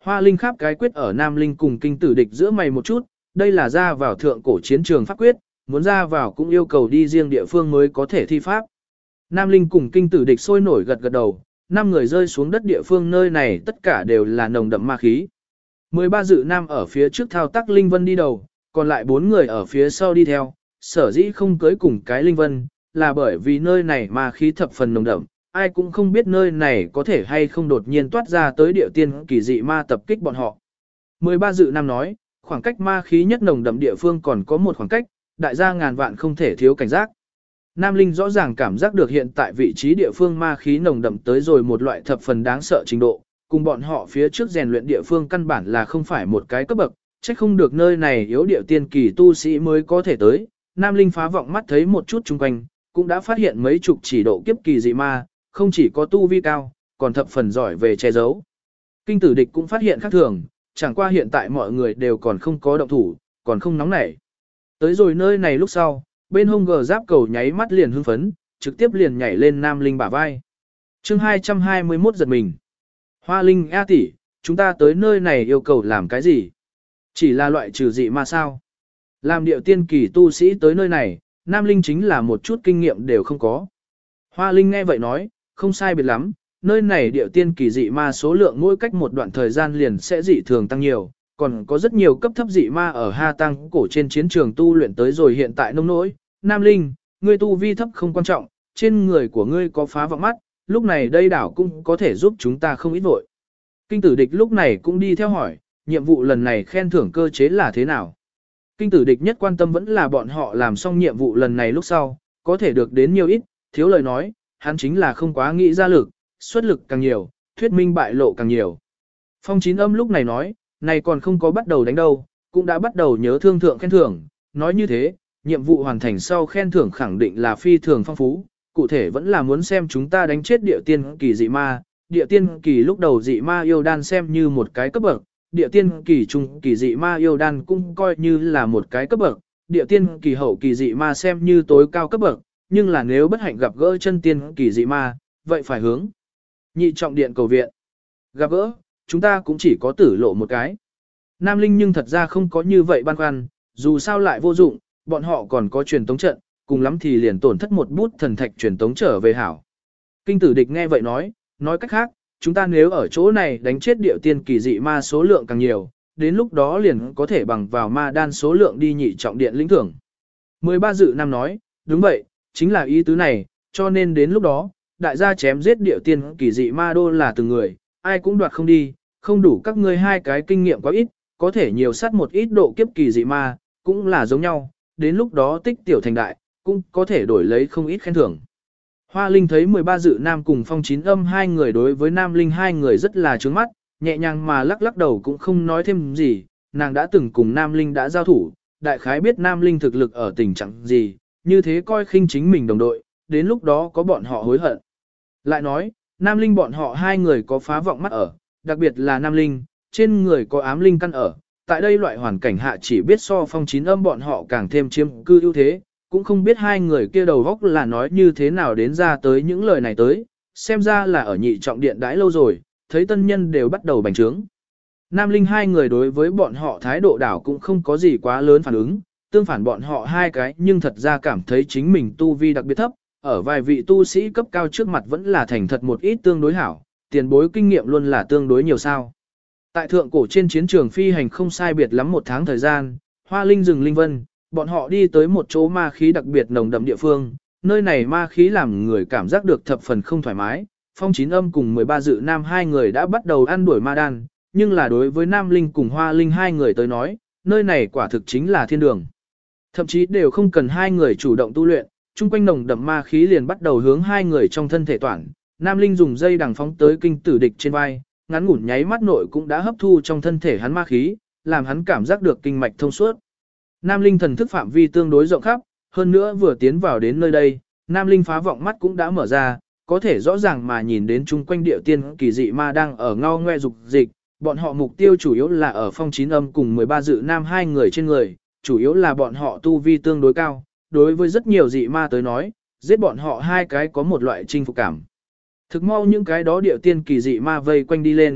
Hoa Linh khắp cái quyết ở Nam Linh cùng kinh tử địch giữa mày một chút, đây là ra vào thượng cổ chiến trường pháp quyết, muốn ra vào cũng yêu cầu đi riêng địa phương mới có thể thi pháp. Nam Linh cùng kinh tử địch sôi nổi gật gật đầu, 5 người rơi xuống đất địa phương nơi này tất cả đều là nồng đậm ma khí. 13 dự nam ở phía trước thao tác Linh Vân đi đầu, còn lại 4 người ở phía sau đi theo, sở dĩ không cưới cùng cái Linh Vân, là bởi vì nơi này ma khí thập phần nồng đậm, ai cũng không biết nơi này có thể hay không đột nhiên toát ra tới địa tiên kỳ dị ma tập kích bọn họ. 13 dự nam nói, khoảng cách ma khí nhất nồng đậm địa phương còn có một khoảng cách, đại gia ngàn vạn không thể thiếu cảnh giác. Nam Linh rõ ràng cảm giác được hiện tại vị trí địa phương ma khí nồng đậm tới rồi một loại thập phần đáng sợ trình độ, cùng bọn họ phía trước rèn luyện địa phương căn bản là không phải một cái cấp bậc, chắc không được nơi này yếu địa tiên kỳ tu sĩ mới có thể tới. Nam Linh phá vọng mắt thấy một chút chung quanh, cũng đã phát hiện mấy chục chỉ độ kiếp kỳ dị ma, không chỉ có tu vi cao, còn thập phần giỏi về che giấu. Kinh tử địch cũng phát hiện khác thường, chẳng qua hiện tại mọi người đều còn không có động thủ, còn không nóng nảy. Tới rồi nơi này lúc sau, bên hông gờ giáp cầu nháy mắt liền hưng phấn, trực tiếp liền nhảy lên Nam Linh bả vai. chương 221 giật mình. Hoa Linh A tỷ, chúng ta tới nơi này yêu cầu làm cái gì? Chỉ là loại trừ dị ma sao? Làm điệu tiên kỳ tu sĩ tới nơi này, Nam Linh chính là một chút kinh nghiệm đều không có. Hoa Linh nghe vậy nói, không sai biệt lắm, nơi này điệu tiên kỳ dị ma số lượng mỗi cách một đoạn thời gian liền sẽ dị thường tăng nhiều, còn có rất nhiều cấp thấp dị ma ở Ha Tăng cổ trên chiến trường tu luyện tới rồi hiện tại nông nỗi. Nam Linh, ngươi tu vi thấp không quan trọng, trên người của ngươi có phá vọng mắt, lúc này đây đảo cũng có thể giúp chúng ta không ít vội. Kinh tử địch lúc này cũng đi theo hỏi, nhiệm vụ lần này khen thưởng cơ chế là thế nào? Kinh tử địch nhất quan tâm vẫn là bọn họ làm xong nhiệm vụ lần này lúc sau, có thể được đến nhiều ít, thiếu lời nói, hắn chính là không quá nghĩ ra lực, xuất lực càng nhiều, thuyết minh bại lộ càng nhiều. Phong Chín Âm lúc này nói, này còn không có bắt đầu đánh đâu, cũng đã bắt đầu nhớ thương thượng khen thưởng, nói như thế, nhiệm vụ hoàn thành sau khen thưởng khẳng định là phi thường phong phú, cụ thể vẫn là muốn xem chúng ta đánh chết địa tiên kỳ dị ma. Địa tiên kỳ lúc đầu dị ma yêu đan xem như một cái cấp bậc, địa tiên kỳ trung kỳ dị ma yêu đan cũng coi như là một cái cấp bậc, địa tiên kỳ hậu kỳ dị ma xem như tối cao cấp bậc, nhưng là nếu bất hạnh gặp gỡ chân tiên kỳ dị ma, vậy phải hướng nhị trọng điện cầu viện. Gặp gỡ, chúng ta cũng chỉ có tử lộ một cái. Nam Linh nhưng thật ra không có như vậy băn khoăn, dù sao lại vô dụng, bọn họ còn có truyền tống trận, cùng lắm thì liền tổn thất một bút thần thạch truyền tống trở về hảo. Kinh tử địch nghe vậy nói cách khác, chúng ta nếu ở chỗ này đánh chết điệu tiên kỳ dị ma số lượng càng nhiều, đến lúc đó liền có thể bằng vào ma đan số lượng đi nhị trọng điện lĩnh thưởng. 13 dự nam nói, đúng vậy, chính là ý tứ này, cho nên đến lúc đó, đại gia chém giết điệu tiên kỳ dị ma đô là từng người, ai cũng đoạt không đi, không đủ các ngươi hai cái kinh nghiệm quá ít, có thể nhiều sát một ít độ kiếp kỳ dị ma, cũng là giống nhau, đến lúc đó tích tiểu thành đại, cũng có thể đổi lấy không ít khen thưởng. Hoa Linh thấy 13 dự nam cùng Phong Chín Âm hai người đối với Nam Linh hai người rất là trướng mắt, nhẹ nhàng mà lắc lắc đầu cũng không nói thêm gì, nàng đã từng cùng Nam Linh đã giao thủ, đại khái biết Nam Linh thực lực ở tình trạng gì, như thế coi khinh chính mình đồng đội, đến lúc đó có bọn họ hối hận. Lại nói, Nam Linh bọn họ hai người có phá vọng mắt ở, đặc biệt là Nam Linh, trên người có ám linh căn ở, tại đây loại hoàn cảnh hạ chỉ biết so Phong Chín Âm bọn họ càng thêm chiếm cư ưu thế, cũng không biết hai người kia đầu góc là nói như thế nào đến ra tới những lời này tới, xem ra là ở nhị trọng điện đãi lâu rồi, thấy tân nhân đều bắt đầu bành trướng. Nam Linh hai người đối với bọn họ thái độ đảo cũng không có gì quá lớn phản ứng, tương phản bọn họ hai cái nhưng thật ra cảm thấy chính mình tu vi đặc biệt thấp, ở vài vị tu sĩ cấp cao trước mặt vẫn là thành thật một ít tương đối hảo, tiền bối kinh nghiệm luôn là tương đối nhiều sao. Tại thượng cổ trên chiến trường phi hành không sai biệt lắm một tháng thời gian, Hoa Linh rừng Linh Vân, bọn họ đi tới một chỗ ma khí đặc biệt nồng đậm địa phương, nơi này ma khí làm người cảm giác được thập phần không thoải mái. Phong Chín Âm cùng 13 dự nam hai người đã bắt đầu ăn đuổi ma đan, nhưng là đối với Nam Linh cùng Hoa Linh hai người tới nói, nơi này quả thực chính là thiên đường. Thậm chí đều không cần hai người chủ động tu luyện, chung quanh nồng đậm ma khí liền bắt đầu hướng hai người trong thân thể toản. Nam Linh dùng dây đằng phóng tới kinh tử địch trên vai, ngắn ngủn nháy mắt nội cũng đã hấp thu trong thân thể hắn ma khí, làm hắn cảm giác được kinh mạch thông suốt. Nam Linh thần thức phạm vi tương đối rộng khắp, hơn nữa vừa tiến vào đến nơi đây, Nam Linh phá vọng mắt cũng đã mở ra, có thể rõ ràng mà nhìn đến chung quanh địa tiên kỳ dị ma đang ở ngao ngoe dục dịch, bọn họ mục tiêu chủ yếu là ở Phong Chín Âm cùng 13 dự nam hai người trên người, chủ yếu là bọn họ tu vi tương đối cao, đối với rất nhiều dị ma tới nói, giết bọn họ hai cái có một loại chinh phục cảm. Thực mau những cái đó địa tiên kỳ dị ma vây quanh đi lên,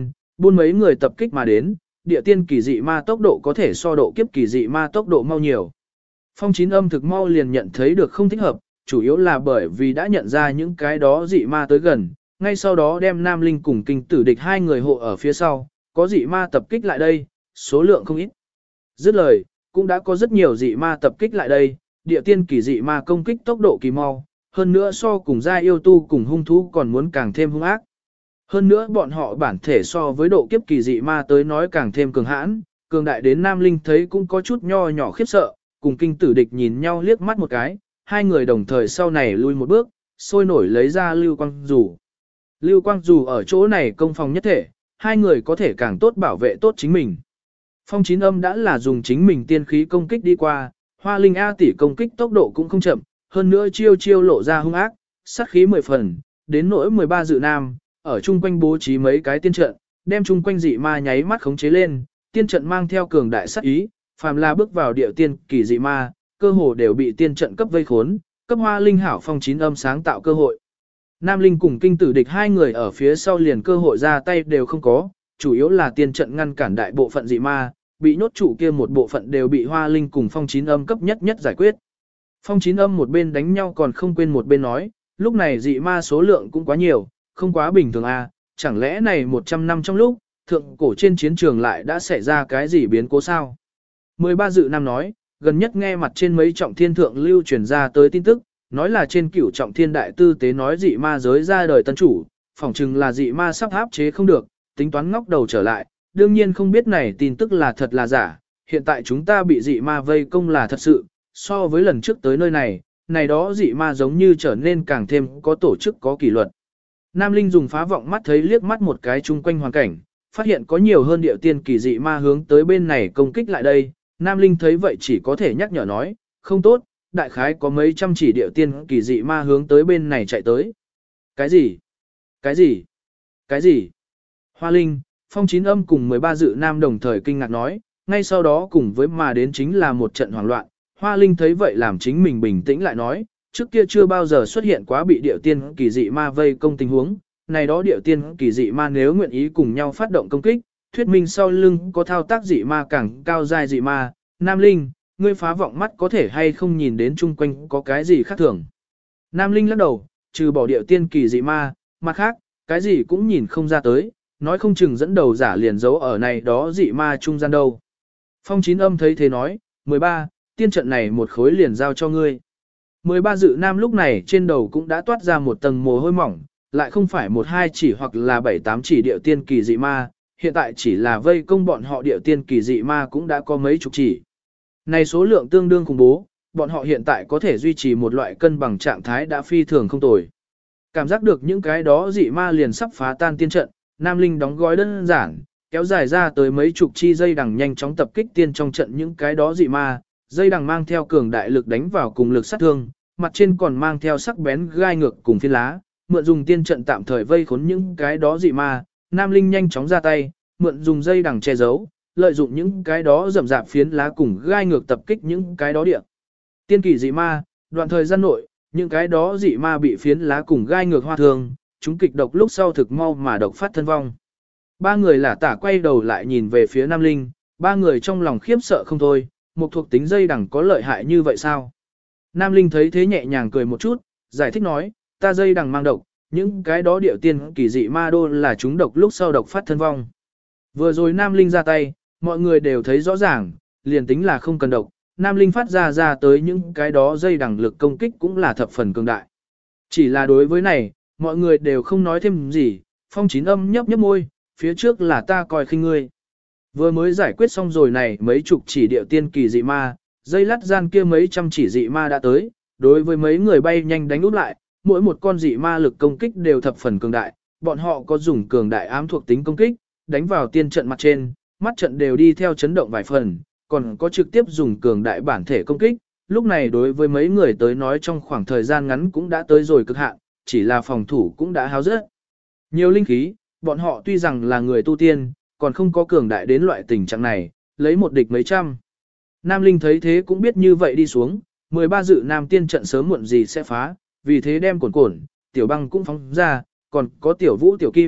buôn mấy người tập kích mà đến, địa tiên kỳ dị ma tốc độ có thể so độ kiếp kỳ dị ma tốc độ mau nhiều. Phong Chín Âm thực mau liền nhận thấy được không thích hợp, chủ yếu là bởi vì đã nhận ra những cái đó dị ma tới gần, ngay sau đó đem Nam Linh cùng Kinh Tử Địch hai người hộ ở phía sau, có dị ma tập kích lại đây, số lượng không ít. Dứt lời, cũng đã có rất nhiều dị ma tập kích lại đây, địa tiên kỳ dị ma công kích tốc độ kỳ mau, hơn nữa so cùng gia yêu tu cùng hung thú còn muốn càng thêm hung ác. Hơn nữa bọn họ bản thể so với độ kiếp kỳ dị ma tới nói càng thêm cường hãn, cường đại đến Nam Linh thấy cũng có chút nho nhỏ khiếp sợ, cùng Kinh Tử Địch nhìn nhau liếc mắt một cái, hai người đồng thời sau này lui một bước, sôi nổi lấy ra lưu quang dù. Lưu quang dù ở chỗ này công phòng nhất thể, hai người có thể càng tốt bảo vệ tốt chính mình. Phong Chín Âm đã là dùng chính mình tiên khí công kích đi qua, Hoa Linh A tỷ công kích tốc độ cũng không chậm, hơn nữa chiêu chiêu lộ ra hung ác, sát khí 10 phần, đến nỗi 13 dự nam, ở chung quanh bố trí mấy cái tiên trận, đem chung quanh dị ma nháy mắt khống chế lên, tiên trận mang theo cường đại sát ý, phàm là bước vào địa tiên kỳ dị ma, cơ hồ đều bị tiên trận cấp vây khốn, cấp Hoa Linh hảo Phong Chín Âm sáng tạo cơ hội. Nam Linh cùng Kinh Tử Địch hai người ở phía sau liền cơ hội ra tay đều không có, chủ yếu là tiên trận ngăn cản đại bộ phận dị ma, bị nhốt trụ kia một bộ phận đều bị Hoa Linh cùng Phong Chín Âm cấp nhất giải quyết. Phong Chín Âm một bên đánh nhau còn không quên một bên nói, lúc này dị ma số lượng cũng quá nhiều, không quá bình thường à, chẳng lẽ này 100 năm trong lúc, thượng cổ trên chiến trường lại đã xảy ra cái gì biến cố sao? 13 dự nam nói, gần nhất nghe mặt trên mấy trọng thiên thượng lưu truyền ra tới tin tức, nói là trên cửu trọng thiên đại tư tế nói dị ma giới ra đời tân chủ, phỏng chừng là dị ma sắp áp chế không được, tính toán ngóc đầu trở lại, đương nhiên không biết này tin tức là thật là giả, hiện tại chúng ta bị dị ma vây công là thật sự, so với lần trước tới nơi này, này đó dị ma giống như trở nên càng thêm có tổ chức có kỷ luật. Nam Linh dùng phá vọng mắt thấy liếc mắt một cái chung quanh hoàn cảnh, phát hiện có nhiều hơn điệu tiên kỳ dị ma hướng tới bên này công kích lại đây, Nam Linh thấy vậy chỉ có thể nhắc nhở nói, không tốt, đại khái có mấy trăm chỉ điệu tiên kỳ dị ma hướng tới bên này chạy tới. Cái gì? Cái gì? Cái gì? Hoa Linh, Phong Chín Âm cùng 13 dự nam đồng thời kinh ngạc nói, ngay sau đó cùng với mà đến chính là một trận hoảng loạn. Hoa Linh thấy vậy làm chính mình bình tĩnh lại nói, trước kia chưa bao giờ xuất hiện quá bị điệu tiên kỳ dị ma vây công tình huống, này đó điệu tiên kỳ dị ma nếu nguyện ý cùng nhau phát động công kích, thuyết minh sau lưng có thao tác dị ma càng cao giai dị ma. Nam Linh, ngươi phá vọng mắt có thể hay không nhìn đến chung quanh có cái gì khác thường. Nam Linh lắc đầu, trừ bỏ điệu tiên kỳ dị ma, mặt khác, cái gì cũng nhìn không ra tới, nói không chừng dẫn đầu giả liền giấu ở này đó dị ma trung gian đâu. Phong Chín Âm thấy thế nói, 13, tiên trận này một khối liền giao cho ngươi. 13 dự nam lúc này trên đầu cũng đã toát ra một tầng mồ hôi mỏng, lại không phải một hai chỉ hoặc là 7-8 chỉ điệu tiên kỳ dị ma, hiện tại chỉ là vây công bọn họ điệu tiên kỳ dị ma cũng đã có mấy chục chỉ. Này số lượng tương đương khủng bố, bọn họ hiện tại có thể duy trì một loại cân bằng trạng thái đã phi thường không tồi. Cảm giác được những cái đó dị ma liền sắp phá tan tiên trận, Nam Linh đóng gói đơn giản, kéo dài ra tới mấy chục chi dây đằng nhanh chóng tập kích tiên trong trận những cái đó dị ma, dây đằng mang theo cường đại lực đánh vào cùng lực sát thương, mặt trên còn mang theo sắc bén gai ngược cùng phiến lá, mượn dùng tiên trận tạm thời vây khốn những cái đó dị ma, Nam Linh nhanh chóng ra tay, mượn dùng dây đằng che giấu, lợi dụng những cái đó rậm rạp phiến lá cùng gai ngược tập kích những cái đó địa. Tiên kỳ dị ma, đoạn thời gian nội, những cái đó dị ma bị phiến lá cùng gai ngược hoa thương, chúng kịch độc lúc sau thực mau mà độc phát thân vong. Ba người lả tả quay đầu lại nhìn về phía Nam Linh, ba người trong lòng khiếp sợ không thôi, một thuộc tính dây đằng có lợi hại như vậy sao? Nam Linh thấy thế nhẹ nhàng cười một chút, giải thích nói, ta dây đằng mang độc, những cái đó điệu tiên kỳ dị ma đô là chúng độc lúc sau độc phát thân vong. Vừa rồi Nam Linh ra tay, mọi người đều thấy rõ ràng, liền tính là không cần độc, Nam Linh phát ra tới những cái đó dây đằng lực công kích cũng là thập phần cường đại. Chỉ là đối với này, mọi người đều không nói thêm gì, Phong Chín Âm nhấp nhấp môi, phía trước là ta coi khinh ngươi. Vừa mới giải quyết xong rồi này mấy chục chỉ điệu tiên kỳ dị ma, dây lát gian kia mấy trăm chỉ dị ma đã tới, đối với mấy người bay nhanh đánh úp lại, mỗi một con dị ma lực công kích đều thập phần cường đại, bọn họ có dùng cường đại ám thuộc tính công kích, đánh vào tiên trận mặt trên, mắt trận đều đi theo chấn động vài phần, còn có trực tiếp dùng cường đại bản thể công kích, lúc này đối với mấy người tới nói trong khoảng thời gian ngắn cũng đã tới rồi cực hạn, chỉ là phòng thủ cũng đã hao rớt. Nhiều linh khí, bọn họ tuy rằng là người tu tiên, còn không có cường đại đến loại tình trạng này, lấy một địch mấy trăm. Nam Linh thấy thế cũng biết như vậy đi xuống, 13 dự nam tiên trận sớm muộn gì sẽ phá, vì thế đem cồn, tiểu băng cũng phóng ra, còn có tiểu vũ tiểu kim,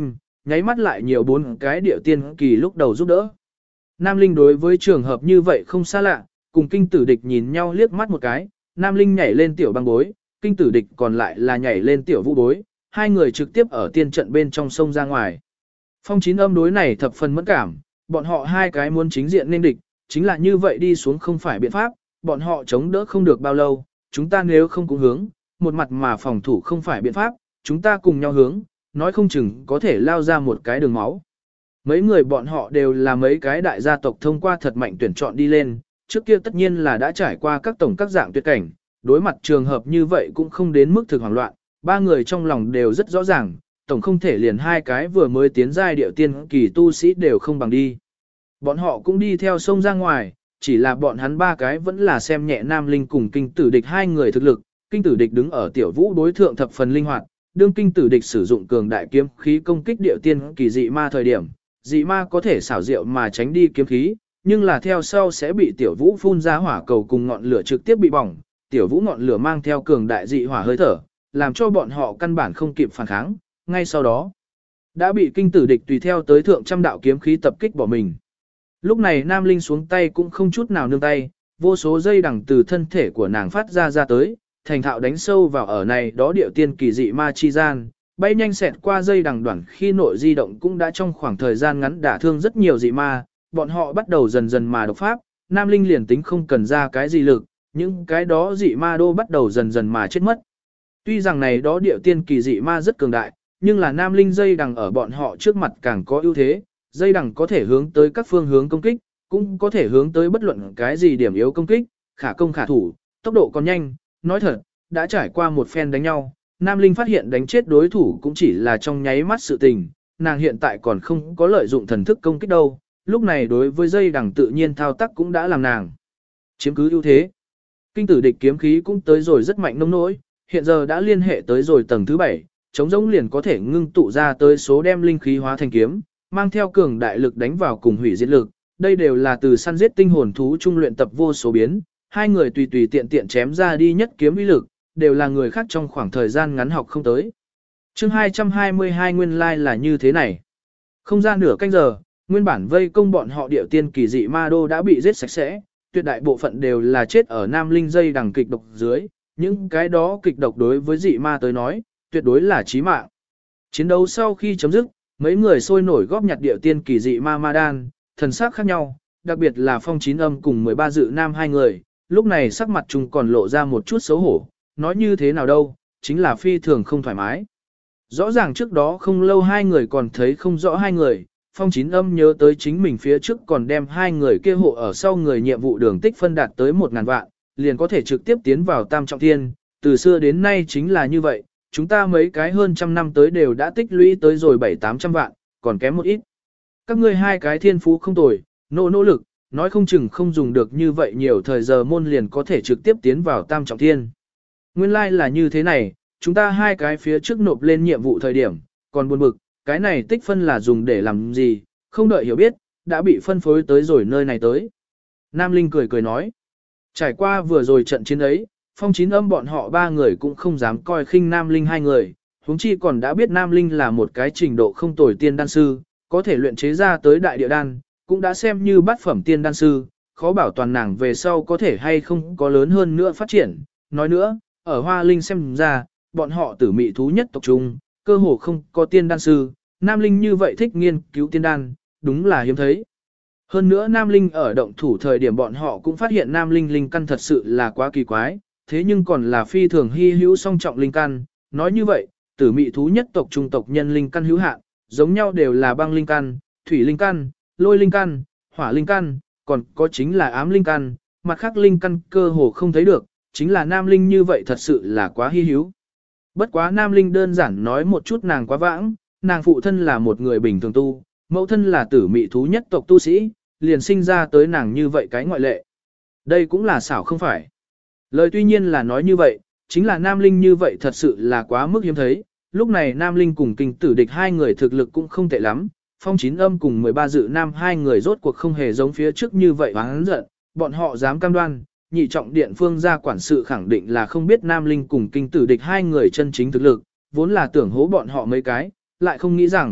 nháy mắt lại nhiều 4 cái điệu tiên kỳ lúc đầu giúp đỡ. Nam Linh đối với trường hợp như vậy không xa lạ, cùng kinh tử địch nhìn nhau liếc mắt một cái, Nam Linh nhảy lên tiểu băng bối, kinh tử địch còn lại là nhảy lên tiểu vũ bối, hai người trực tiếp ở tiên trận bên trong sông ra ngoài. Phong Chín Âm đối này thập phần mẫn cảm, bọn họ hai cái muốn chính diện nên địch, chính là như vậy đi xuống không phải biện pháp, bọn họ chống đỡ không được bao lâu, chúng ta nếu không cùng hướng, một mặt mà phòng thủ không phải biện pháp, chúng ta cùng nhau hướng, nói không chừng có thể lao ra một cái đường máu. Mấy người bọn họ đều là mấy cái đại gia tộc thông qua thật mạnh tuyển chọn đi lên, trước kia tất nhiên là đã trải qua các tổng các dạng tuyệt cảnh, đối mặt trường hợp như vậy cũng không đến mức thực hoảng loạn, ba người trong lòng đều rất rõ ràng, tổng không thể liền hai cái vừa mới tiến giai điệu tiên kỳ tu sĩ đều không bằng đi. Bọn họ cũng đi theo sông ra ngoài, chỉ là bọn hắn ba cái vẫn là xem nhẹ Nam Linh cùng kinh tử địch hai người thực lực, kinh tử địch đứng ở tiểu vũ đối thượng thập phần linh hoạt, đương kinh tử địch sử dụng cường đại kiếm khí công kích điệu tiên kỳ dị ma thời điểm, dị ma có thể xảo diệu mà tránh đi kiếm khí, nhưng là theo sau sẽ bị tiểu vũ phun ra hỏa cầu cùng ngọn lửa trực tiếp bị bỏng, tiểu vũ ngọn lửa mang theo cường đại dị hỏa hơi thở, làm cho bọn họ căn bản không kịp phản kháng, ngay sau đó đã bị kinh tử địch tùy theo tới thượng trăm đạo kiếm khí tập kích bỏ mình. Lúc này Nam Linh xuống tay cũng không chút nào nương tay, vô số dây đằng từ thân thể của nàng phát ra tới, thành thạo đánh sâu vào ở này đó điệu tiên kỳ dị ma chi gian, bay nhanh xẹt qua dây đằng đoạn khi nội di động cũng đã trong khoảng thời gian ngắn đả thương rất nhiều dị ma, bọn họ bắt đầu dần dần mà độc pháp, Nam Linh liền tính không cần ra cái gì lực, những cái đó dị ma đô bắt đầu dần dần mà chết mất. Tuy rằng này đó điệu tiên kỳ dị ma rất cường đại, nhưng là Nam Linh dây đằng ở bọn họ trước mặt càng có ưu thế, dây đằng có thể hướng tới các phương hướng công kích, cũng có thể hướng tới bất luận cái gì điểm yếu công kích, khả công khả thủ, tốc độ còn nhanh, nói thật, đã trải qua một phen đánh nhau, Nam Linh phát hiện đánh chết đối thủ cũng chỉ là trong nháy mắt sự tình, nàng hiện tại còn không có lợi dụng thần thức công kích đâu, lúc này đối với dây đằng tự nhiên thao tác cũng đã làm nàng chiếm cứ ưu thế. Kinh tử địch kiếm khí cũng tới rồi rất mạnh nông nỗi, hiện giờ đã liên hệ tới rồi tầng thứ 7, chống giống liền có thể ngưng tụ ra tới số đem linh khí hóa thành kiếm, mang theo cường đại lực đánh vào cùng hủy diệt lực, đây đều là từ săn giết tinh hồn thú trung luyện tập vô số biến, hai người tùy tùy tiện tiện chém ra đi nhất kiếm uy lực, đều là người khác trong khoảng thời gian ngắn học không tới. Chương 222 nguyên lai là như thế này. Không ra nửa canh giờ, nguyên bản vây công bọn họ điệu tiên kỳ dị ma đô đã bị giết sạch sẽ, tuyệt đại bộ phận đều là chết ở Nam Linh dây đằng kịch độc dưới, những cái đó kịch độc đối với dị ma tới nói, tuyệt đối là chí mạng. Chiến đấu sau khi chấm dứt, mấy người sôi nổi góp nhặt điệu tiên kỳ dị ma đan, thần sắc khác nhau, đặc biệt là Phong Chín Âm cùng 13 dự nam hai người, lúc này sắc mặt chung còn lộ ra một chút xấu hổ, nói như thế nào đâu, chính là phi thường không thoải mái. Rõ ràng trước đó không lâu hai người còn thấy không rõ hai người, Phong Chín Âm nhớ tới chính mình phía trước còn đem hai người kia hộ ở sau người nhiệm vụ đường tích phân đạt tới 1.000 vạn, liền có thể trực tiếp tiến vào tam trọng thiên, từ xưa đến nay chính là như vậy, chúng ta mấy cái hơn trăm năm tới đều đã tích lũy tới rồi 700-800 vạn, còn kém một ít. Các ngươi hai cái thiên phú không tồi, nỗ lực, nói không chừng không dùng được như vậy nhiều thời giờ môn liền có thể trực tiếp tiến vào tam trọng thiên. Nguyên lai like là như thế này, chúng ta hai cái phía trước nộp lên nhiệm vụ thời điểm, còn buồn bực, cái này tích phân là dùng để làm gì, không đợi hiểu biết, đã bị phân phối tới rồi nơi này tới. Nam Linh cười nói, trải qua vừa rồi trận chiến ấy, Phong Chín Âm bọn họ ba người cũng không dám coi khinh Nam Linh hai người, huống chi còn đã biết Nam Linh là một cái trình độ không tồi tiên đan sư, có thể luyện chế ra tới đại địa đan, cũng đã xem như bát phẩm tiên đan sư, khó bảo toàn nàng về sau có thể hay không có lớn hơn nữa phát triển. Nói nữa, ở Hoa Linh xem ra, bọn họ tử mị thú nhất tộc trung, cơ hồ không có tiên đan sư, Nam Linh như vậy thích nghiên cứu tiên đan, đúng là hiếm thấy. Hơn nữa Nam Linh ở động thủ thời điểm bọn họ cũng phát hiện Nam Linh linh căn thật sự là quá kỳ quái, thế nhưng còn là phi thường hy hữu song trọng linh căn, nói như vậy, tử mị thú nhất tộc trung tộc nhân linh căn hữu hạn, giống nhau đều là băng linh căn, thủy linh căn, lôi linh căn, hỏa linh căn, còn có chính là ám linh căn, mặt khác linh căn cơ hồ không thấy được, chính là Nam Linh như vậy thật sự là quá hy hữu. Bất quá Nam Linh đơn giản nói một chút nàng quá vãng, nàng phụ thân là một người bình thường tu, mẫu thân là tử mị thú nhất tộc tu sĩ, liền sinh ra tới nàng như vậy cái ngoại lệ. Đây cũng là xảo không phải. Lời tuy nhiên là nói như vậy, chính là Nam Linh như vậy thật sự là quá mức hiếm thấy, lúc này Nam Linh cùng kinh tử địch hai người thực lực cũng không tệ lắm, Phong Chín Âm cùng 13 dự nam hai người rốt cuộc không hề giống phía trước như vậy oán giận, bọn họ dám cam đoan, nhị trọng điện phương gia quản sự khẳng định là không biết Nam Linh cùng kinh tử địch hai người chân chính thực lực, vốn là tưởng hố bọn họ mấy cái, lại không nghĩ rằng,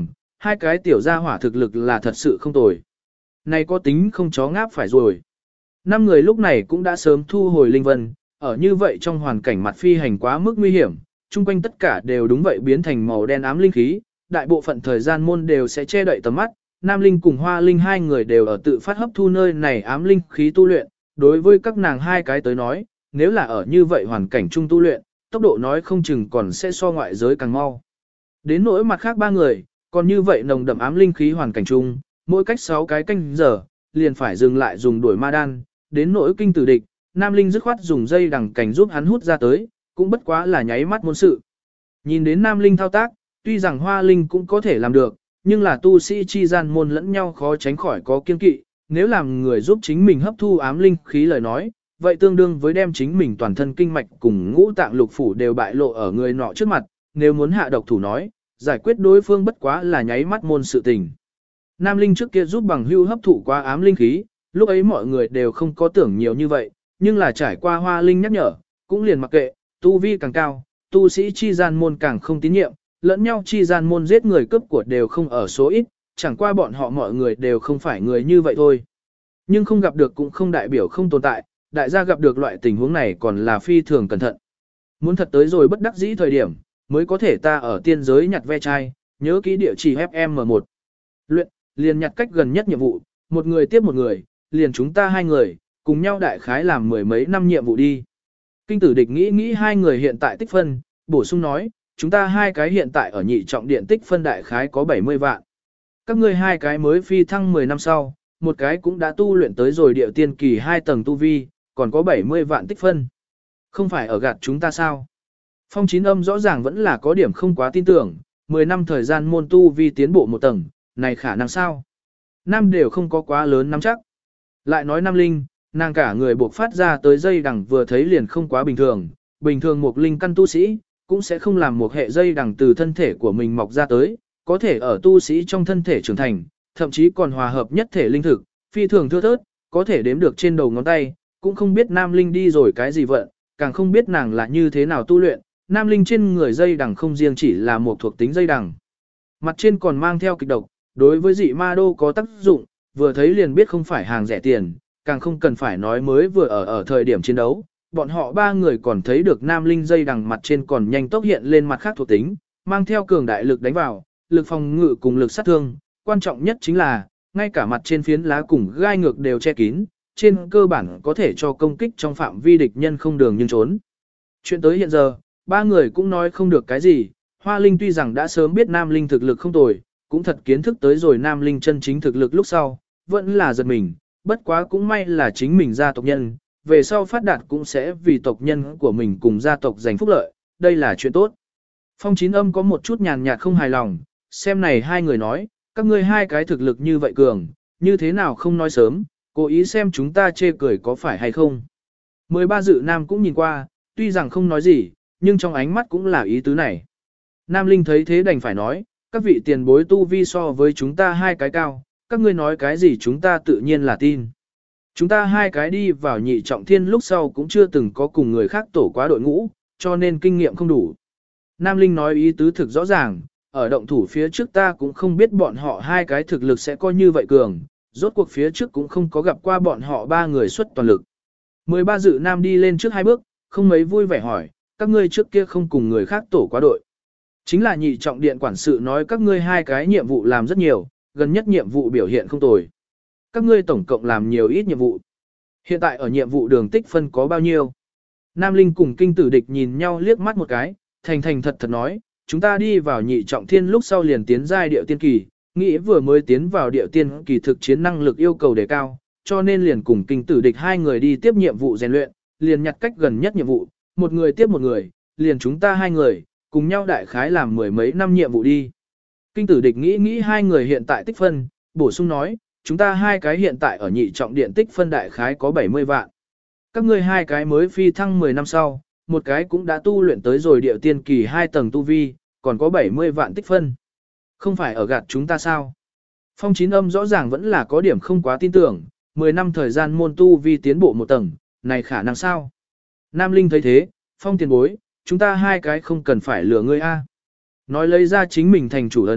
hai cái tiểu gia hỏa thực lực là thật sự không tồi. Này có tính không chó ngáp phải rồi. 5 người lúc này cũng đã sớm thu hồi linh vân, ở như vậy trong hoàn cảnh mặt phi hành quá mức nguy hiểm, chung quanh tất cả đều đúng vậy biến thành màu đen ám linh khí, đại bộ phận thời gian môn đều sẽ che đậy tầm mắt, Nam Linh cùng Hoa Linh hai người đều ở tự phát hấp thu nơi này ám linh khí tu luyện, đối với các nàng hai cái tới nói, nếu là ở như vậy hoàn cảnh chung tu luyện, tốc độ nói không chừng còn sẽ so ngoại giới càng mau. Đến nỗi mặt khác ba người, còn như vậy nồng đậm ám linh khí hoàn cảnh chung, mỗi cách 6 cái canh giờ, liền phải dừng lại dùng đuổi ma đan, đến nỗi kinh tử địch, Nam Linh dứt khoát dùng dây đằng cảnh giúp hắn hút ra tới, cũng bất quá là nháy mắt môn sự. Nhìn đến Nam Linh thao tác, tuy rằng Hoa Linh cũng có thể làm được, nhưng là tu sĩ chi gian môn lẫn nhau khó tránh khỏi có kiên kỵ, nếu làm người giúp chính mình hấp thu ám linh khí lời nói, vậy tương đương với đem chính mình toàn thân kinh mạch cùng ngũ tạng lục phủ đều bại lộ ở người nọ trước mặt, nếu muốn hạ độc thủ nói, giải quyết đối phương bất quá là nháy mắt môn sự tình. Nam Linh trước kia giúp bằng hưu hấp thụ qua ám linh khí, lúc ấy mọi người đều không có tưởng nhiều như vậy, nhưng là trải qua Hoa Linh nhắc nhở, cũng liền mặc kệ, tu vi càng cao, tu sĩ chi gian môn càng không tín nhiệm, lẫn nhau chi gian môn giết người cướp của đều không ở số ít, chẳng qua bọn họ mọi người đều không phải người như vậy thôi. Nhưng không gặp được cũng không đại biểu không tồn tại, đại gia gặp được loại tình huống này còn là phi thường cẩn thận. Muốn thật tới rồi bất đắc dĩ thời điểm, mới có thể ta ở tiên giới nhặt ve chai, nhớ kỹ địa chỉ FM1. Luyện, liền nhặt cách gần nhất nhiệm vụ, một người tiếp một người, liền chúng ta hai người, cùng nhau đại khái làm mười mấy năm nhiệm vụ đi. Kinh tử địch nghĩ hai người hiện tại tích phân, bổ sung nói, chúng ta hai cái hiện tại ở nhị trọng điện tích phân đại khái có 70 vạn. Các ngươi hai cái mới phi thăng 10 năm sau, một cái cũng đã tu luyện tới rồi địa tiên kỳ 2 tầng tu vi, còn có 70 vạn tích phân. Không phải ở gạt chúng ta sao? Phong Chín Âm rõ ràng vẫn là có điểm không quá tin tưởng, 10 năm thời gian môn tu vi tiến bộ một tầng, này khả năng sao? Nam đều không có quá lớn nắm chắc. Lại nói Nam Linh, nàng cả người buộc phát ra tới dây đằng vừa thấy liền không quá bình thường một linh căn tu sĩ, cũng sẽ không làm một hệ dây đằng từ thân thể của mình mọc ra tới, có thể ở tu sĩ trong thân thể trưởng thành, thậm chí còn hòa hợp nhất thể linh thực, phi thường thưa thớt, có thể đếm được trên đầu ngón tay, cũng không biết Nam Linh đi rồi cái gì vận, càng không biết nàng là như thế nào tu luyện, Nam Linh trên người dây đằng không riêng chỉ là một thuộc tính dây đằng. Mặt trên còn mang theo kịch độc, đối với dị ma đô có tác dụng, vừa thấy liền biết không phải hàng rẻ tiền, càng không cần phải nói mới vừa ở thời điểm chiến đấu. Bọn họ ba người còn thấy được Nam Linh dây đằng mặt trên còn nhanh tốc hiện lên mặt khác thuộc tính, mang theo cường đại lực đánh vào, lực phòng ngự cùng lực sát thương, quan trọng nhất chính là, ngay cả mặt trên phiến lá cùng gai ngược đều che kín, trên cơ bản có thể cho công kích trong phạm vi địch nhân không đường nhưng trốn. Chuyện tới hiện giờ, ba người cũng nói không được cái gì, Hoa Linh tuy rằng đã sớm biết Nam Linh thực lực không tồi, cũng thật kiến thức tới rồi Nam Linh chân chính thực lực lúc sau, vẫn là giật mình, bất quá cũng may là chính mình gia tộc nhân, về sau phát đạt cũng sẽ vì tộc nhân của mình cùng gia tộc giành phúc lợi, đây là chuyện tốt. Phong Chín Âm có một chút nhàn nhạt không hài lòng, xem này hai người nói, các ngươi hai cái thực lực như vậy cường, như thế nào không nói sớm, cố ý xem chúng ta chê cười có phải hay không. 13 dự nam cũng nhìn qua, tuy rằng không nói gì, nhưng trong ánh mắt cũng là ý tứ này. Nam Linh thấy thế đành phải nói, các vị tiền bối tu vi so với chúng ta hai cái cao, các ngươi nói cái gì chúng ta tự nhiên là tin. Chúng ta hai cái đi vào nhị trọng thiên lúc sau cũng chưa từng có cùng người khác tổ quá đội ngũ, cho nên kinh nghiệm không đủ. Nam Linh nói ý tứ thực rõ ràng, ở động thủ phía trước ta cũng không biết bọn họ hai cái thực lực sẽ coi như vậy cường, rốt cuộc phía trước cũng không có gặp qua bọn họ ba người xuất toàn lực. 13 dự nam đi lên trước hai bước, không mấy vui vẻ hỏi, các ngươi trước kia không cùng người khác tổ quá đội. Chính là nhị trọng điện quản sự nói các ngươi hai cái nhiệm vụ làm rất nhiều, gần nhất nhiệm vụ biểu hiện không tồi. Các ngươi tổng cộng làm nhiều ít nhiệm vụ. Hiện tại ở nhiệm vụ đường tích phân có bao nhiêu? Nam Linh cùng kinh tử địch nhìn nhau liếc mắt một cái, thành thật nói, chúng ta đi vào nhị trọng thiên lúc sau liền tiến giai điệu tiên kỳ, nghĩ vừa mới tiến vào điệu tiên kỳ thực chiến năng lực yêu cầu đề cao, cho nên liền cùng kinh tử địch hai người đi tiếp nhiệm vụ rèn luyện, liền nhặt cách gần nhất nhiệm vụ, một người tiếp một người, liền chúng ta hai người, cùng nhau đại khái làm mười mấy năm nhiệm vụ đi. Kinh tử địch nghĩ hai người hiện tại tích phân, bổ sung nói, chúng ta hai cái hiện tại ở nhị trọng điện tích phân đại khái có 70 vạn. Các ngươi hai cái mới phi thăng 10 năm sau, một cái cũng đã tu luyện tới rồi điệu tiên kỳ 2 tầng tu vi, còn có 70 vạn tích phân. Không phải ở gạt chúng ta sao? Phong Chín Âm rõ ràng vẫn là có điểm không quá tin tưởng, 10 năm thời gian môn tu vi tiến bộ một tầng, này khả năng sao? Nam Linh thấy thế, Phong tiền bối, chúng ta hai cái không cần phải lừa ngươi a. Nói lấy ra chính mình thành chủ ấn,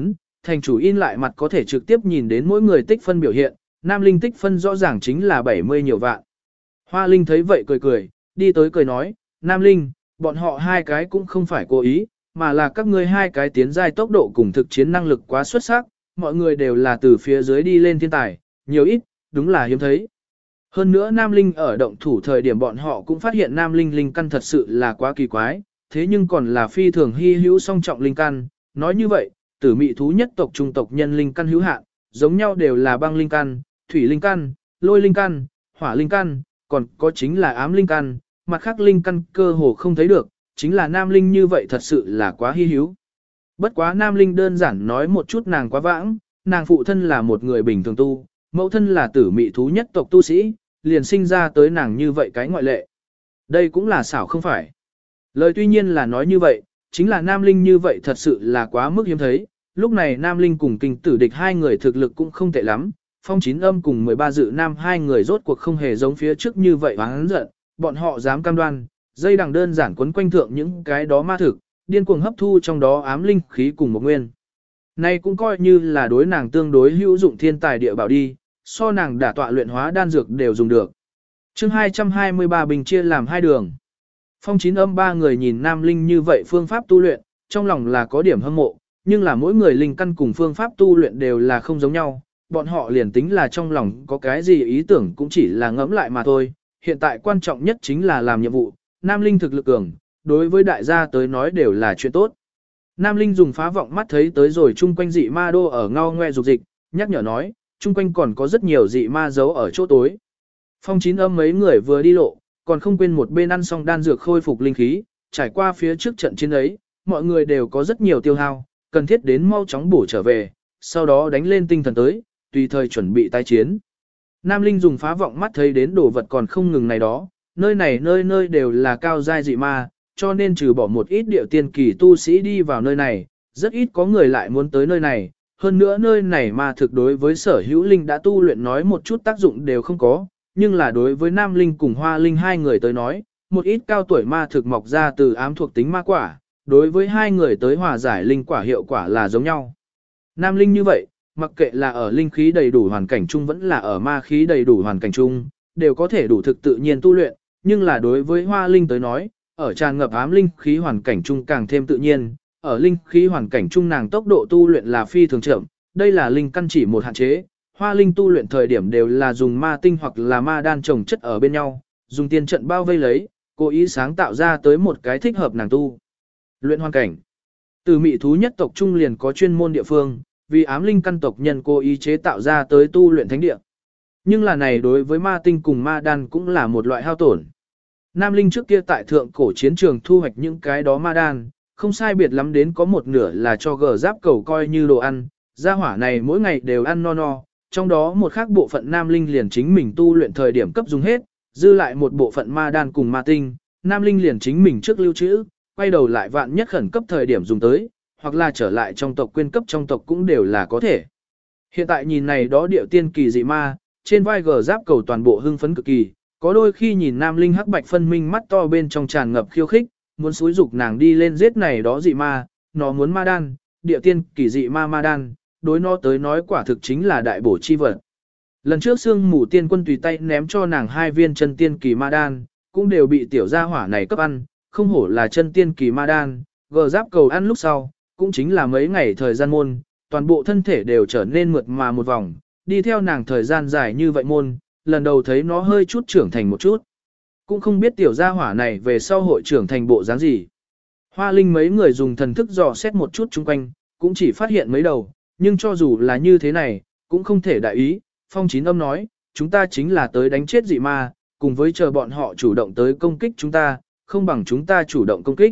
thành chủ in lại mặt có thể trực tiếp nhìn đến mỗi người tích phân biểu hiện, Nam Linh tích phân rõ ràng chính là 70 nhiều vạn. Hoa Linh thấy vậy cười cười, đi tới cười nói, Nam Linh, bọn họ hai cái cũng không phải cố ý, mà là các ngươi hai cái tiến giai tốc độ cùng thực chiến năng lực quá xuất sắc, mọi người đều là từ phía dưới đi lên thiên tài, nhiều ít, đúng là hiếm thấy. Hơn nữa Nam Linh ở động thủ thời điểm bọn họ cũng phát hiện Nam Linh linh căn thật sự là quá kỳ quái, thế nhưng còn là phi thường hy hữu song trọng linh căn, nói như vậy, tử mị thú nhất tộc trung tộc nhân linh căn hữu hạn, giống nhau đều là băng linh căn, thủy linh căn, lôi linh căn, hỏa linh căn, còn có chính là ám linh căn, mặt khác linh căn cơ hồ không thấy được, chính là Nam Linh như vậy thật sự là quá hy hữu. Bất quá Nam Linh đơn giản nói một chút nàng quá vãng, nàng phụ thân là một người bình thường tu, mẫu thân là tử mị thú nhất tộc tu sĩ, liền sinh ra tới nàng như vậy cái ngoại lệ. Đây cũng là xảo không phải. Lời tuy nhiên là nói như vậy, chính là Nam Linh như vậy thật sự là quá mức hiếm thấy, lúc này Nam Linh cùng kinh tử địch hai người thực lực cũng không tệ lắm, Phong Chín Âm cùng 13 dự nam hai người rốt cuộc không hề giống phía trước như vậy oán giận, bọn họ dám cam đoan, dây đằng đơn giản quấn quanh thượng những cái đó ma thực, điên cuồng hấp thu trong đó ám linh khí cùng một nguyên. Này cũng coi như là đối nàng tương đối hữu dụng thiên tài địa bảo đi, so nàng đả tọa luyện hóa đan dược đều dùng được. Chương 223 bình chia làm hai đường. Phong Chín Âm ba người nhìn Nam Linh như vậy phương pháp tu luyện, trong lòng là có điểm hâm mộ, nhưng là mỗi người linh căn cùng phương pháp tu luyện đều là không giống nhau, bọn họ liền tính là trong lòng có cái gì ý tưởng cũng chỉ là ngẫm lại mà thôi. Hiện tại quan trọng nhất chính là làm nhiệm vụ, Nam Linh thực lực cường, đối với đại gia tới nói đều là chuyện tốt. Nam Linh dùng phá vọng mắt thấy tới rồi chung quanh dị ma đô ở ngao ngoe dục dịch, nhắc nhở nói, chung quanh còn có rất nhiều dị ma giấu ở chỗ tối. Phong Chín Âm mấy người vừa đi lộ, còn không quên một bên ăn xong đan dược khôi phục linh khí, trải qua phía trước trận chiến ấy, mọi người đều có rất nhiều tiêu hao, cần thiết đến mau chóng bổ trở về, sau đó đánh lên tinh thần tới, tùy thời chuẩn bị tái chiến. Nam Linh dùng phá vọng mắt thấy đến đồ vật còn không ngừng này đó, nơi này nơi nơi đều là cao giai dị ma, cho nên trừ bỏ một ít điệu tiên kỳ tu sĩ đi vào nơi này, rất ít có người lại muốn tới nơi này, hơn nữa nơi này mà thực đối với sở hữu linh đã tu luyện nói một chút tác dụng đều không có, nhưng là đối với Nam Linh cùng Hoa Linh hai người tới nói, một ít cao tuổi ma thực mọc ra từ ám thuộc tính ma quả, đối với hai người tới hòa giải linh quả hiệu quả là giống nhau. Nam Linh như vậy, mặc kệ là ở linh khí đầy đủ hoàn cảnh chung vẫn là ở ma khí đầy đủ hoàn cảnh chung, đều có thể đủ thực tự nhiên tu luyện, nhưng là đối với Hoa Linh tới nói, ở tràn ngập ám linh khí hoàn cảnh chung càng thêm tự nhiên, ở linh khí hoàn cảnh chung nàng tốc độ tu luyện là phi thường chậm, đây là linh căn chỉ một hạn chế. Hoa Linh tu luyện thời điểm đều là dùng ma tinh hoặc là ma đan trồng chất ở bên nhau, dùng tiên trận bao vây lấy, cố ý sáng tạo ra tới một cái thích hợp nàng tu luyện hoàn cảnh. Từ mị thú nhất tộc trung liền có chuyên môn địa phương, vì ám linh căn tộc nhân cố ý chế tạo ra tới tu luyện thánh địa. Nhưng là này đối với ma tinh cùng ma đan cũng là một loại hao tổn. Nam Linh trước kia tại thượng cổ chiến trường thu hoạch những cái đó ma đan, không sai biệt lắm đến có một nửa là cho gờ giáp cầu coi như đồ ăn, gia hỏa này mỗi ngày đều ăn no no, trong đó một khác bộ phận Nam Linh liền chính mình tu luyện thời điểm cấp dùng hết, dư lại một bộ phận ma đan cùng ma tinh, Nam Linh liền chính mình trước lưu trữ, quay đầu lại vạn nhất khẩn cấp thời điểm dùng tới, hoặc là trở lại trong tộc quyên cấp trong tộc cũng đều là có thể. Hiện tại nhìn này đó điệu tiên kỳ dị ma, trên vai gờ giáp cầu toàn bộ hưng phấn cực kỳ, có đôi khi nhìn Nam Linh hắc bạch phân minh mắt to bên trong tràn ngập khiêu khích, muốn xúi dục nàng đi lên giết này đó dị ma, nó muốn ma đan, điệu tiên kỳ dị ma ma đan, đối nó tới nói quả thực chính là đại bổ chi vật. Lần trước Sương Mù Tiên Quân tùy tay ném cho nàng 2 viên chân tiên kỳ ma đan, cũng đều bị tiểu gia hỏa này cấp ăn, không hổ là chân tiên kỳ ma đan, gờ giáp cầu ăn lúc sau, cũng chính là mấy ngày thời gian môn, toàn bộ thân thể đều trở nên mượt mà một vòng, đi theo nàng thời gian dài như vậy môn, lần đầu thấy nó hơi chút trưởng thành một chút. Cũng không biết tiểu gia hỏa này về sau hội trưởng thành bộ dáng gì. Hoa Linh mấy người dùng thần thức dò xét một chút chung quanh, cũng chỉ phát hiện mấy đầu, nhưng cho dù là như thế này, cũng không thể đại ý. Phong Chín Âm nói, chúng ta chính là tới đánh chết dị ma, cùng với chờ bọn họ chủ động tới công kích chúng ta, không bằng chúng ta chủ động công kích.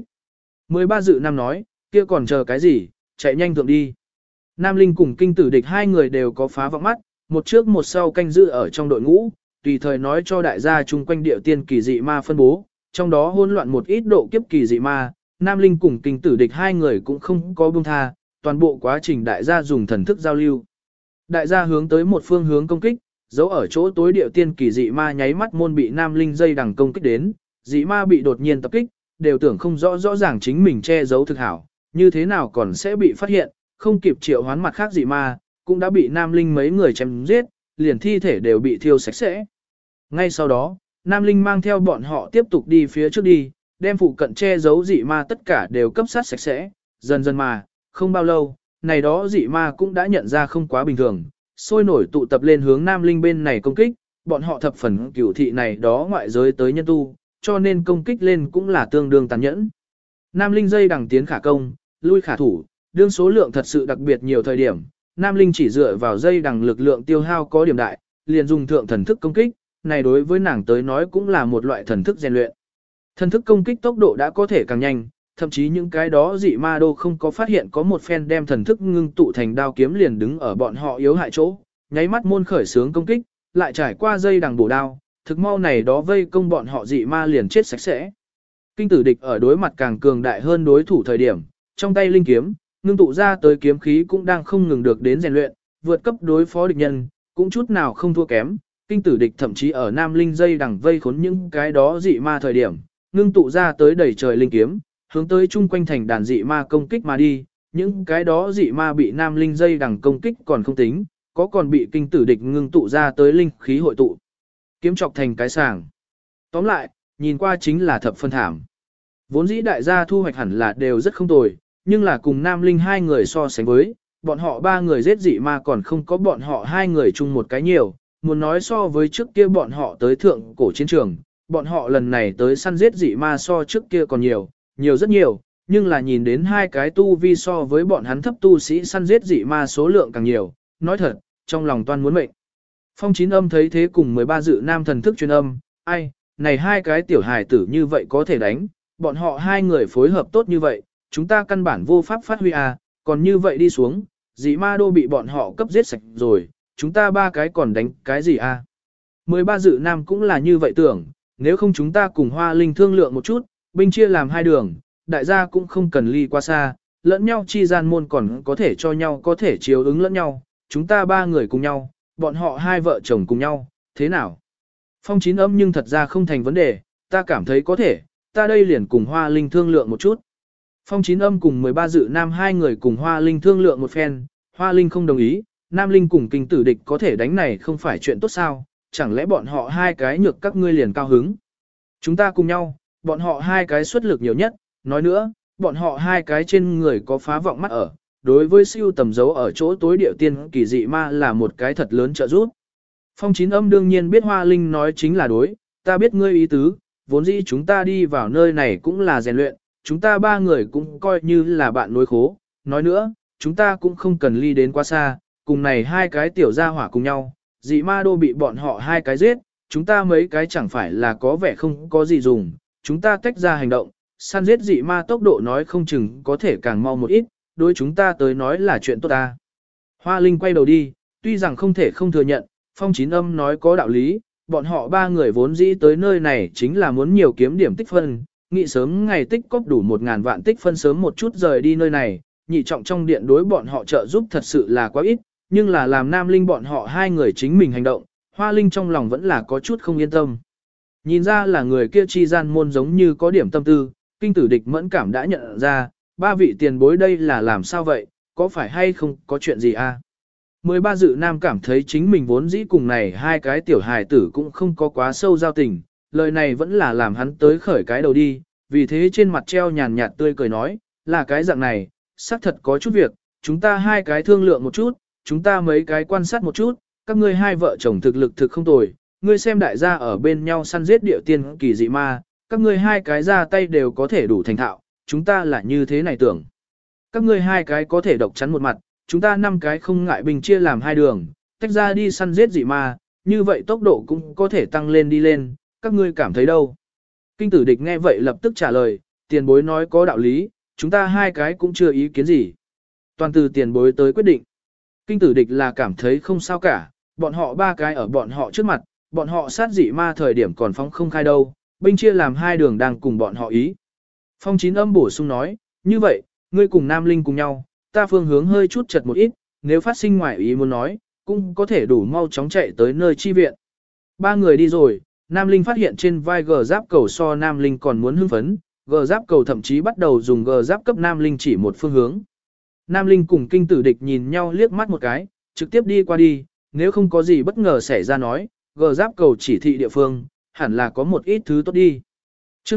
13 dự nam nói, kia còn chờ cái gì, chạy nhanh thượng đi. Nam Linh cùng kinh tử địch hai người đều có phá vọng mắt, một trước một sau canh giữ ở trong đội ngũ, tùy thời nói cho đại gia chung quanh điệu tiên kỳ dị ma phân bố, trong đó hỗn loạn một ít độ kiếp kỳ dị ma, Nam Linh cùng kinh tử địch hai người cũng không có buông tha, toàn bộ quá trình đại gia dùng thần thức giao lưu. Đại gia hướng tới một phương hướng công kích, giấu ở chỗ tối điệu tiên kỳ dị ma nháy mắt môn bị Nam Linh dây đằng công kích đến, dị ma bị đột nhiên tập kích, đều tưởng không rõ ràng chính mình che giấu thực hảo, như thế nào còn sẽ bị phát hiện, không kịp triệu hoán mặt khác dị ma, cũng đã bị Nam Linh mấy người chém giết, liền thi thể đều bị thiêu sạch sẽ. Ngay sau đó, Nam Linh mang theo bọn họ tiếp tục đi phía trước đi, đem phụ cận che giấu dị ma tất cả đều cấp sát sạch sẽ, dần dần mà, không bao lâu, này đó dị ma cũng đã nhận ra không quá bình thường, sôi nổi tụ tập lên hướng Nam Linh bên này công kích, bọn họ thập phần cửu thị này đó ngoại giới tới nhân tu, cho nên công kích lên cũng là tương đương tàn nhẫn. Nam Linh dây đằng tiến khả công, lui khả thủ, đương số lượng thật sự đặc biệt nhiều thời điểm, Nam Linh chỉ dựa vào dây đằng lực lượng tiêu hao có điểm đại, liền dùng thượng thần thức công kích, này đối với nàng tới nói cũng là một loại thần thức rèn luyện. Thần thức công kích tốc độ đã có thể càng nhanh, thậm chí những cái đó dị ma đô không có phát hiện có một phen đem thần thức ngưng tụ thành đao kiếm liền đứng ở bọn họ yếu hại chỗ, nháy mắt môn khởi sướng công kích, lại trải qua dây đằng bổ đao, thực mau này đó vây công bọn họ dị ma liền chết sạch sẽ. Kinh tử địch ở đối mặt càng cường đại hơn đối thủ thời điểm, trong tay linh kiếm, ngưng tụ ra tới kiếm khí cũng đang không ngừng được đến rèn luyện, vượt cấp đối phó địch nhân, cũng chút nào không thua kém. Kinh tử địch thậm chí ở Nam Linh dây đằng vây khốn những cái đó dị ma thời điểm, ngưng tụ ra tới đầy trời linh kiếm, hướng tới chung quanh thành đàn dị ma công kích mà đi, những cái đó dị ma bị Nam Linh dây đằng công kích còn không tính, có còn bị kinh tử địch ngưng tụ ra tới linh khí hội tụ, kiếm chọc thành cái sàng. Tóm lại, nhìn qua chính là thập phân thảm. Vốn dĩ đại gia thu hoạch hẳn là đều rất không tồi, nhưng là cùng Nam Linh hai người so sánh với, bọn họ ba người giết dị ma còn không có bọn họ hai người chung một cái nhiều, muốn nói so với trước kia bọn họ tới thượng cổ chiến trường, bọn họ lần này tới săn giết dị ma so trước kia còn nhiều, nhiều rất nhiều, nhưng là nhìn đến hai cái tu vi so với bọn hắn thấp tu sĩ săn giết dị ma số lượng càng nhiều, nói thật, trong lòng toan muốn mệnh. Phong Chín Âm thấy thế cùng 13 dự nam thần thức truyền âm, ai, này hai cái tiểu hài tử như vậy có thể đánh, bọn họ hai người phối hợp tốt như vậy, chúng ta căn bản vô pháp phát huy à, còn như vậy đi xuống, dị ma đô bị bọn họ cấp giết sạch rồi, chúng ta ba cái còn đánh cái gì à. 13 dự nam cũng là như vậy tưởng, nếu không chúng ta cùng Hoa Linh thương lượng một chút, binh chia làm hai đường, đại gia cũng không cần ly quá xa, lẫn nhau chi gian môn còn có thể cho nhau có thể chiếu ứng lẫn nhau, chúng ta ba người cùng nhau, bọn họ hai vợ chồng cùng nhau, thế nào? Phong Chín Âm nhưng thật ra không thành vấn đề, ta cảm thấy có thể, ta đây liền cùng Hoa Linh thương lượng một chút. Phong Chín Âm cùng 13 dự nam hai người cùng Hoa Linh thương lượng một phen, Hoa Linh không đồng ý, Nam Linh cùng kinh tử địch có thể đánh này không phải chuyện tốt sao, chẳng lẽ bọn họ hai cái nhược các ngươi liền cao hứng. Chúng ta cùng nhau, bọn họ hai cái xuất lực nhiều nhất, nói nữa, bọn họ hai cái trên người có phá vọng mắt ở, đối với siêu tầm dấu ở chỗ tối điệu tiên kỳ dị ma là một cái thật lớn trợ giúp. Phong Chín Âm đương nhiên biết Hoa Linh nói chính là đối, ta biết ngươi ý tứ, vốn dĩ chúng ta đi vào nơi này cũng là rèn luyện, chúng ta ba người cũng coi như là bạn nối khố, nói nữa, chúng ta cũng không cần ly đến quá xa, cùng này hai cái tiểu gia hỏa cùng nhau, dị ma đô bị bọn họ hai cái giết, chúng ta mấy cái chẳng phải là có vẻ không có gì dùng, chúng ta tách ra hành động, săn giết dị ma tốc độ nói không chừng có thể càng mau một ít, đối chúng ta tới nói là chuyện tốt ta. Hoa Linh quay đầu đi, tuy rằng không thể không thừa nhận, Phong Chín Âm nói có đạo lý, bọn họ ba người vốn dĩ tới nơi này chính là muốn nhiều kiếm điểm tích phân, nghĩ sớm ngày tích cóp đủ 1.000 vạn tích phân sớm một chút rời đi nơi này, nhị trọng trong điện đối bọn họ trợ giúp thật sự là quá ít, nhưng là làm Nam Linh bọn họ hai người chính mình hành động, Hoa Linh trong lòng vẫn là có chút không yên tâm. Nhìn ra là người kia chi gian môn giống như có điểm tâm tư, kinh tử địch mẫn cảm đã nhận ra, ba vị tiền bối đây là làm sao vậy, có phải hay không có chuyện gì à? 13 dự nam cảm thấy chính mình vốn dĩ cùng này hai cái tiểu hài tử cũng không có quá sâu giao tình, lời này vẫn là làm hắn tới khởi cái đầu đi, vì thế trên mặt treo nhàn nhạt tươi cười nói, là cái dạng này, xác thật có chút việc, chúng ta hai cái thương lượng một chút, chúng ta mấy cái quan sát một chút, các ngươi hai vợ chồng thực lực thực không tồi, ngươi xem đại gia ở bên nhau săn giết điệu tiên kỳ dị ma, các ngươi hai cái ra tay đều có thể đủ thành thạo, chúng ta là như thế này tưởng. Các ngươi hai cái có thể độc chắn một mặt, chúng ta 5 cái không ngại bình chia làm hai đường, tách ra đi săn giết dị ma, như vậy tốc độ cũng có thể tăng lên đi lên, các ngươi cảm thấy đâu? Kinh tử địch nghe vậy lập tức trả lời, tiền bối nói có đạo lý, chúng ta hai cái cũng chưa ý kiến gì. Toàn từ tiền bối tới quyết định. Kinh tử địch là cảm thấy không sao cả, bọn họ ba cái ở bọn họ trước mặt, bọn họ sát dị ma thời điểm còn phóng không khai đâu, binh chia làm hai đường đang cùng bọn họ ý. Phong Chín Âm bổ sung nói, như vậy, ngươi cùng Nam Linh cùng nhau, ta phương hướng hơi chút chật một ít, nếu phát sinh ngoài ý muốn nói, cũng có thể đủ mau chóng chạy tới nơi chi viện. Ba người đi rồi, Nam Linh phát hiện trên vai gờ giáp cầu so Nam Linh còn muốn hưng phấn, gờ giáp cầu thậm chí bắt đầu dùng gờ giáp cấp Nam Linh chỉ một phương hướng. Nam Linh cùng kinh tử địch nhìn nhau liếc mắt một cái, trực tiếp đi qua đi, nếu không có gì bất ngờ xảy ra nói, gờ giáp cầu chỉ thị địa phương, hẳn là có một ít thứ tốt đi. chương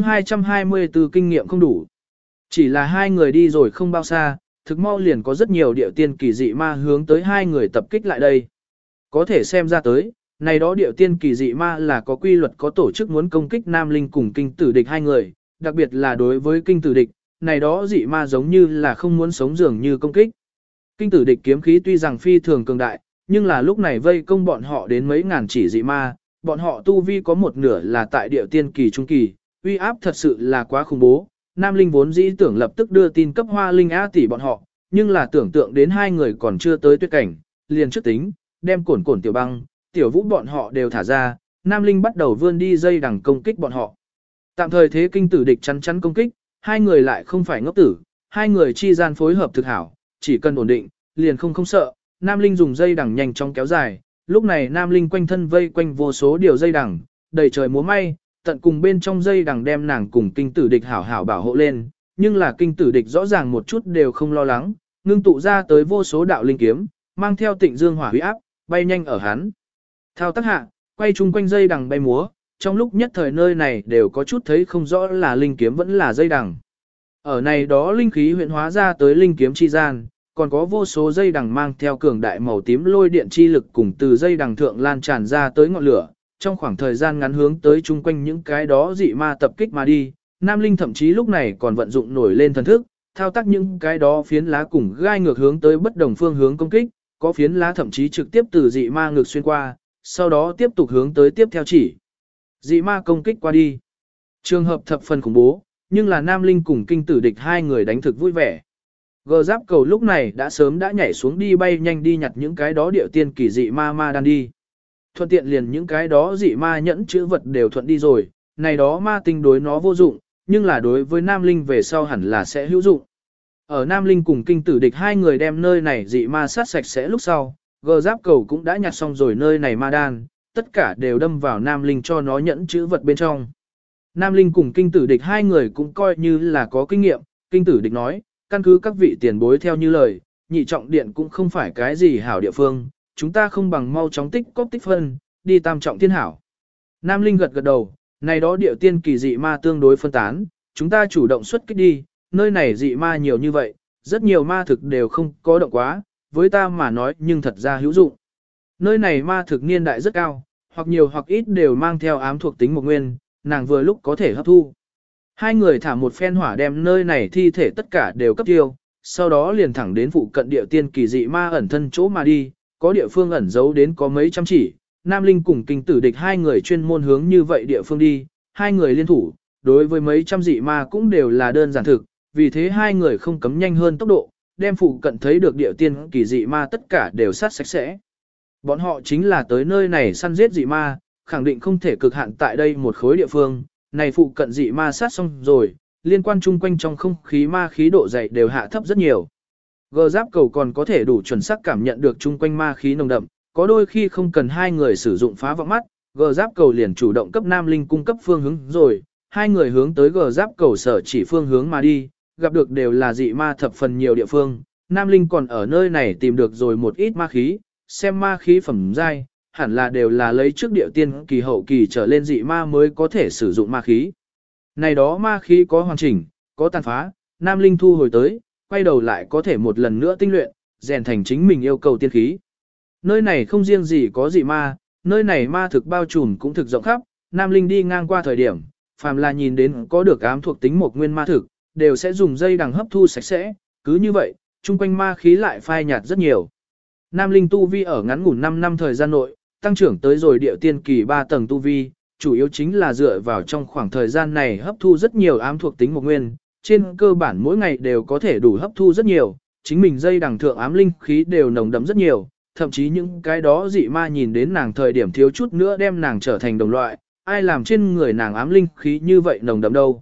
224 kinh nghiệm không đủ. Chỉ là hai người đi rồi không bao xa, thực mau liền có rất nhiều điệu tiên kỳ dị ma hướng tới hai người tập kích lại đây. Có thể xem ra tới, này đó điệu tiên kỳ dị ma là có quy luật có tổ chức muốn công kích Nam Linh cùng kinh tử địch hai người, đặc biệt là đối với kinh tử địch, này đó dị ma giống như là không muốn sống dường như công kích. Kinh tử địch kiếm khí tuy rằng phi thường cường đại, nhưng là lúc này vây công bọn họ đến mấy ngàn chỉ dị ma, bọn họ tu vi có một nửa là tại điệu tiên kỳ trung kỳ, uy áp thật sự là quá khủng bố. Nam Linh vốn dĩ tưởng lập tức đưa tin cấp Hoa Linh A tỷ bọn họ, nhưng là tưởng tượng đến hai người còn chưa tới tuyệt cảnh, liền trước tính, đem cổn cổn tiểu băng, tiểu vũ bọn họ đều thả ra, Nam Linh bắt đầu vươn đi dây đằng công kích bọn họ. Tạm thời thế kinh tử địch chắn chắn công kích, hai người lại không phải ngốc tử, hai người chi gian phối hợp thực hảo, chỉ cần ổn định, liền không sợ. Nam Linh dùng dây đằng nhanh chóng kéo dài, lúc này Nam Linh quanh thân vây quanh vô số điều dây đằng, đầy trời múa may, tận cùng bên trong dây đằng đem nàng cùng kinh tử địch hảo hảo bảo hộ lên, nhưng là kinh tử địch rõ ràng một chút đều không lo lắng, ngưng tụ ra tới vô số đạo linh kiếm, mang theo tịnh dương hỏa huy áp, bay nhanh ở hắn. Thao tác hạ, quay chung quanh dây đằng bay múa, trong lúc nhất thời nơi này đều có chút thấy không rõ là linh kiếm vẫn là dây đằng. Ở này đó linh khí huyện hóa ra tới linh kiếm chi gian, còn có vô số dây đằng mang theo cường đại màu tím lôi điện chi lực cùng từ dây đằng thượng lan tràn ra tới ngọn lửa, trong khoảng thời gian ngắn hướng tới chung quanh những cái đó dị ma tập kích mà đi. Nam Linh thậm chí lúc này còn vận dụng nổi lên thần thức, thao tác những cái đó phiến lá cùng gai ngược hướng tới bất đồng phương hướng công kích, có phiến lá thậm chí trực tiếp từ dị ma ngược xuyên qua, sau đó tiếp tục hướng tới tiếp theo chỉ. Dị ma công kích qua đi. Trường hợp thập phần khủng bố, nhưng là Nam Linh cùng kinh tử địch hai người đánh thực vui vẻ. Gờ giáp cầu lúc này đã sớm đã nhảy xuống đi bay nhanh đi nhặt những cái đó điệu tiên kỳ dị ma đan đi. Thuận tiện liền những cái đó dị ma nhẫn chữ vật đều thuận đi rồi, này đó ma tinh đối nó vô dụng, nhưng là đối với Nam Linh về sau hẳn là sẽ hữu dụng. Ở Nam Linh cùng kinh tử địch hai người đem nơi này dị ma sát sạch sẽ lúc sau, gờ giáp cầu cũng đã nhặt xong rồi nơi này ma đan, tất cả đều đâm vào Nam Linh cho nó nhẫn chữ vật bên trong. Nam Linh cùng kinh tử địch hai người cũng coi như là có kinh nghiệm, kinh tử địch nói, căn cứ các vị tiền bối theo như lời, nhị trọng điện cũng không phải cái gì hảo địa phương, chúng ta không bằng mau chóng tích cóp tích phân, đi tam trọng thiên hảo. Nam Linh gật gật đầu, này đó điệu tiên kỳ dị ma tương đối phân tán, chúng ta chủ động xuất kích đi, nơi này dị ma nhiều như vậy, rất nhiều ma thực đều không có động quá, với ta mà nói nhưng thật ra hữu dụng. Nơi này ma thực niên đại rất cao, hoặc nhiều hoặc ít đều mang theo ám thuộc tính một nguyên, nàng vừa lúc có thể hấp thu. Hai người thả một phen hỏa đem nơi này thi thể tất cả đều cấp tiêu, sau đó liền thẳng đến phụ cận địa tiên kỳ dị ma ẩn thân chỗ mà đi, có địa phương ẩn giấu đến có mấy trăm chỉ. Nam Linh cùng kinh tử địch hai người chuyên môn hướng như vậy địa phương đi, hai người liên thủ, đối với mấy trăm dị ma cũng đều là đơn giản thực, vì thế hai người không cấm nhanh hơn tốc độ, đem phụ cận thấy được địa tiên kỳ dị ma tất cả đều sát sạch sẽ. Bọn họ chính là tới nơi này săn giết dị ma, khẳng định không thể cực hạn tại đây một khối địa phương, này phụ cận dị ma sát xong rồi, liên quan chung quanh trong không khí ma khí độ dày đều hạ thấp rất nhiều. Gờ giáp cầu còn có thể đủ chuẩn xác cảm nhận được chung quanh ma khí nồng đậm, có đôi khi không cần hai người sử dụng phá vọng mắt, gờ giáp cầu liền chủ động cấp Nam Linh cung cấp phương hướng rồi, hai người hướng tới gờ giáp cầu sở chỉ phương hướng mà đi, gặp được đều là dị ma thập phần nhiều địa phương, Nam Linh còn ở nơi này tìm được rồi một ít ma khí, xem ma khí phẩm giai, hẳn là đều là lấy trước địa tiên kỳ hậu kỳ trở lên dị ma mới có thể sử dụng ma khí. Này đó ma khí có hoàn chỉnh, có tàn phá, Nam Linh thu hồi tới, quay đầu lại có thể một lần nữa tinh luyện, rèn thành chính mình yêu cầu tiên khí. Nơi này không riêng gì có dị ma, nơi này ma thực bao trùm cũng thực rộng khắp, Nam Linh đi ngang qua thời điểm, phàm là nhìn đến có được ám thuộc tính một nguyên ma thực, đều sẽ dùng dây đằng hấp thu sạch sẽ, cứ như vậy, chung quanh ma khí lại phai nhạt rất nhiều. Nam Linh tu vi ở ngắn ngủn 5 năm thời gian nội, tăng trưởng tới rồi địa tiên kỳ 3 tầng tu vi, chủ yếu chính là dựa vào trong khoảng thời gian này hấp thu rất nhiều ám thuộc tính một nguyên, trên cơ bản mỗi ngày đều có thể đủ hấp thu rất nhiều, chính mình dây đằng thượng ám linh khí đều nồng đậm rất nhiều, thậm chí những cái đó dị ma nhìn đến nàng thời điểm thiếu chút nữa đem nàng trở thành đồng loại, ai làm trên người nàng ám linh khí như vậy nồng đậm đâu.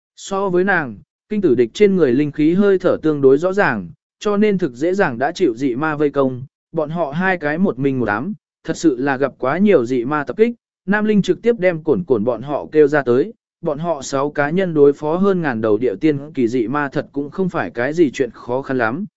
So với nàng, kinh tử địch trên người linh khí hơi thở tương đối rõ ràng, cho nên thực dễ dàng đã chịu dị ma vây công, bọn họ hai cái một mình một ám, thật sự là gặp quá nhiều dị ma tập kích, Nam Linh trực tiếp đem cổn bọn họ kêu ra tới, bọn họ 6 cá nhân đối phó hơn ngàn đầu địa tiên kỳ dị ma thật cũng không phải cái gì chuyện khó khăn lắm.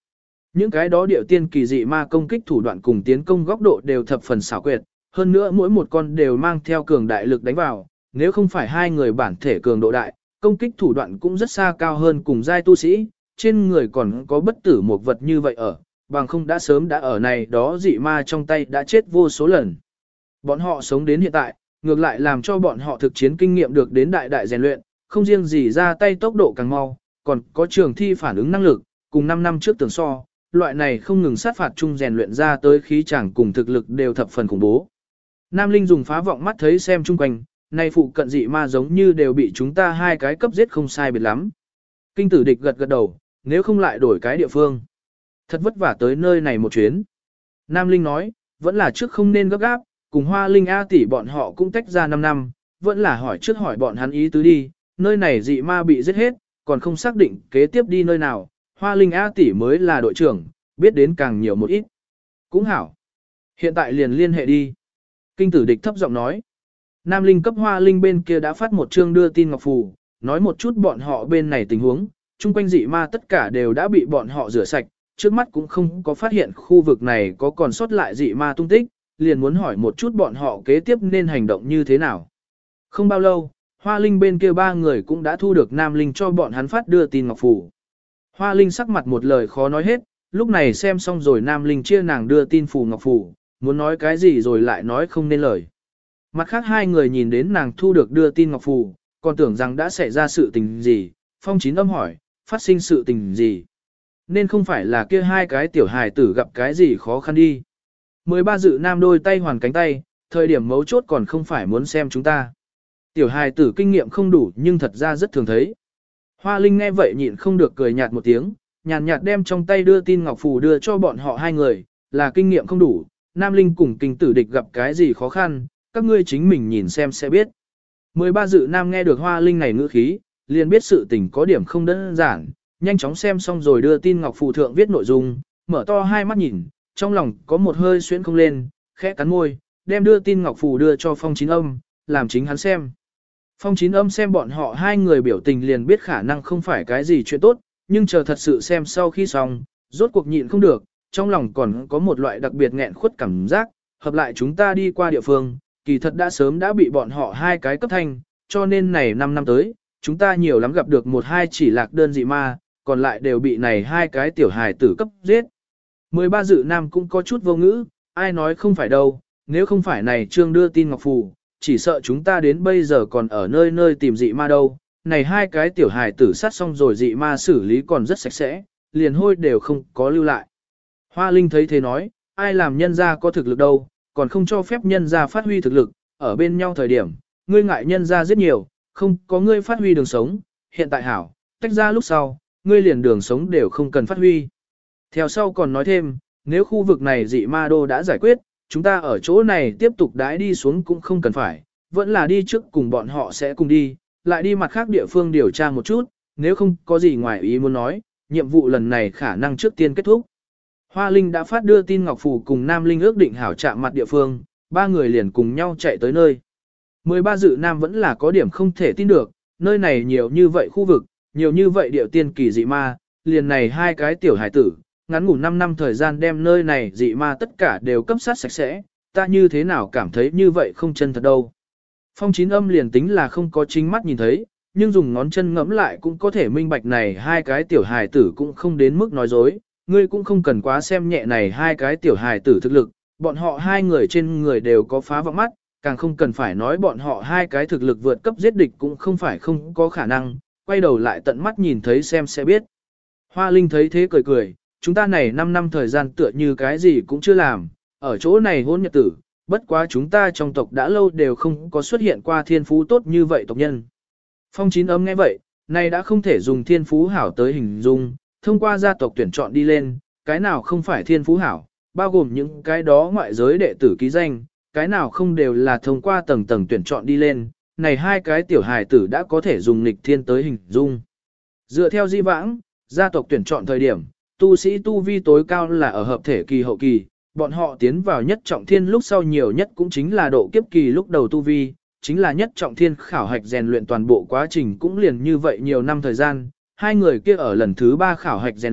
Những cái đó điệu tiên kỳ dị ma công kích thủ đoạn cùng tiến công góc độ đều thập phần xảo quyệt, hơn nữa mỗi một con đều mang theo cường đại lực đánh vào, nếu không phải hai người bản thể cường độ đại, công kích thủ đoạn cũng rất xa cao hơn cùng giai tu sĩ, trên người còn có bất tử một vật như vậy ở, bằng không đã sớm đã ở này đó dị ma trong tay đã chết vô số lần. Bọn họ sống đến hiện tại, ngược lại làm cho bọn họ thực chiến kinh nghiệm được đến đại đại rèn luyện, không riêng gì ra tay tốc độ càng mau, còn có trường thi phản ứng năng lực, cùng 5 năm trước tưởng so, loại này không ngừng sát phạt chung rèn luyện ra tới khí chẳng cùng thực lực đều thập phần khủng bố. Nam Linh dùng phá vọng mắt thấy xem chung quanh, nay phụ cận dị ma giống như đều bị chúng ta hai cái cấp giết không sai biệt lắm. Kinh tử địch gật gật đầu, nếu không lại đổi cái địa phương. Thật vất vả tới nơi này một chuyến. Nam Linh nói, vẫn là trước không nên gấp gáp, cùng Hoa Linh A tỷ bọn họ cũng tách ra 5 năm, vẫn là hỏi trước hỏi bọn hắn ý tứ đi, nơi này dị ma bị giết hết, còn không xác định kế tiếp đi nơi nào, Hoa Linh A tỷ mới là đội trưởng, biết đến càng nhiều một ít. Cũng hảo. Hiện tại liền liên hệ đi. Kinh tử địch thấp giọng nói. Nam Linh cấp Hoa Linh bên kia đã phát một chương đưa tin ngọc phù, nói một chút bọn họ bên này tình huống, chung quanh dị ma tất cả đều đã bị bọn họ rửa sạch, trước mắt cũng không có phát hiện khu vực này có còn sót lại dị ma tung tích, liền muốn hỏi một chút bọn họ kế tiếp nên hành động như thế nào. Không bao lâu, Hoa Linh bên kia ba người cũng đã thu được Nam Linh cho bọn hắn phát đưa tin ngọc phù. Hoa Linh sắc mặt một lời khó nói hết, lúc này xem xong rồi Nam Linh chia nàng đưa tin phù ngọc phù, muốn nói cái gì rồi lại nói không nên lời. Mặt khác hai người nhìn đến nàng thu được đưa tin ngọc phù, còn tưởng rằng đã xảy ra sự tình gì, Phong Chín Âm hỏi, phát sinh sự tình gì. Nên không phải là kia hai cái tiểu hài tử gặp cái gì khó khăn đi. 13 dự nam đôi tay hoàn cánh tay, thời điểm mấu chốt còn không phải muốn xem chúng ta. Tiểu hài tử kinh nghiệm không đủ nhưng thật ra rất thường thấy. Hoa Linh nghe vậy nhịn không được cười nhạt một tiếng, nhàn nhạt đem trong tay đưa tin ngọc phù đưa cho bọn họ hai người, là kinh nghiệm không đủ, Nam Linh cùng kinh tử địch gặp cái gì khó khăn, các ngươi chính mình nhìn xem sẽ biết. 13 dự nam nghe được Hoa Linh này ngữ khí, liền biết sự tình có điểm không đơn giản, nhanh chóng xem xong rồi đưa tin ngọc phù thượng viết nội dung, mở to hai mắt nhìn, trong lòng có một hơi xuyến không lên, khẽ cắn môi, đem đưa tin ngọc phù đưa cho Phong Chín Âm, làm chính hắn xem. Phong Chín Âm xem bọn họ hai người biểu tình liền biết khả năng không phải cái gì chuyện tốt, nhưng chờ thật sự xem sau khi xong, rốt cuộc nhịn không được, trong lòng còn có một loại đặc biệt nghẹn khuất cảm giác, hợp lại chúng ta đi qua địa phương, kỳ thật đã sớm đã bị bọn họ hai cái cấp thanh, cho nên này 5 năm tới, chúng ta nhiều lắm gặp được một hai chỉ lạc đơn dị ma, còn lại đều bị này hai cái tiểu hài tử cấp giết. 13 dự nam cũng có chút vô ngữ, ai nói không phải đâu, nếu không phải này trương đưa tin ngọc phù, chỉ sợ chúng ta đến bây giờ còn ở nơi nơi tìm dị ma đâu, này hai cái tiểu hài tử sát xong rồi dị ma xử lý còn rất sạch sẽ, liền hôi đều không có lưu lại. Hoa Linh thấy thế nói, ai làm nhân gia có thực lực đâu, còn không cho phép nhân gia phát huy thực lực, ở bên nhau thời điểm, ngươi ngại nhân gia rất nhiều, không có ngươi phát huy đường sống, hiện tại hảo, tách ra lúc sau, ngươi liền đường sống đều không cần phát huy. Theo sau còn nói thêm, nếu khu vực này dị ma đô đã giải quyết, chúng ta ở chỗ này tiếp tục đãi đi xuống cũng không cần phải, vẫn là đi trước cùng bọn họ sẽ cùng đi, lại đi mặt khác địa phương điều tra một chút, nếu không có gì ngoài ý muốn nói, nhiệm vụ lần này khả năng trước tiên kết thúc. Hoa Linh đã phát đưa tin Ngọc Phù cùng Nam Linh ước định hảo chạm mặt địa phương, ba người liền cùng nhau chạy tới nơi. 13 dự Nam vẫn là có điểm không thể tin được, nơi này nhiều như vậy khu vực, nhiều như vậy điệu tiên kỳ dị ma, liền này hai cái tiểu hải tử, ngắn ngủ 5 năm thời gian đem nơi này dị ma tất cả đều cấp sát sạch sẽ, ta như thế nào cảm thấy như vậy không chân thật đâu. Phong Chín Âm liền tính là không có chính mắt nhìn thấy, nhưng dùng ngón chân ngẫm lại cũng có thể minh bạch này hai cái tiểu hài tử cũng không đến mức nói dối, ngươi cũng không cần quá xem nhẹ này hai cái tiểu hài tử thực lực, bọn họ hai người trên người đều có phá vọng mắt, càng không cần phải nói bọn họ hai cái thực lực vượt cấp giết địch cũng không phải không có khả năng, quay đầu lại tận mắt nhìn thấy xem sẽ biết. Hoa Linh thấy thế cười cười, chúng ta này 5 năm thời gian tựa như cái gì cũng chưa làm, ở chỗ này hôn nhật tử, bất quá chúng ta trong tộc đã lâu đều không có xuất hiện qua thiên phú tốt như vậy tộc nhân. Phong Chín Âm nghe vậy, này đã không thể dùng thiên phú hảo tới hình dung, thông qua gia tộc tuyển chọn đi lên, cái nào không phải thiên phú hảo, bao gồm những cái đó ngoại giới đệ tử ký danh, cái nào không đều là thông qua tầng tầng tuyển chọn đi lên, này hai cái tiểu hài tử đã có thể dùng nghịch thiên tới hình dung. Dựa theo di vãng, gia tộc tuyển chọn thời điểm, tu sĩ tu vi tối cao là ở hợp thể kỳ hậu kỳ, bọn họ tiến vào nhất trọng thiên lúc sau nhiều nhất cũng chính là độ kiếp kỳ lúc đầu tu vi, chính là nhất trọng thiên khảo hạch rèn luyện toàn bộ quá trình cũng liền như vậy nhiều năm thời gian, hai người kia ở lần thứ 3 khảo hạch rèn luyện,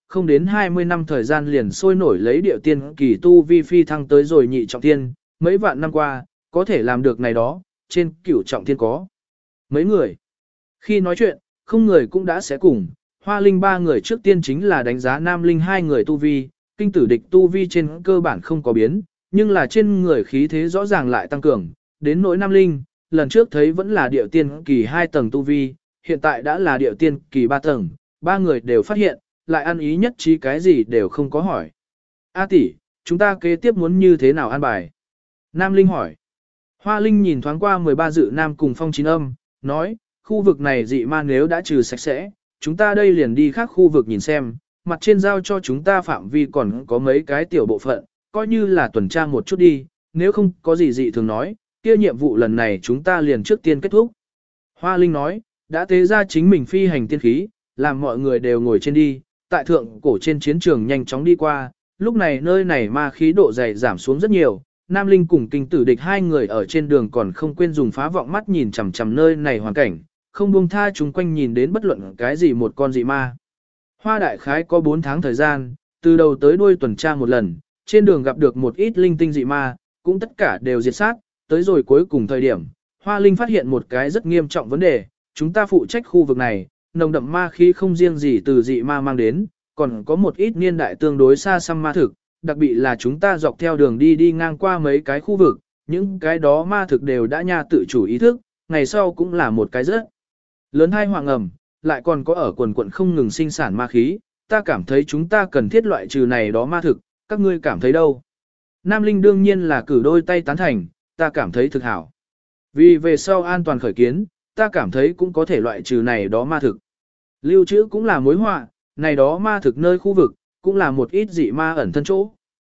không đến 20 năm thời gian liền sôi nổi lấy điệu tiên kỳ tu vi phi thăng tới rồi nhị trọng thiên, mấy vạn năm qua, có thể làm được này đó, trên cửu trọng thiên có mấy người. Khi nói chuyện, không người cũng đã sẽ cùng, Hoa Linh ba người trước tiên chính là đánh giá Nam Linh hai người tu vi, kinh tử địch tu vi trên cơ bản không có biến, nhưng là trên người khí thế rõ ràng lại tăng cường, đến nỗi Nam Linh, lần trước thấy vẫn là điệu tiên kỳ 2 tầng tu vi, hiện tại đã là điệu tiên kỳ 3 tầng, ba người đều phát hiện, lại ăn ý nhất trí cái gì đều không có hỏi. A tỷ, chúng ta kế tiếp muốn như thế nào an bài? Nam Linh hỏi. Hoa Linh nhìn thoáng qua 13 dự nam cùng phong chín âm, nói, khu vực này dị ma nếu đã trừ sạch sẽ, chúng ta đây liền đi khác khu vực nhìn xem, mặt trên giao cho chúng ta phạm vi còn có mấy cái tiểu bộ phận, coi như là tuần tra một chút đi, nếu không có gì dị thường nói, kia nhiệm vụ lần này chúng ta liền trước tiên kết thúc. Hoa Linh nói, đã tế ra chính mình phi hành tiên khí, làm mọi người đều ngồi trên đi, tại thượng cổ trên chiến trường nhanh chóng đi qua, lúc này nơi này ma khí độ dày giảm xuống rất nhiều, Nam Linh cùng kinh tử địch hai người ở trên đường còn không quên dùng phá vọng mắt nhìn chằm chằm nơi này hoàn cảnh, không buông tha chúng quanh nhìn đến bất luận cái gì một con dị ma. Hoa đại khái có 4 tháng thời gian, từ đầu tới đuôi tuần tra một lần, trên đường gặp được một ít linh tinh dị ma, cũng tất cả đều diệt sát, tới rồi cuối cùng thời điểm, Hoa Linh phát hiện một cái rất nghiêm trọng vấn đề, chúng ta phụ trách khu vực này, nồng đậm ma khí không riêng gì từ dị ma mang đến, còn có một ít niên đại tương đối xa xăm ma thực, đặc biệt là chúng ta dọc theo đường đi ngang qua mấy cái khu vực, những cái đó ma thực đều đã nha tự chủ ý thức, ngày sau cũng là một cái rất lớn hai hoàng ẩm, lại còn có ở quần quận không ngừng sinh sản ma khí, ta cảm thấy chúng ta cần thiết loại trừ này đó ma thực, các ngươi cảm thấy đâu? Nam Linh đương nhiên là cử đôi tay tán thành, ta cảm thấy thực hảo. Vì về sau an toàn khởi kiến, ta cảm thấy cũng có thể loại trừ này đó ma thực. Lưu trữ cũng là mối họa, này đó ma thực nơi khu vực, cũng là một ít dị ma ẩn thân chỗ.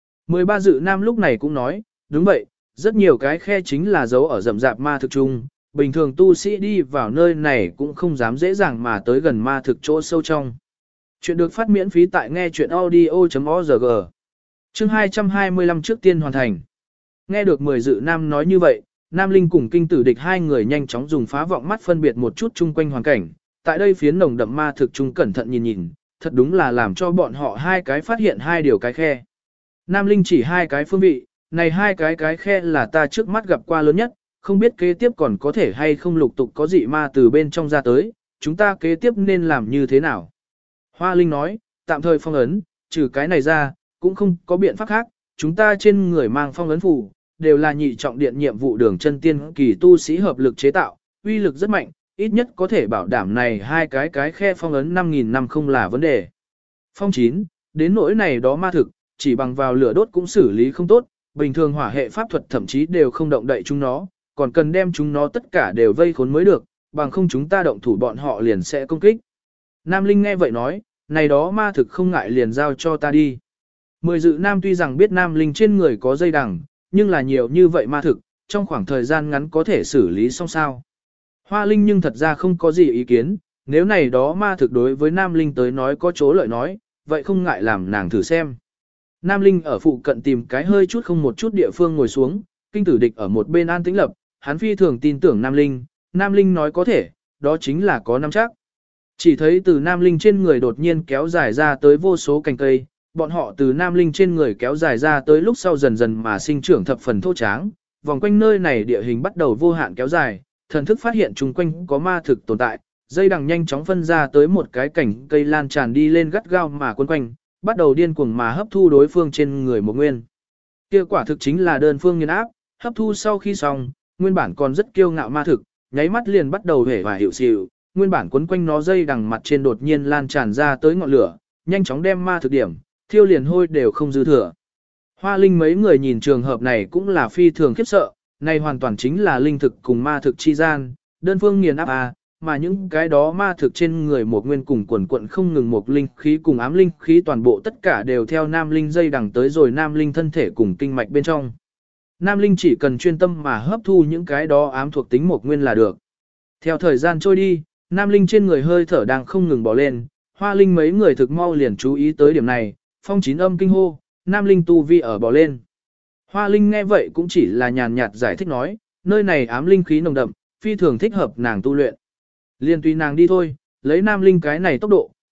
13 dự nam lúc này cũng nói, đúng vậy, rất nhiều cái khe chính là dấu ở rậm rạp ma thực chung, bình thường tu sĩ đi vào nơi này cũng không dám dễ dàng mà tới gần ma thực chỗ sâu trong. Chuyện được phát miễn phí tại nghe chuyện audio.org. Chương 225 trước tiên hoàn thành. Nghe được 10 dự nam nói như vậy, Nam Linh cùng kinh tử địch hai người nhanh chóng dùng phá vọng mắt phân biệt một chút chung quanh hoàn cảnh, tại đây phiến nồng đậm ma thực chung cẩn thận nhìn nhìn, thật đúng là làm cho bọn họ hai cái phát hiện hai điều cái khe. Nam Linh chỉ hai cái phương vị, này hai cái khe là ta trước mắt gặp qua lớn nhất, không biết kế tiếp còn có thể hay không lục tục có dị ma từ bên trong ra tới, chúng ta kế tiếp nên làm như thế nào? Hoa Linh nói, tạm thời phong ấn, trừ cái này ra, cũng không có biện pháp khác, chúng ta trên người mang phong ấn phù, đều là nhị trọng điện nhiệm vụ đường chân tiên kỳ tu sĩ hợp lực chế tạo, uy lực rất mạnh, ít nhất có thể bảo đảm này hai cái khe phong ấn 5.000 năm không là vấn đề. Phong 9, đến nỗi này đó ma thực, chỉ bằng vào lửa đốt cũng xử lý không tốt, bình thường hỏa hệ pháp thuật thậm chí đều không động đậy chúng nó, còn cần đem chúng nó tất cả đều vây khốn mới được, bằng không chúng ta động thủ bọn họ liền sẽ công kích. Nam Linh nghe vậy nói, này đó ma thực không ngại liền giao cho ta đi. 10 dự nam tuy rằng biết Nam Linh trên người có dây đằng, nhưng là nhiều như vậy ma thực, trong khoảng thời gian ngắn có thể xử lý xong sao. Hoa Linh nhưng thật ra không có gì ý kiến, nếu này đó ma thực đối với Nam Linh tới nói có chỗ lợi nói, vậy không ngại làm nàng thử xem. Nam Linh ở phụ cận tìm cái hơi chút không một chút địa phương ngồi xuống, kinh tử địch ở một bên an tĩnh lập, hắn phi thường tin tưởng Nam Linh nói có thể, đó chính là có nắm chắc. Chỉ thấy từ Nam Linh trên người đột nhiên kéo dài ra tới vô số cành cây, bọn họ từ Nam Linh trên người kéo dài ra tới lúc sau dần dần mà sinh trưởng thập phần thô tráng, vòng quanh nơi này địa hình bắt đầu vô hạn kéo dài, thần thức phát hiện chung quanh có ma thực tồn tại, dây đằng nhanh chóng phân ra tới một cái cảnh cây lan tràn đi lên gắt gao mà quấn quanh, bắt đầu điên cuồng mà hấp thu đối phương trên người một nguyên. Kia quả thực chính là đơn phương nghiền áp, hấp thu sau khi xong, nguyên bản còn rất kiêu ngạo ma thực, nháy mắt liền bắt đầu hể và hiệu xỉu, nguyên bản quấn quanh nó dây đằng mặt trên đột nhiên lan tràn ra tới ngọn lửa, nhanh chóng đem ma thực điểm, thiêu liền hôi đều không dư thừa. Hoa Linh mấy người nhìn trường hợp này cũng là phi thường khiếp sợ, này hoàn toàn chính là linh thực cùng ma thực chi gian, đơn phương nghiền áp mà những cái đó ma thực trên người một nguyên cùng quần quận không ngừng một linh khí cùng ám linh khí toàn bộ tất cả đều theo Nam Linh dây đằng tới rồi Nam Linh thân thể cùng kinh mạch bên trong. Nam Linh chỉ cần chuyên tâm mà hấp thu những cái đó ám thuộc tính một nguyên là được. Theo thời gian trôi đi, Nam Linh trên người hơi thở đang không ngừng bỏ lên, Hoa Linh mấy người thực mau liền chú ý tới điểm này, phong chín âm kinh hô, Nam Linh tu vi ở bỏ lên. Hoa Linh nghe vậy cũng chỉ là nhàn nhạt giải thích nói, nơi này ám linh khí nồng đậm, phi thường thích hợp nàng tu luyện. Liên tùy nàng đi thôi, lấy Nam Linh cái này tốc độ,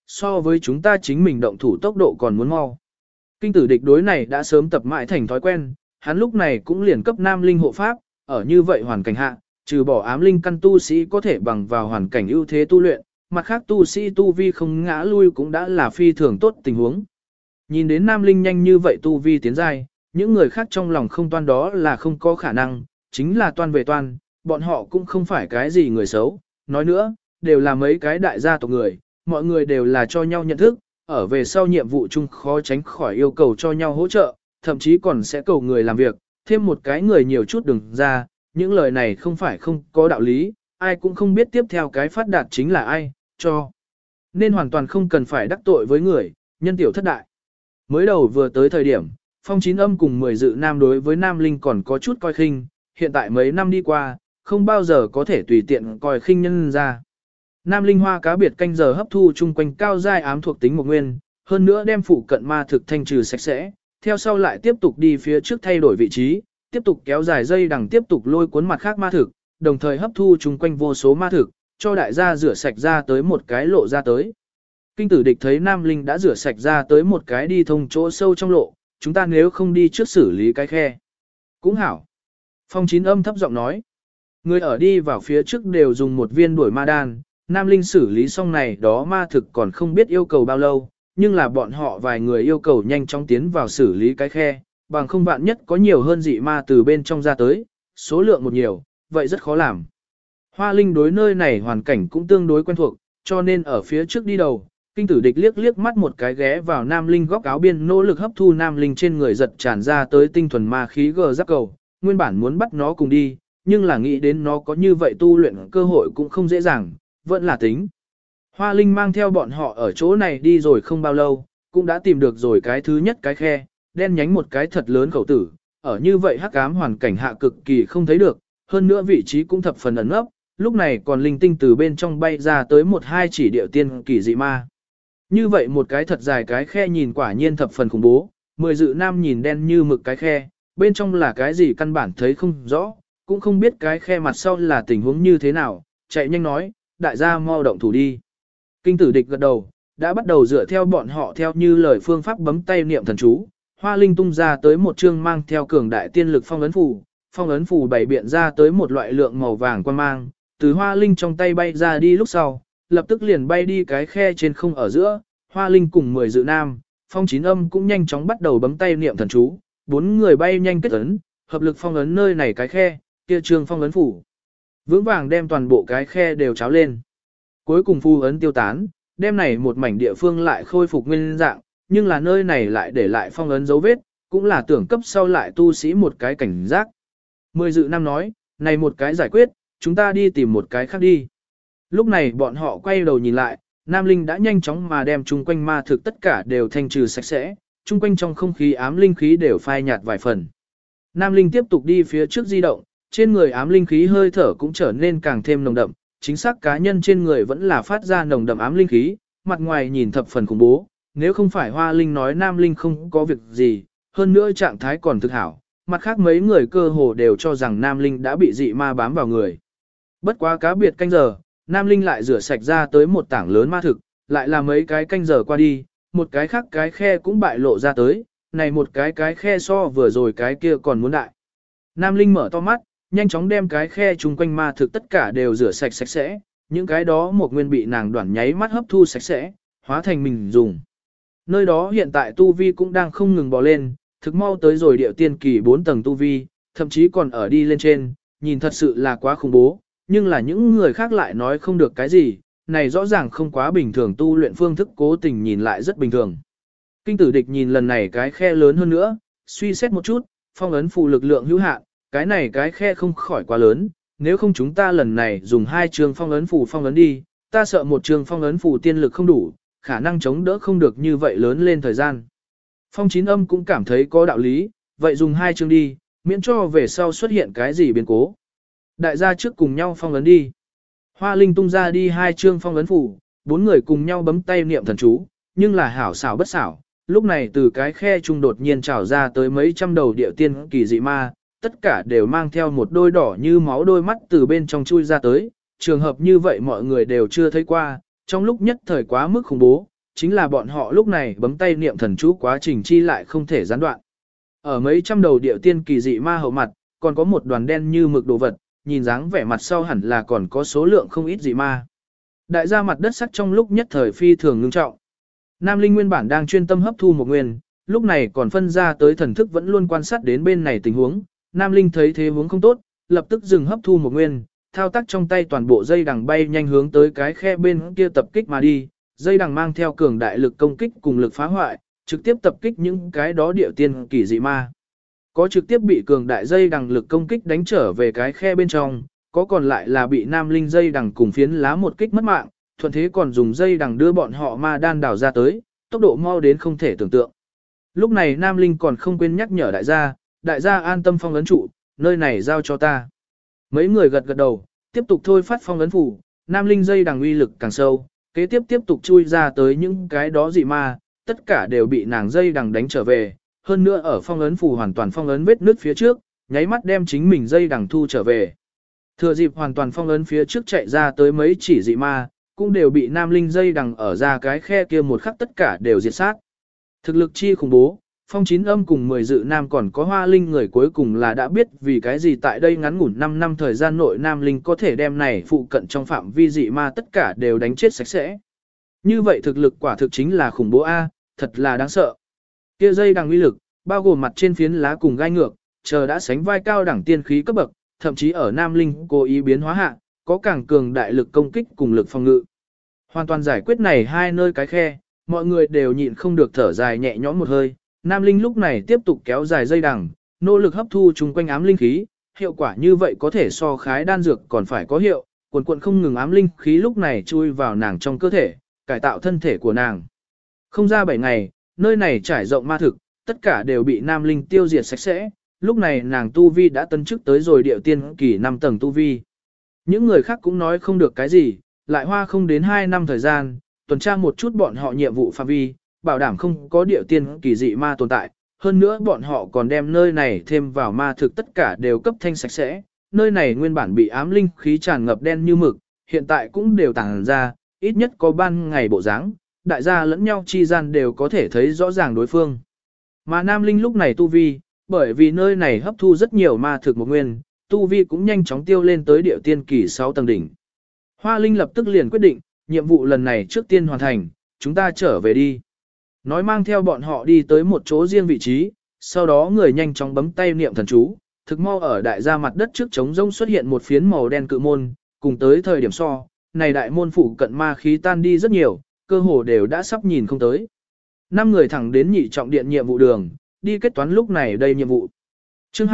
so với chúng ta chính mình động thủ tốc độ còn muốn mau. Kinh tử địch đối này đã sớm tập mãi thành thói quen, hắn lúc này cũng liền cấp nam linh hộ pháp, ở như vậy hoàn cảnh hạ, trừ bỏ ám linh căn tu sĩ có thể bằng vào hoàn cảnh ưu thế tu luyện, mặt khác tu sĩ tu vi không ngã lui cũng đã là phi thường tốt tình huống. Nhìn đến nam linh nhanh như vậy tu vi tiến giai, những người khác trong lòng không toan đó là không có khả năng, chính là toan về toan, bọn họ cũng không phải cái gì người xấu, nói nữa, đều là mấy cái đại gia tộc người, mọi người đều là cho nhau nhận thức, ở về sau nhiệm vụ chung khó tránh khỏi yêu cầu cho nhau hỗ trợ, thậm chí còn sẽ cầu người làm việc, thêm một cái người nhiều chút đừng ra, những lời này không phải không có đạo lý, ai cũng không biết tiếp theo cái phát đạt chính là ai, cho. Nên hoàn toàn không cần phải đắc tội với người, nhân tiểu thất đại. Mới đầu vừa tới thời điểm, Phong Chín Âm cùng 10 dự nam đối với Nam Linh còn có chút coi khinh, hiện tại mấy năm đi qua, không bao giờ có thể tùy tiện coi khinh nhân ra. Nam Linh hoa cá biệt canh giờ hấp thu chung quanh cao giai ám thuộc tính một nguyên, hơn nữa đem phụ cận ma thực thanh trừ sạch sẽ, theo sau lại tiếp tục đi phía trước thay đổi vị trí, tiếp tục kéo dài dây đằng tiếp tục lôi cuốn mặt khác ma thực, đồng thời hấp thu chung quanh vô số ma thực, cho đại gia rửa sạch ra tới một cái lộ ra tới. Kinh tử địch thấy Nam Linh đã rửa sạch ra tới một cái đi thông chỗ sâu trong lộ, chúng ta nếu không đi trước xử lý cái khe. Cũng hảo. Phong Chín Âm thấp giọng nói. Người ở đi vào phía trước đều dùng một viên đuổi ma đan, Nam Linh xử lý xong này đó ma thực còn không biết yêu cầu bao lâu, nhưng là bọn họ vài người yêu cầu nhanh chóng tiến vào xử lý cái khe, bằng không vạn nhất có nhiều hơn dị ma từ bên trong ra tới, số lượng một nhiều, vậy rất khó làm. Hoa Linh đối nơi này hoàn cảnh cũng tương đối quen thuộc, cho nên ở phía trước đi đầu, kinh tử địch liếc liếc mắt một cái ghé vào Nam Linh góc áo biên nỗ lực hấp thu Nam Linh trên người giật tràn ra tới tinh thuần ma khí gờ giáp cầu, nguyên bản muốn bắt nó cùng đi, nhưng là nghĩ đến nó có như vậy tu luyện cơ hội cũng không dễ dàng, vẫn là tính. Hoa Linh mang theo bọn họ ở chỗ này đi rồi không bao lâu, cũng đã tìm được rồi cái thứ nhất cái khe, đen nhánh một cái thật lớn khẩu tử, ở như vậy hắc ám hoàn cảnh hạ cực kỳ không thấy được, hơn nữa vị trí cũng thập phần ẩn ấp, lúc này còn linh tinh từ bên trong bay ra tới một hai chỉ điệu tiên kỳ dị ma. Như vậy một cái thật dài cái khe nhìn quả nhiên thập phần khủng bố, 10 dự nam nhìn đen như mực cái khe, bên trong là cái gì căn bản thấy không rõ, cũng không biết cái khe mặt sau là tình huống như thế nào, chạy nhanh nói, đại gia mau động thủ đi. Kinh tử địch gật đầu, đã bắt đầu dựa theo bọn họ theo như lời phương pháp bấm tay niệm thần chú, Hoa Linh tung ra tới một chương mang theo cường đại tiên lực phong ấn phù bày biện ra tới một loại lượng màu vàng quan mang, từ Hoa Linh trong tay bay ra đi lúc sau, lập tức liền bay đi cái khe trên không ở giữa, Hoa Linh cùng 10 dự nam, Phong Chín Âm cũng nhanh chóng bắt đầu bấm tay niệm thần chú, 4 người bay nhanh kết ấn, hợp lực phong ấn nơi này cái khe, kia trương phong ấn phủ. Vững vàng đem toàn bộ cái khe đều cháo lên. Cuối cùng phù ấn tiêu tán, đem này một mảnh địa phương lại khôi phục nguyên dạng, nhưng là nơi này lại để lại phong ấn dấu vết, cũng là tưởng cấp sau lại tu sĩ một cái cảnh giác. 10 dự nam nói, này một cái giải quyết, chúng ta đi tìm một cái khác đi. Lúc này bọn họ quay đầu nhìn lại, Nam Linh đã nhanh chóng mà đem chung quanh ma thực tất cả đều thanh trừ sạch sẽ, chung quanh trong không khí ám linh khí đều phai nhạt vài phần. Nam Linh tiếp tục đi phía trước di động, trên người ám linh khí hơi thở cũng trở nên càng thêm nồng đậm, chính xác cá nhân trên người vẫn là phát ra nồng đậm ám linh khí, mặt ngoài nhìn thập phần khủng bố, nếu không phải Hoa Linh nói Nam Linh không có việc gì, hơn nữa trạng thái còn thực hảo, mặt khác mấy người cơ hồ đều cho rằng Nam Linh đã bị dị ma bám vào người. Bất quá cá biệt canh giờ, Nam Linh lại rửa sạch ra tới một tảng lớn ma thực, lại là mấy cái canh giờ qua đi, một cái khác cái khe cũng bại lộ ra tới, này một cái khe so vừa rồi cái kia còn muốn đại. Nam Linh mở to mắt, nhanh chóng đem cái khe chung quanh ma thực tất cả đều rửa sạch sạch sẽ, những cái đó một nguyên bị nàng đoản nháy mắt hấp thu sạch sẽ, hóa thành mình dùng. Nơi đó hiện tại tu vi cũng đang không ngừng bò lên, thực mau tới rồi điệu tiên kỳ 4 tầng tu vi, thậm chí còn ở đi lên trên, nhìn thật sự là quá khủng bố, nhưng là những người khác lại nói không được cái gì, này rõ ràng không quá bình thường tu luyện phương thức cố tình nhìn lại rất bình thường. Kinh tử địch nhìn lần này cái khe lớn hơn nữa, suy xét một chút, phong ấn phù lực lượng hữu hạn, cái này cái khe không khỏi quá lớn, nếu không chúng ta lần này dùng 2 trường phong ấn phù phong ấn đi, ta sợ một trường phong ấn phù tiên lực không đủ, khả năng chống đỡ không được như vậy lớn lên thời gian. Phong Chín Âm cũng cảm thấy có đạo lý, vậy dùng 2 trường đi, miễn cho về sau xuất hiện cái gì biến cố. Đại gia trước cùng nhau phong ấn đi. Hoa Linh tung ra đi 2 chương phong ấn phủ, 4 người cùng nhau bấm tay niệm thần chú, nhưng là hảo xảo bất xảo. Lúc này từ cái khe trung đột nhiên trào ra tới mấy trăm đầu điệu tiên kỳ dị ma, tất cả đều mang theo một đôi đỏ như máu đôi mắt từ bên trong chui ra tới. Trường hợp như vậy mọi người đều chưa thấy qua, trong lúc nhất thời quá mức khủng bố, chính là bọn họ lúc này bấm tay niệm thần chú quá trình chi lại không thể gián đoạn. Ở mấy trăm đầu điệu tiên kỳ dị ma hậu mặt, còn có một đoàn đen như mực đồ vật, nhìn dáng vẻ mặt sau hẳn là còn có số lượng không ít dị ma. Đại gia mặt đất sắc trong lúc nhất thời phi thường ngưng trọng. Nam Linh nguyên bản đang chuyên tâm hấp thu một nguyên, lúc này còn phân ra tới thần thức vẫn luôn quan sát đến bên này tình huống. Nam Linh thấy thế huống không tốt, lập tức dừng hấp thu một nguyên, thao tác trong tay toàn bộ dây đằng bay nhanh hướng tới cái khe bên kia tập kích mà đi. Dây đằng mang theo cường đại lực công kích cùng lực phá hoại, trực tiếp tập kích những cái đó điệu tiên kỳ dị ma. Có trực tiếp bị cường đại dây đằng lực công kích đánh trở về cái khe bên trong, có còn lại là bị Nam Linh dây đằng cùng phiến lá một kích mất mạng, thuận thế còn dùng dây đằng đưa bọn họ ma đan đảo ra tới, tốc độ mau đến không thể tưởng tượng. Lúc này Nam Linh còn không quên nhắc nhở đại gia an tâm phong ấn trụ, nơi này giao cho ta. Mấy người gật gật đầu, tiếp tục thôi phát phong ấn phủ, Nam Linh dây đằng uy lực càng sâu, kế tiếp tục chui ra tới những cái đó dị ma, tất cả đều bị nàng dây đằng đánh trở về, hơn nữa ở phong ấn phủ hoàn toàn phong ấn vết nứt phía trước, nháy mắt đem chính mình dây đằng thu trở về. Thừa dịp hoàn toàn phong ấn phía trước chạy ra tới mấy chỉ dị ma, cũng đều bị Nam Linh dây đằng ở ra cái khe kia một khắc tất cả đều diệt sát. Thực lực chi khủng bố, Phong Chín Âm cùng 10 dự nam còn có Hoa Linh người cuối cùng là đã biết vì cái gì tại đây ngắn ngủn 5 năm thời gian nội Nam Linh có thể đem này phụ cận trong phạm vi dị ma tất cả đều đánh chết sạch sẽ. Như vậy thực lực quả thực chính là khủng bố A, thật là đáng sợ. Kia dây đằng uy lực, bao gồm mặt trên phiến lá cùng gai ngược, chờ đã sánh vai cao đẳng tiên khí cấp bậc, thậm chí ở Nam Linh cố ý biến hóa hạ, có càng cường đại lực công kích cùng lực phòng ngự. Hoàn toàn giải quyết này hai nơi cái khe, mọi người đều nhịn không được thở dài nhẹ nhõm một hơi. Nam Linh lúc này tiếp tục kéo dài dây đằng, nỗ lực hấp thu chung quanh ám linh khí, hiệu quả như vậy có thể so khái đan dược còn phải có hiệu, cuồn không ngừng ám linh khí lúc này chui vào nàng trong cơ thể, cải tạo thân thể của nàng. Không ra 7 ngày, nơi này trải rộng ma thực, tất cả đều bị Nam Linh tiêu diệt sạch sẽ, lúc này nàng tu vi đã tân chức tới rồi điệu tiên kỳ 5 tầng tu vi. Những người khác cũng nói không được cái gì, lại hoa không đến 2 năm thời gian, tuần tra một chút bọn họ nhiệm vụ phạm vi, bảo đảm không có điệu tiên kỳ dị ma tồn tại. Hơn nữa bọn họ còn đem nơi này thêm vào ma thực tất cả đều cấp thanh sạch sẽ. Nơi này nguyên bản bị ám linh khí tràn ngập đen như mực, hiện tại cũng đều tàng ra, ít nhất có ban ngày bộ dáng, đại gia lẫn nhau chi gian đều có thể thấy rõ ràng đối phương. Mà Nam Linh lúc này tu vi, bởi vì nơi này hấp thu rất nhiều ma thực một nguyên, tu vi cũng nhanh chóng tiêu lên tới điệu tiên kỳ 6 tầng đỉnh. Hoa Linh lập tức liền quyết định, nhiệm vụ lần này trước tiên hoàn thành, chúng ta trở về đi. Nói mang theo bọn họ đi tới một chỗ riêng vị trí, sau đó người nhanh chóng bấm tay niệm thần chú, thực mau ở đại gia mặt đất trước trống rông xuất hiện một phiến màu đen cự môn, cùng tới thời điểm so, này đại môn phủ cận ma khí tan đi rất nhiều, cơ hồ đều đã sắp nhìn không tới. 5 người thẳng đến nhị trọng điện nhiệm vụ đường, đi kết toán lúc này đây nhiệm vụ. Chương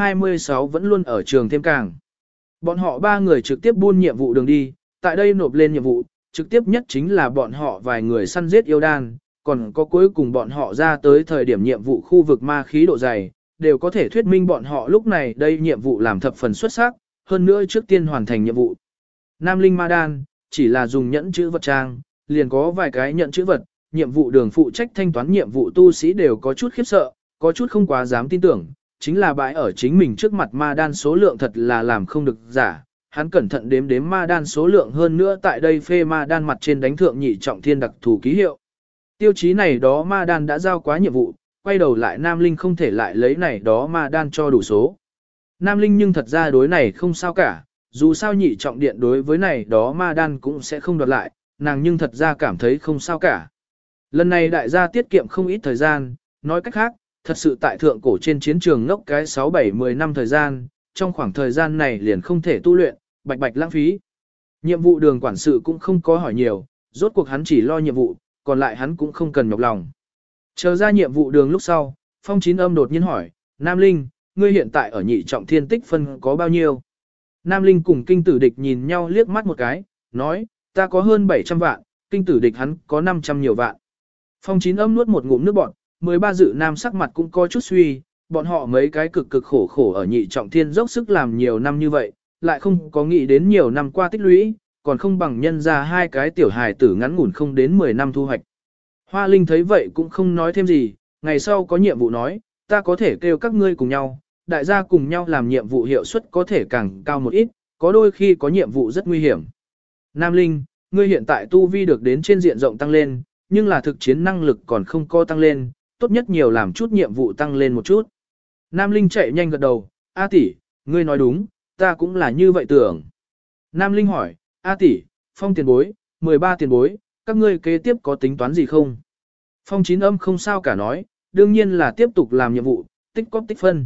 226 vẫn luôn ở trường thêm càng. Bọn họ 3 người trực tiếp buôn nhiệm vụ đường đi, tại đây nộp lên nhiệm vụ, trực tiếp nhất chính là bọn họ vài người săn giết yêu đan, còn có cuối cùng bọn họ ra tới thời điểm nhiệm vụ khu vực ma khí độ dày, đều có thể thuyết minh bọn họ lúc này đây nhiệm vụ làm thập phần xuất sắc, hơn nữa trước tiên hoàn thành nhiệm vụ. Nam Linh Ma Đan, chỉ là dùng nhẫn chữ vật trang, liền có vài cái nhận chữ vật, nhiệm vụ đường phụ trách thanh toán nhiệm vụ tu sĩ đều có chút khiếp sợ, có chút không quá dám tin tưởng, chính là bãi ở chính mình trước mặt ma đan số lượng thật là làm không được giả. Hắn cẩn thận đếm ma đan số lượng hơn nữa tại đây phê ma đan mặt trên đánh thượng nhị trọng thiên đặc thù ký hiệu. Tiêu chí này đó ma đan đã giao quá nhiệm vụ, quay đầu lại Nam Linh không thể lại lấy này đó ma đan cho đủ số. Nam Linh nhưng thật ra đối này không sao cả, dù sao nhị trọng điện đối với này đó ma đan cũng sẽ không đoạt lại, nàng nhưng thật ra cảm thấy không sao cả. Lần này đại gia tiết kiệm không ít thời gian, nói cách khác, thật sự tại thượng cổ trên chiến trường ngốc cái 6-7-10 năm thời gian, trong khoảng thời gian này liền không thể tu luyện, bạch lãng phí. Nhiệm vụ đường quản sự cũng không có hỏi nhiều, rốt cuộc hắn chỉ lo nhiệm vụ, còn lại hắn cũng không cần nhọc lòng. Chờ ra nhiệm vụ đường lúc sau, Phong Chín Âm đột nhiên hỏi, Nam Linh, ngươi hiện tại ở nhị trọng thiên tích phân có bao nhiêu? Nam Linh cùng kinh tử địch nhìn nhau liếc mắt một cái, nói, ta có hơn 700 vạn, kinh tử địch hắn có 500 nhiều vạn. Phong Chín Âm nuốt một ngụm nước bọt, 13 dự nam sắc mặt cũng có chút suy, bọn họ mấy cái cực khổ ở nhị trọng thiên dốc sức làm nhiều năm như vậy, lại không có nghĩ đến nhiều năm qua tích lũy, còn không bằng nhân ra hai cái tiểu hài tử ngắn ngủn không đến 10 năm thu hoạch. Hoa Linh thấy vậy cũng không nói thêm gì, ngày sau có nhiệm vụ nói, ta có thể kêu các ngươi cùng nhau, đại gia cùng nhau làm nhiệm vụ hiệu suất có thể càng cao một ít, có đôi khi có nhiệm vụ rất nguy hiểm. Nam Linh, ngươi hiện tại tu vi được đến trên diện rộng tăng lên, nhưng là thực chiến năng lực còn không có tăng lên, tốt nhất nhiều làm chút nhiệm vụ tăng lên một chút. Nam Linh chạy nhanh gật đầu, A tỷ, ngươi nói đúng, ta cũng là như vậy tưởng. Nam Linh hỏi, A tỷ, Phong tiền bối, 13 tiền bối, các ngươi kế tiếp có tính toán gì không? Phong Chín Âm không sao cả nói, đương nhiên là tiếp tục làm nhiệm vụ, tích cóp tích phân.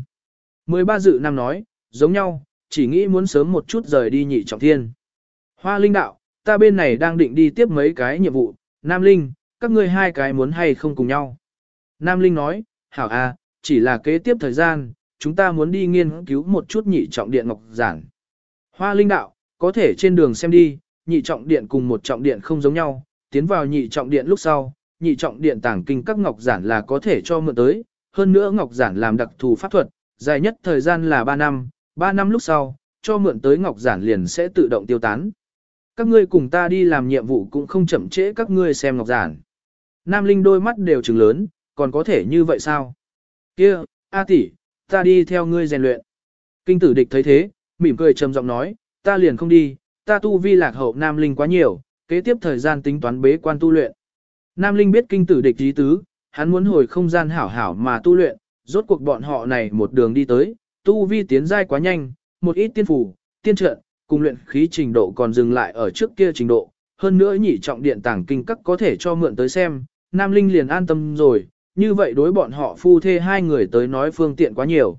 13 dự nam nói, giống nhau, chỉ nghĩ muốn sớm một chút rời đi nhị trọng thiên. Hoa Linh đạo, ta bên này đang định đi tiếp mấy cái nhiệm vụ, Nam Linh, các ngươi hai cái muốn hay không cùng nhau. Nam Linh nói, hảo à, chỉ là kế tiếp thời gian, chúng ta muốn đi nghiên cứu một chút nhị trọng điện ngọc giản. Hoa Linh đạo, có thể trên đường xem đi, nhị trọng điện cùng một trọng điện không giống nhau, tiến vào nhị trọng điện lúc sau, nhị trọng điện tàng kinh các ngọc giản là có thể cho mượn tới, hơn nữa ngọc giản làm đặc thù pháp thuật, dài nhất thời gian là 3 năm, 3 năm lúc sau, cho mượn tới ngọc giản liền sẽ tự động tiêu tán. Các ngươi cùng ta đi làm nhiệm vụ cũng không chậm trễ các ngươi xem ngọc giản. Nam Linh đôi mắt đều trừng lớn, còn có thể như vậy sao? Kia, A tỷ, ta đi theo ngươi rèn luyện. Kinh tử địch thấy thế, mỉm cười trầm giọng nói, ta liền không đi, ta tu vi lạc hậu Nam Linh quá nhiều, kế tiếp thời gian tính toán bế quan tu luyện. Nam Linh biết kinh tử địch ý tứ, hắn muốn hồi không gian hảo hảo mà tu luyện, rốt cuộc bọn họ này một đường đi tới, tu vi tiến giai quá nhanh, một ít tiên phủ, tiên trận, cùng luyện khí trình độ còn dừng lại ở trước kia trình độ, hơn nữa nhị trọng điện tàng kinh các có thể cho mượn tới xem, Nam Linh liền an tâm rồi, như vậy đối bọn họ phu thê hai người tới nói phương tiện quá nhiều.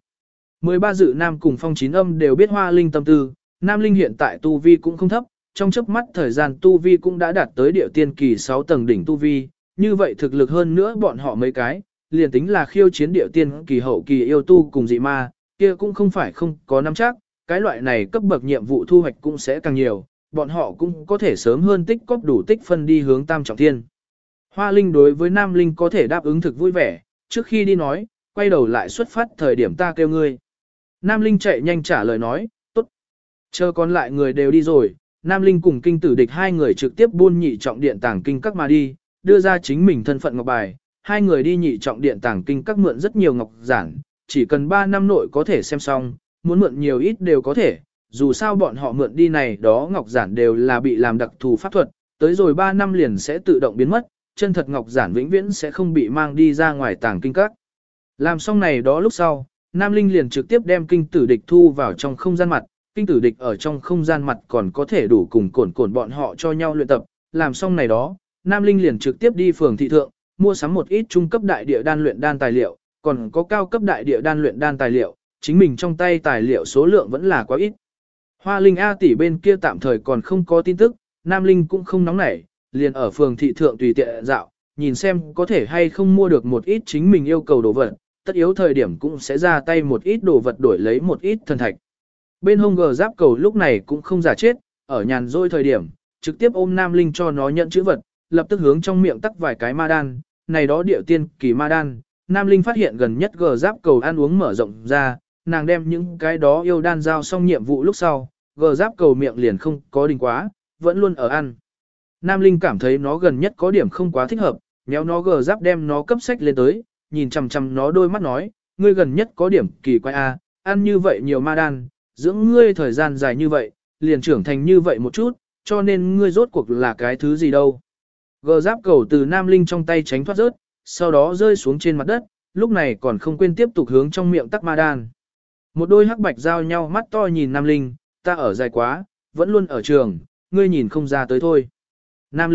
13 dự nam cùng Phong Chín Âm đều biết Hoa Linh tâm tư, Nam Linh hiện tại tu vi cũng không thấp, trong chớp mắt thời gian tu vi cũng đã đạt tới địa tiên kỳ 6 tầng đỉnh tu vi, như vậy thực lực hơn nữa bọn họ mấy cái, liền tính là khiêu chiến địa tiên kỳ hậu kỳ yêu tu cùng dị ma, kia cũng không phải không có nắm chắc, cái loại này cấp bậc nhiệm vụ thu hoạch cũng sẽ càng nhiều, bọn họ cũng có thể sớm hơn tích cóp đủ tích phân đi hướng tam trọng thiên. Hoa Linh đối với Nam Linh có thể đáp ứng thực vui vẻ, trước khi đi nói, quay đầu lại xuất phát thời điểm ta kêu ngươi. Nam Linh chạy nhanh trả lời nói, tốt. Chờ còn lại người đều đi rồi, Nam Linh cùng kinh tử địch hai người trực tiếp buôn nhị trọng điện tàng kinh các mà đi, đưa ra chính mình thân phận ngọc bài, hai người đi nhị trọng điện tàng kinh các mượn rất nhiều ngọc giản, chỉ cần 3 năm nội có thể xem xong, muốn mượn nhiều ít đều có thể, dù sao bọn họ mượn đi này đó ngọc giản đều là bị làm đặc thù pháp thuật, tới rồi 3 năm liền sẽ tự động biến mất, chân thật ngọc giản vĩnh viễn sẽ không bị mang đi ra ngoài tàng kinh các. Làm xong này đó lúc sau, Nam Linh liền trực tiếp đem kinh tử địch thu vào trong không gian mặt, kinh tử địch ở trong không gian mặt còn có thể đủ cùng cổn bọn họ cho nhau luyện tập, làm xong này đó, Nam Linh liền trực tiếp đi phường thị thượng, mua sắm một ít trung cấp đại địa đan luyện đan tài liệu, còn có cao cấp đại địa đan luyện đan tài liệu, chính mình trong tay tài liệu số lượng vẫn là quá ít. Hoa Linh A tỷ bên kia tạm thời còn không có tin tức, Nam Linh cũng không nóng nảy, liền ở phường thị thượng tùy tiện dạo, nhìn xem có thể hay không mua được một ít chính mình yêu cầu đồ vật, tất yếu thời điểm cũng sẽ ra tay một ít đồ vật đổi lấy một ít thần thạch. Bên hông gờ giáp cầu lúc này cũng không giả chết, ở nhàn rỗi thời điểm, trực tiếp ôm Nam Linh cho nó nhận chữ vật, lập tức hướng trong miệng tắc vài cái ma đan, này đó địa tiên kỳ ma đan. Nam Linh phát hiện gần nhất gờ giáp cầu ăn uống mở rộng ra, nàng đem những cái đó yêu đan giao xong nhiệm vụ lúc sau, gờ giáp cầu miệng liền không có đình quá, vẫn luôn ở ăn. Nam Linh cảm thấy nó gần nhất có điểm không quá thích hợp, nhéo nó gờ giáp đem nó cấp sách lên tới, nhìn chằm chằm nó đôi mắt nói, ngươi gần nhất có điểm kỳ quái a, ăn như vậy nhiều ma đan, dưỡng ngươi thời gian dài như vậy, liền trưởng thành như vậy một chút, cho nên ngươi rốt cuộc là cái thứ gì đâu. Gờ giáp cầu từ Nam Linh trong tay tránh thoát rớt, sau đó rơi xuống trên mặt đất, lúc này còn không quên tiếp tục hướng trong miệng tắc ma đan. Một đôi hắc bạch giao nhau mắt to nhìn Nam Linh, ta ở dài quá, vẫn luôn ở trường, ngươi nhìn không ra tới thôi. Nam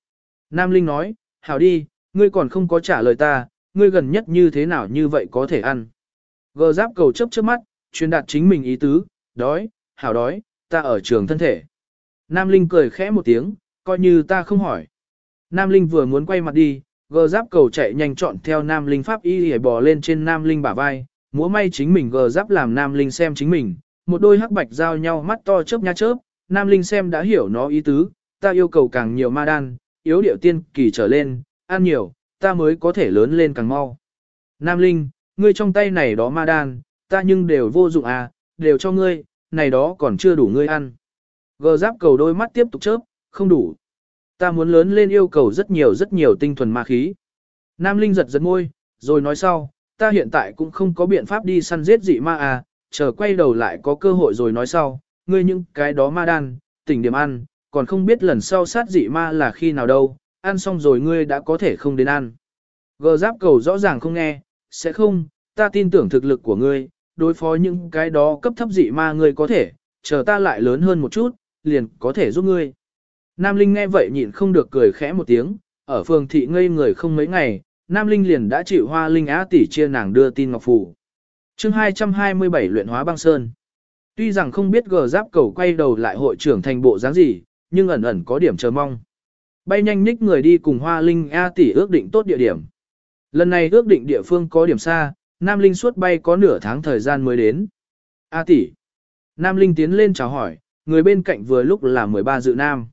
Linh nói, hảo đi, ngươi còn không có trả lời ta, ngươi gần nhất như thế nào như vậy có thể ăn. Gờ giáp cầu chớp chớp mắt, truyền đạt chính mình ý tứ, đói, hảo đói, ta ở trường thân thể. Nam Linh cười khẽ một tiếng, coi như ta không hỏi. Nam Linh vừa muốn quay mặt đi, gờ giáp cầu chạy nhanh chọn theo Nam Linh pháp y để bò lên trên Nam Linh bả vai, múa may chính mình gờ giáp làm Nam Linh xem chính mình, một đôi hắc bạch giao nhau mắt to chớp nha chớp, Nam Linh xem đã hiểu nó ý tứ, ta yêu cầu càng nhiều ma đan, yếu điệu tiên kỳ trở lên, ăn nhiều, ta mới có thể lớn lên càng mau. Nam Linh, ngươi trong tay này đó ma đan, ta nhưng đều vô dụng à, đều cho ngươi, này đó còn chưa đủ ngươi ăn. Gờ giáp cầu đôi mắt tiếp tục chớp, không đủ. Ta muốn lớn lên yêu cầu rất nhiều tinh thuần ma khí. Nam Linh giật giật môi, rồi nói sau, ta hiện tại cũng không có biện pháp đi săn giết dị ma à, chờ quay đầu lại có cơ hội rồi nói sau, ngươi những cái đó ma đan, tỉnh điểm ăn, còn không biết lần sau sát dị ma là khi nào đâu, ăn xong rồi ngươi đã có thể không đến ăn. Gờ giáp cầu rõ ràng không nghe, sẽ không, ta tin tưởng thực lực của ngươi, đối phó những cái đó cấp thấp dị ma ngươi có thể, chờ ta lại lớn hơn một chút, liền có thể giúp ngươi. Nam Linh nghe vậy nhịn không được cười khẽ một tiếng, ở phường thị ngây người không mấy ngày, Nam Linh liền đã chịu Hoa Linh Á tỷ chia nàng đưa tin ngọc phù. Chương 227 luyện hóa băng sơn. Tuy rằng không biết gờ giáp cầu quay đầu lại hội trưởng thành bộ dáng gì, nhưng ẩn ẩn có điểm chờ mong. Bay nhanh nhích người đi cùng Hoa Linh A tỷ ước định tốt địa điểm. Lần này ước định địa phương có điểm xa, Nam Linh suốt bay có nửa tháng thời gian mới đến. A tỷ. Nam Linh tiến lên chào hỏi, người bên cạnh vừa lúc là 13 dự nam.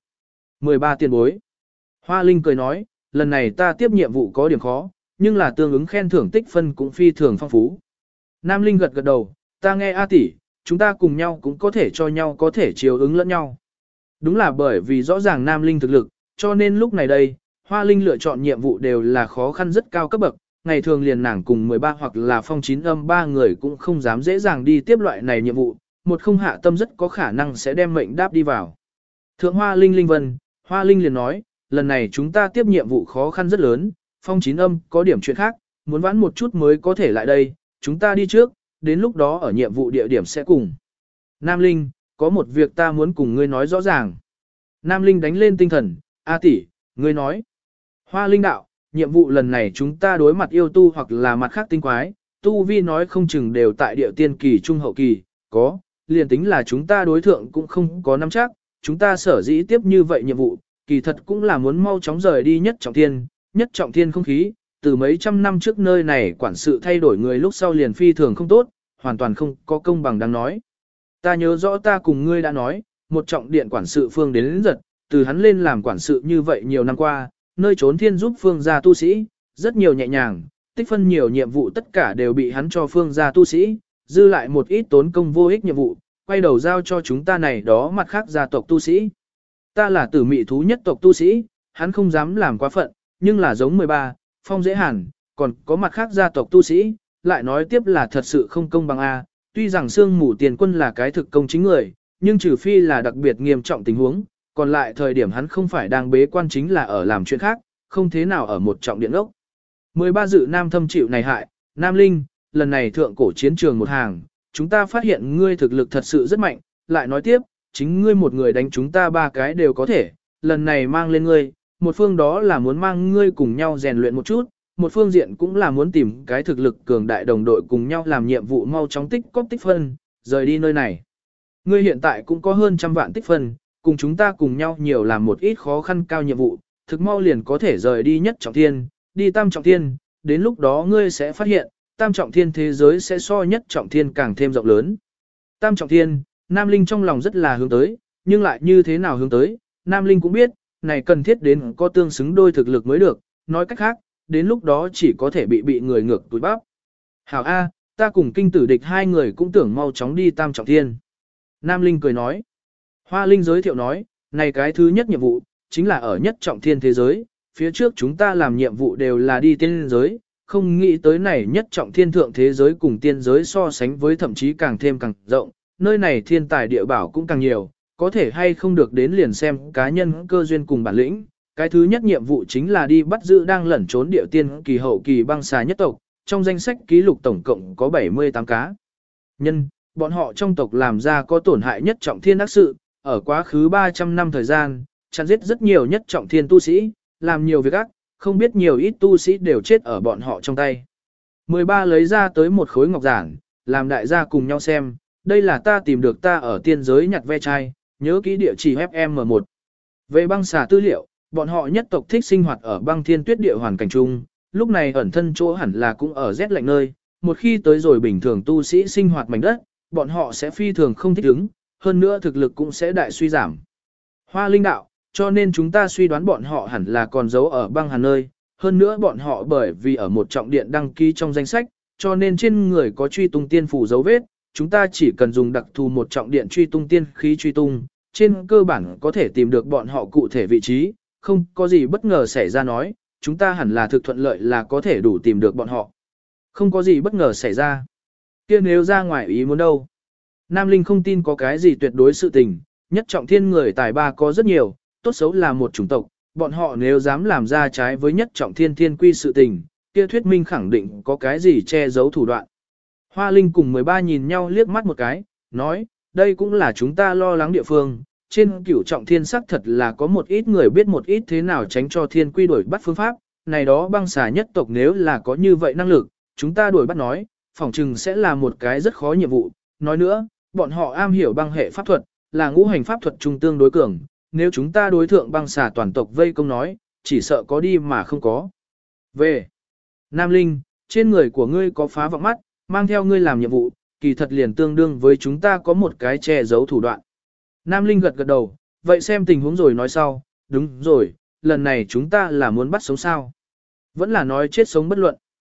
13 tiền bối. Hoa Linh cười nói, lần này ta tiếp nhiệm vụ có điểm khó, nhưng là tương ứng khen thưởng tích phân cũng phi thường phong phú. Nam Linh gật gật đầu, ta nghe A tỷ, chúng ta cùng nhau cũng có thể cho nhau có thể chiều ứng lẫn nhau. Đúng là bởi vì rõ ràng Nam Linh thực lực, cho nên lúc này đây, Hoa Linh lựa chọn nhiệm vụ đều là khó khăn rất cao cấp bậc, ngày thường liền nàng cùng 13 hoặc là phong 9 âm 3 người cũng không dám dễ dàng đi tiếp loại này nhiệm vụ, một không hạ tâm rất có khả năng sẽ đem mệnh đáp đi vào. Thượng Hoa Linh Linh Vân, Hoa Linh liền nói, lần này chúng ta tiếp nhiệm vụ khó khăn rất lớn, phong 9 âm có điểm chuyện khác, muốn vãn một chút mới có thể lại đây, chúng ta đi trước, đến lúc đó ở nhiệm vụ địa điểm sẽ cùng. Nam Linh, có một việc ta muốn cùng ngươi nói rõ ràng. Nam Linh đánh lên tinh thần, A tỷ, ngươi nói. Hoa Linh đạo, nhiệm vụ lần này chúng ta đối mặt yêu tu hoặc là mặt khác tinh quái, tu vi nói không chừng đều tại địa tiên kỳ trung hậu kỳ, có, liền tính là chúng ta đối thượng cũng không có nắm chắc, chúng ta sở dĩ tiếp như vậy nhiệm vụ, kỳ thật cũng là muốn mau chóng rời đi nhất trọng thiên không khí, từ mấy trăm năm trước nơi này quản sự thay đổi người lúc sau liền phi thường không tốt, hoàn toàn không có công bằng đáng nói. Ta nhớ rõ ta cùng ngươi đã nói, một trọng điện quản sự Phương đến giật, từ hắn lên làm quản sự như vậy nhiều năm qua, nơi trốn thiên giúp Phương gia tu sĩ, rất nhiều nhẹ nhàng, tích phân nhiều nhiệm vụ tất cả đều bị hắn cho Phương gia tu sĩ, dư lại một ít tốn công vô ích nhiệm vụ, quay đầu giao cho chúng ta này đó mặt khác gia tộc tu sĩ. Ta là tử mị thú nhất tộc tu sĩ, hắn không dám làm quá phận, nhưng là giống 13, phong dễ hàn, còn có mặt khác gia tộc tu sĩ, lại nói tiếp là thật sự không công bằng A, tuy rằng Sương Mù Tiền Quân là cái thực công chính người, nhưng trừ phi là đặc biệt nghiêm trọng tình huống, còn lại thời điểm hắn không phải đang bế quan chính là ở làm chuyện khác, không thế nào ở một trọng điện ốc. 13 dự nam thâm chịu này hại, Nam Linh, lần này thượng cổ chiến trường một hàng, chúng ta phát hiện ngươi thực lực thật sự rất mạnh, lại nói tiếp, chính ngươi một người đánh chúng ta ba cái đều có thể, lần này mang lên ngươi, một phương đó là muốn mang ngươi cùng nhau rèn luyện một chút, một phương diện cũng là muốn tìm cái thực lực cường đại đồng đội cùng nhau làm nhiệm vụ mau chóng tích cóp tích phân, rời đi nơi này. Ngươi hiện tại cũng có hơn 100 vạn tích phân, cùng chúng ta cùng nhau nhiều làm một ít khó khăn cao nhiệm vụ, thực mau liền có thể rời đi nhất trọng thiên, đi tam trọng thiên, đến lúc đó ngươi sẽ phát hiện, tam trọng thiên thế giới sẽ so nhất trọng thiên càng thêm rộng lớn. Tam trọng thiên, Nam Linh trong lòng rất là hướng tới, nhưng lại như thế nào hướng tới, Nam Linh cũng biết, này cần thiết đến có tương xứng đôi thực lực mới được, nói cách khác, đến lúc đó chỉ có thể bị người ngược túi bắp. Hảo A, ta cùng kinh tử địch hai người cũng tưởng mau chóng đi tam trọng thiên. Nam Linh cười nói. Hoa Linh giới thiệu nói, này cái thứ nhất nhiệm vụ, chính là ở nhất trọng thiên thế giới, phía trước chúng ta làm nhiệm vụ đều là đi tiên giới, không nghĩ tới này nhất trọng thiên thượng thế giới cùng tiên giới so sánh với thậm chí càng thêm càng rộng, nơi này thiên tài địa bảo cũng càng nhiều, có thể hay không được đến liền xem cá nhân cơ duyên cùng bản lĩnh. Cái thứ nhất nhiệm vụ chính là đi bắt giữ đang lẩn trốn địa tiên kỳ hậu kỳ băng xà nhất tộc, trong danh sách ký lục tổng cộng có 78 cá nhân, bọn họ trong tộc làm ra có tổn hại nhất trọng thiên ác sự, ở quá khứ 300 năm thời gian, chặn giết rất nhiều nhất trọng thiên tu sĩ, làm nhiều việc ác, không biết nhiều ít tu sĩ đều chết ở bọn họ trong tay. 13 lấy ra tới một khối ngọc giản, làm đại gia cùng nhau xem, đây là ta tìm được ta ở tiên giới nhặt ve chai, nhớ kỹ địa chỉ FM1. Về băng xà tư liệu, bọn họ nhất tộc thích sinh hoạt ở băng thiên tuyết địa hoàn cảnh chung, lúc này ẩn thân chỗ hẳn là cũng ở rét lạnh nơi, một khi tới rồi bình thường tu sĩ sinh hoạt mảnh đất, bọn họ sẽ phi thường không thích ứng, hơn nữa thực lực cũng sẽ đại suy giảm. Hoa Linh đạo, cho nên chúng ta suy đoán bọn họ hẳn là còn giấu ở băng hàn nơi, hơn nữa bọn họ bởi vì ở một trọng điện đăng ký trong danh sách, cho nên trên người có truy tung tiên phủ dấu vết, chúng ta chỉ cần dùng đặc thù một trọng điện truy tung tiên khí truy tung, trên cơ bản có thể tìm được bọn họ cụ thể vị trí, không có gì bất ngờ xảy ra nói, chúng ta hẳn là thực thuận lợi là có thể đủ tìm được bọn họ. Không có gì bất ngờ xảy ra. Kia nếu ra ngoài ý muốn đâu? Nam Linh không tin có cái gì tuyệt đối sự tình, nhất trọng thiên người tài ba có rất nhiều, tốt xấu là một chủng tộc, Bọn họ nếu dám làm ra trái với nhất trọng thiên thiên quy sự tình, kia thuyết minh khẳng định có cái gì che giấu thủ đoạn. Hoa Linh cùng 13 nhìn nhau liếc mắt một cái, nói, đây cũng là chúng ta lo lắng địa phương. Trên cửu trọng thiên sắc thật là có một ít người biết một ít thế nào tránh cho thiên quy đuổi bắt phương pháp, này đó băng xà nhất tộc nếu là có như vậy năng lực, chúng ta đuổi bắt nói, phỏng chừng sẽ là một cái rất khó nhiệm vụ. Nói nữa, bọn họ am hiểu băng hệ pháp thuật, là ngũ hành pháp thuật trung tương đối cường, nếu chúng ta đối thượng băng xà toàn tộc vây công nói, chỉ sợ có đi mà không có. Về, Nam Linh, trên người của ngươi có phá vọng mắt, mang theo ngươi làm nhiệm vụ, kỳ thật liền tương đương với chúng ta có một cái che giấu thủ đoạn. Nam Linh gật gật đầu, vậy xem tình huống rồi nói sau, đúng rồi, lần này chúng ta là muốn bắt sống sao. Vẫn là nói chết sống bất luận.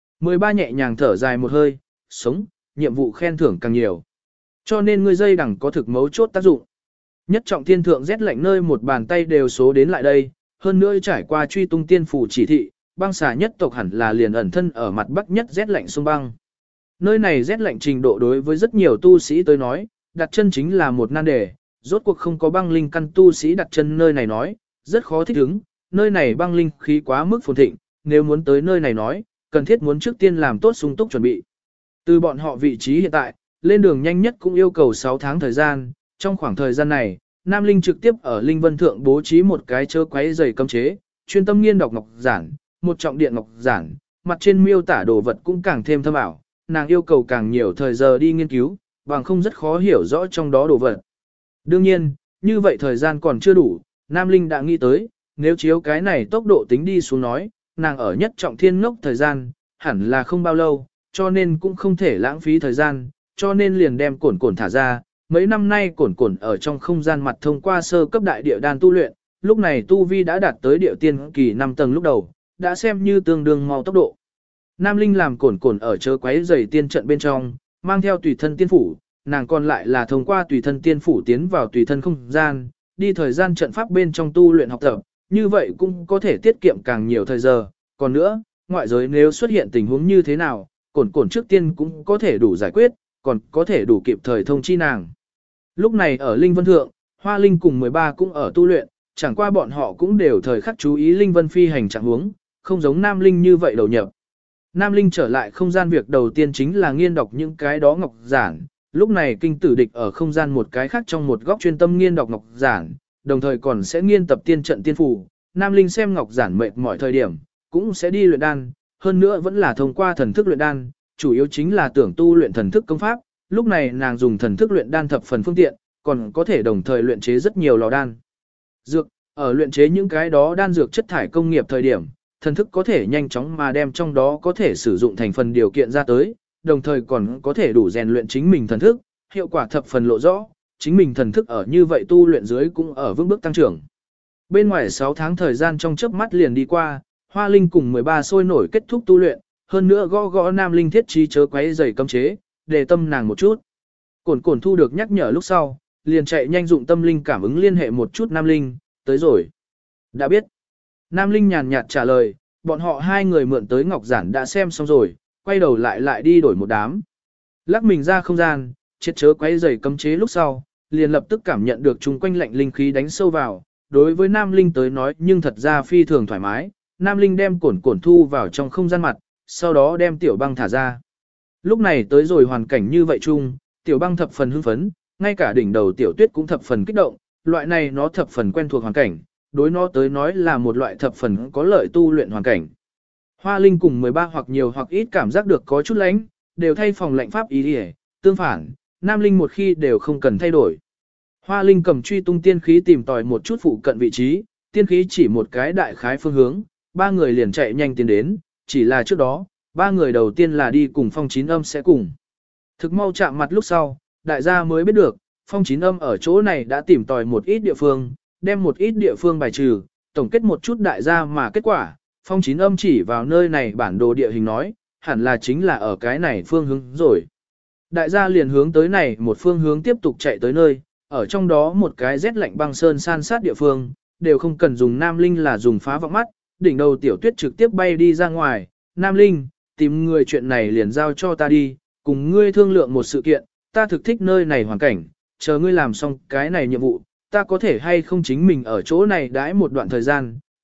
13 nhẹ nhàng thở dài một hơi, sống, nhiệm vụ khen thưởng càng nhiều. Cho nên ngươi dây đẳng có thực mấu chốt tác dụng. Nhất trọng thiên thượng rét lạnh nơi một bàn tay đều số đến lại đây, hơn nữa trải qua truy tung tiên phủ chỉ thị, băng xà nhất tộc hẳn là liền ẩn thân ở mặt bắc nhất rét lạnh sông băng. Nơi này rét lạnh trình độ đối với rất nhiều tu sĩ tới nói, đặt chân chính là một nan đề, rốt cuộc không có băng linh căn tu sĩ đặt chân nơi này nói, rất khó thích ứng, nơi này băng linh khí quá mức phồn thịnh, nếu muốn tới nơi này nói, cần thiết muốn trước tiên làm tốt sung túc chuẩn bị. Từ bọn họ vị trí hiện tại, lên đường nhanh nhất cũng yêu cầu 6 tháng thời gian, trong khoảng thời gian này, Nam Linh trực tiếp ở Linh Vân Thượng bố trí một cái chớ quấy giày cấm chế, chuyên tâm nghiên đọc ngọc giản, một trọng điện ngọc giản, mặt trên miêu tả đồ vật cũng càng thêm thâm ảo, nàng yêu cầu càng nhiều thời giờ đi nghiên cứu, bằng không rất khó hiểu rõ trong đó đồ vật. Đương nhiên, như vậy thời gian còn chưa đủ, Nam Linh đã nghĩ tới, nếu chiếu cái này tốc độ tính đi xuống nói, nàng ở nhất trọng thiên ngốc thời gian, hẳn là không bao lâu, cho nên cũng không thể lãng phí thời gian, cho nên liền đem cổn cổn thả ra. Mấy năm nay cổn cổn ở trong không gian mặt thông qua sơ cấp đại địa đan tu luyện, lúc này tu vi đã đạt tới địa tiên kỳ 5 tầng lúc đầu, đã xem như tương đương mau tốc độ. Nam Linh làm cổn cổn ở chớ quấy giày tiên trận bên trong, mang theo tùy thân tiên phủ, nàng còn lại là thông qua tùy thân tiên phủ tiến vào tùy thân không gian, đi thời gian trận pháp bên trong tu luyện học tập, như vậy cũng có thể tiết kiệm càng nhiều thời giờ. Còn nữa, ngoại giới nếu xuất hiện tình huống như thế nào, cổn cổn trước tiên cũng có thể đủ giải quyết, còn có thể đủ kịp thời thông chi nàng. Lúc này ở Linh Vân Thượng, Hoa Linh cùng 13 cũng ở tu luyện, chẳng qua bọn họ cũng đều thời khắc chú ý Linh Vân phi hành trạng huống, không giống Nam Linh như vậy đầu nhập. Nam Linh trở lại không gian việc đầu tiên chính là nghiên đọc những cái đó ngọc giản, lúc này kinh tử địch ở không gian một cái khác trong một góc chuyên tâm nghiên đọc ngọc giản, đồng thời còn sẽ nghiên tập tiên trận tiên phù. Nam Linh xem ngọc giản mệt mọi thời điểm, cũng sẽ đi luyện đan, hơn nữa vẫn là thông qua thần thức luyện đan, chủ yếu chính là tưởng tu luyện thần thức công pháp, lúc này nàng dùng thần thức luyện đan thập phần phương tiện, còn có thể đồng thời luyện chế rất nhiều lò đan. Dược, ở luyện chế những cái đó đan dược chất thải công nghiệp thời điểm, thần thức có thể nhanh chóng mà đem trong đó có thể sử dụng thành phần điều kiện ra tới, đồng thời còn có thể đủ rèn luyện chính mình thần thức, hiệu quả thập phần lộ rõ, chính mình thần thức ở như vậy tu luyện dưới cũng ở vững bước tăng trưởng. Bên ngoài 6 tháng thời gian trong chớp mắt liền đi qua, Hoa Linh cùng 13 sôi nổi kết thúc tu luyện, hơn nữa gõ Nam Linh thiết trí chớ quấy giày cấm chế, để tâm nàng một chút. Cổn cổn thu được nhắc nhở lúc sau, liền chạy nhanh dụng tâm linh cảm ứng liên hệ một chút Nam Linh, tới rồi. Đã biết. Nam Linh nhàn nhạt trả lời, bọn họ hai người mượn tới ngọc giản đã xem xong rồi, quay đầu lại đi đổi một đám. Lắc mình ra không gian, triệt chớ quấy giày cấm chế lúc sau, liền lập tức cảm nhận được chung quanh lạnh linh khí đánh sâu vào. Đối với Nam Linh tới nói nhưng thật ra phi thường thoải mái, Nam Linh đem cổn cổn thu vào trong không gian mặt, sau đó đem tiểu băng thả ra. Lúc này tới rồi hoàn cảnh như vậy chung, tiểu băng thập phần hưng phấn, ngay cả đỉnh đầu tiểu tuyết cũng thập phần kích động, loại này nó thập phần quen thuộc hoàn cảnh, đối nó tới nói là một loại thập phần có lợi tu luyện hoàn cảnh. Hoa Linh cùng 13 hoặc nhiều hoặc ít cảm giác được có chút lánh, đều thay phòng lệnh pháp ý đi, tương phản, Nam Linh một khi đều không cần thay đổi. Hoa Linh cầm truy tung tiên khí tìm tòi một chút phụ cận vị trí, tiên khí chỉ một cái đại khái phương hướng, ba người liền chạy nhanh tiến đến, chỉ là trước đó, ba người đầu tiên là đi cùng Phong Chín Âm sẽ cùng. Thực mau chạm mặt lúc sau, đại gia mới biết được, Phong Chín Âm ở chỗ này đã tìm tòi một ít địa phương, đem một ít địa phương bài trừ, tổng kết một chút đại gia mà kết quả, Phong Chín Âm chỉ vào nơi này bản đồ địa hình nói, hẳn là chính là ở cái này phương hướng rồi. Đại gia liền hướng tới này một phương hướng tiếp tục chạy tới nơi, ở trong đó một cái rét lạnh băng sơn san sát địa phương, đều không cần dùng Nam Linh là dùng phá vọng mắt, đỉnh đầu tiểu tuyết trực tiếp bay đi ra ngoài, Nam Linh, tìm người chuyện này liền giao cho ta đi, cùng ngươi thương lượng một sự kiện, ta thực thích nơi này hoàn cảnh, chờ ngươi làm xong cái này nhiệm vụ, ta có thể hay không chính mình ở chỗ này đãi một đoạn thời gian,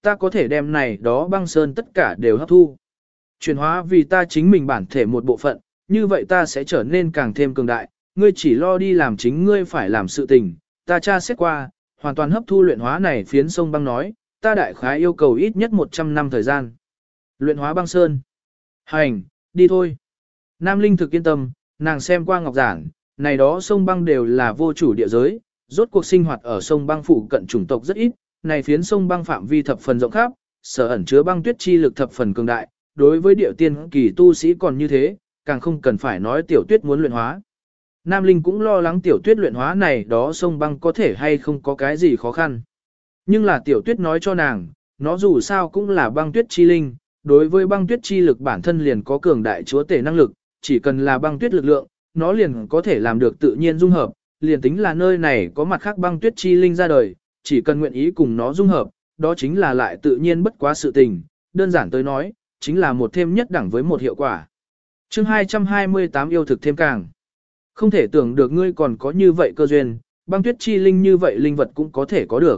ta có thể đem này đó băng sơn tất cả đều hấp thu. Chuyển hóa vì ta chính mình bản thể một bộ phận, như vậy ta sẽ trở nên càng thêm cường đại, ngươi chỉ lo đi làm chính ngươi phải làm sự tình, ta tra xét qua, hoàn toàn hấp thu luyện hóa này phiến sông băng nói, ta đại khái yêu cầu ít nhất 100 năm thời gian. Luyện hóa băng sơn. Hành, đi thôi. Nam Linh thực yên tâm, nàng xem qua ngọc giản, này đó sông băng đều là vô chủ địa giới, rốt cuộc sinh hoạt ở sông băng phụ cận chủng tộc rất ít, này phiến sông băng phạm vi thập phần rộng khắp, sở ẩn chứa băng tuyết chi lực thập phần cường đại, đối với địa tiên kỳ tu sĩ còn như thế, càng không cần phải nói tiểu tuyết muốn luyện hóa. Nam Linh cũng lo lắng tiểu tuyết luyện hóa này đó sông băng có thể hay không có cái gì khó khăn. Nhưng là tiểu tuyết nói cho nàng, nó dù sao cũng là băng tuyết chi linh, đối với băng tuyết chi lực bản thân liền có cường đại chúa tể năng lực, chỉ cần là băng tuyết lực lượng, nó liền có thể làm được tự nhiên dung hợp, liền tính là nơi này có mặt khác băng tuyết chi linh ra đời, chỉ cần nguyện ý cùng nó dung hợp, đó chính là lại tự nhiên bất quá sự tình, đơn giản tới nói, chính là một thêm nhất đẳng với một hiệu quả. Chương 228 yêu thực thêm càng. Không thể tưởng được ngươi còn có như vậy cơ duyên, băng tuyết chi linh như vậy linh vật cũng có thể có được.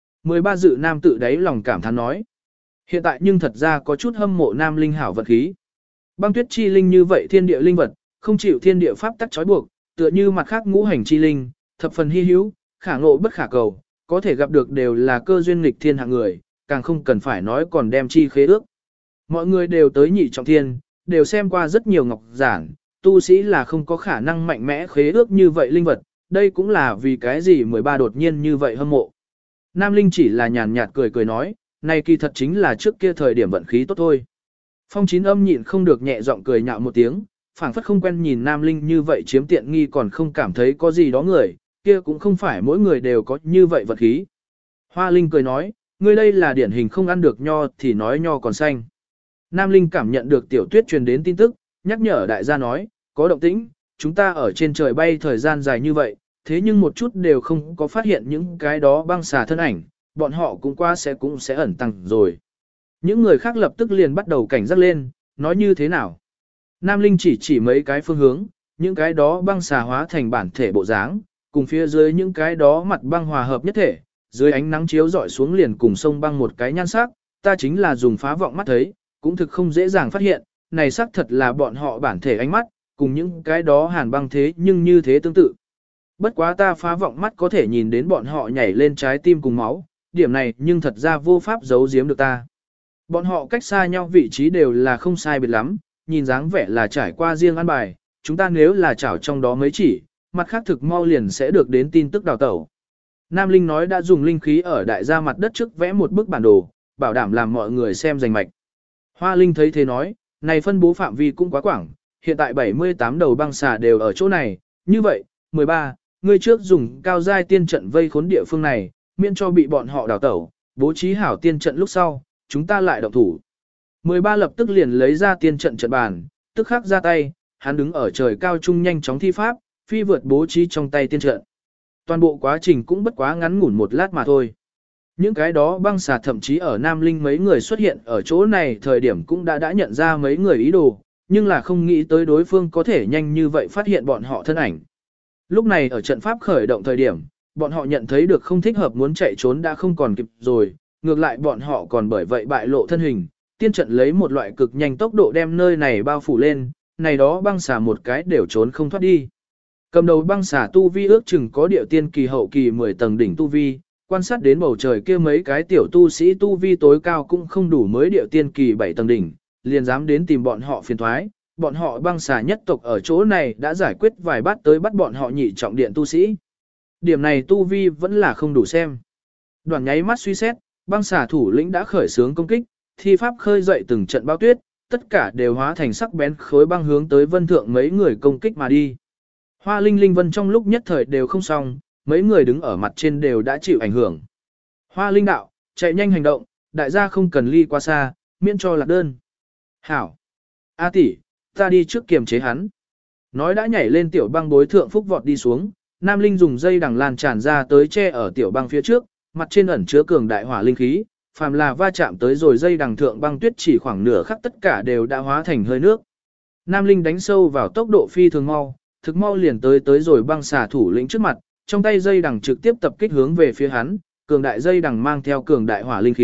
13 dự nam tự đáy lòng cảm thán nói. Hiện tại nhưng thật ra có chút hâm mộ nam linh hảo vật khí. Băng tuyết chi linh như vậy thiên địa linh vật, không chịu thiên địa pháp tắc trói buộc, tựa như mặt khác ngũ hành chi linh, thập phần hy hữu, khả ngộ bất khả cầu, có thể gặp được đều là cơ duyên nghịch thiên hạng người, càng không cần phải nói còn đem chi khế ước. Mọi người đều tới nhị trọng thiên, đều xem qua rất nhiều ngọc giản, tu sĩ là không có khả năng mạnh mẽ khế ước như vậy linh vật, đây cũng là vì cái gì 13 đột nhiên như vậy hâm mộ. Nam Linh chỉ là nhàn nhạt cười cười nói, này kỳ thật chính là trước kia thời điểm vận khí tốt thôi. Phong Chín Âm nhịn không được nhẹ giọng cười nhạo một tiếng, phảng phất không quen nhìn Nam Linh như vậy chiếm tiện nghi còn không cảm thấy có gì đó người, kia cũng không phải mỗi người đều có như vậy vận khí. Hoa Linh cười nói, ngươi đây là điển hình không ăn được nho thì nói nho còn xanh. Nam Linh cảm nhận được Tiểu Tuyết truyền đến tin tức, nhắc nhở đại gia nói, có động tĩnh, chúng ta ở trên trời bay thời gian dài như vậy, thế nhưng một chút đều không có phát hiện những cái đó băng xà thân ảnh, bọn họ cũng cũng sẽ ẩn tăng rồi. Những người khác lập tức liền bắt đầu cảnh giác lên, nói như thế nào. Nam Linh chỉ mấy cái phương hướng, những cái đó băng xà hóa thành bản thể bộ dáng, cùng phía dưới những cái đó mặt băng hòa hợp nhất thể, dưới ánh nắng chiếu rọi xuống liền cùng sông băng một cái nhan sắc, ta chính là dùng phá vọng mắt thấy, cũng thực không dễ dàng phát hiện, này xác thật là bọn họ bản thể ánh mắt, cùng những cái đó hàn băng thế nhưng như thế tương tự. Bất quá ta phá vọng mắt có thể nhìn đến bọn họ nhảy lên trái tim cùng máu, điểm này nhưng thật ra vô pháp giấu giếm được ta. Bọn họ cách xa nhau vị trí đều là không sai biệt lắm, nhìn dáng vẻ là trải qua riêng ăn bài, chúng ta nếu là chảo trong đó mấy chỉ, mặt khác thực mau liền sẽ được đến tin tức đào tẩu. Nam Linh nói đã dùng linh khí ở đại gia mặt đất trước vẽ một bức bản đồ, bảo đảm làm mọi người xem rành mạch. Hoa Linh thấy thế nói, này phân bố phạm vi cũng quá quảng, hiện tại 78 đầu băng xà đều ở chỗ này, như vậy, 13, ngươi trước dùng cao giai tiên trận vây khốn địa phương này, miễn cho bị bọn họ đào tẩu, bố trí hảo tiên trận lúc sau, chúng ta lại động thủ. 13 lập tức liền lấy ra tiên trận trận bàn, tức khắc ra tay, hắn đứng ở trời cao trung nhanh chóng thi pháp, phi vượt bố trí trong tay tiên trận. Toàn bộ quá trình cũng bất quá ngắn ngủn một lát mà thôi. Những cái đó băng xà thậm chí ở Nam Linh mấy người xuất hiện ở chỗ này thời điểm cũng đã nhận ra mấy người ý đồ, nhưng là không nghĩ tới đối phương có thể nhanh như vậy phát hiện bọn họ thân ảnh. Lúc này ở trận pháp khởi động thời điểm, bọn họ nhận thấy được không thích hợp muốn chạy trốn đã không còn kịp rồi, ngược lại bọn họ còn bởi vậy bại lộ thân hình, tiên trận lấy một loại cực nhanh tốc độ đem nơi này bao phủ lên, này đó băng xà một cái đều trốn không thoát đi. Cầm đầu băng xà tu vi ước chừng có điệu tiên kỳ hậu kỳ 10 tầng đỉnh tu vi, quan sát đến bầu trời kia mấy cái tiểu tu sĩ tu vi tối cao cũng không đủ mới điệu tiên kỳ 7 tầng đỉnh, liền dám đến tìm bọn họ phiền thoái. Bọn họ băng xà nhất tộc ở chỗ này đã giải quyết vài bát tới bắt bọn họ nhị trọng điện tu sĩ. Điểm này tu vi vẫn là không đủ xem. Đoàn nháy mắt suy xét, băng xà thủ lĩnh đã khởi xướng công kích, thi pháp khơi dậy từng trận bao tuyết, tất cả đều hóa thành sắc bén khối băng hướng tới vân thượng mấy người công kích mà đi. Hoa Linh Linh Vân trong lúc nhất thời đều không xong, mấy người đứng ở mặt trên đều đã chịu ảnh hưởng. Hoa Linh đạo, chạy nhanh hành động, đại gia không cần ly quá xa, miễn cho lạc đơn. Hảo! A tỷ, ta đi trước kiềm chế hắn. Nói đã nhảy lên tiểu băng bối thượng phúc vọt đi xuống, Nam Linh dùng dây đằng lan tràn ra tới che ở tiểu băng phía trước, mặt trên ẩn chứa cường đại hỏa linh khí, phàm là va chạm tới rồi dây đằng thượng băng tuyết chỉ khoảng nửa khắc tất cả đều đã hóa thành hơi nước. Nam Linh đánh sâu vào tốc độ phi thường mau, thực mau liền tới rồi băng xà thủ lĩnh trước mặt, trong tay dây đằng trực tiếp tập kích hướng về phía hắn, cường đại dây đằng mang theo cường đại hỏa linh khí,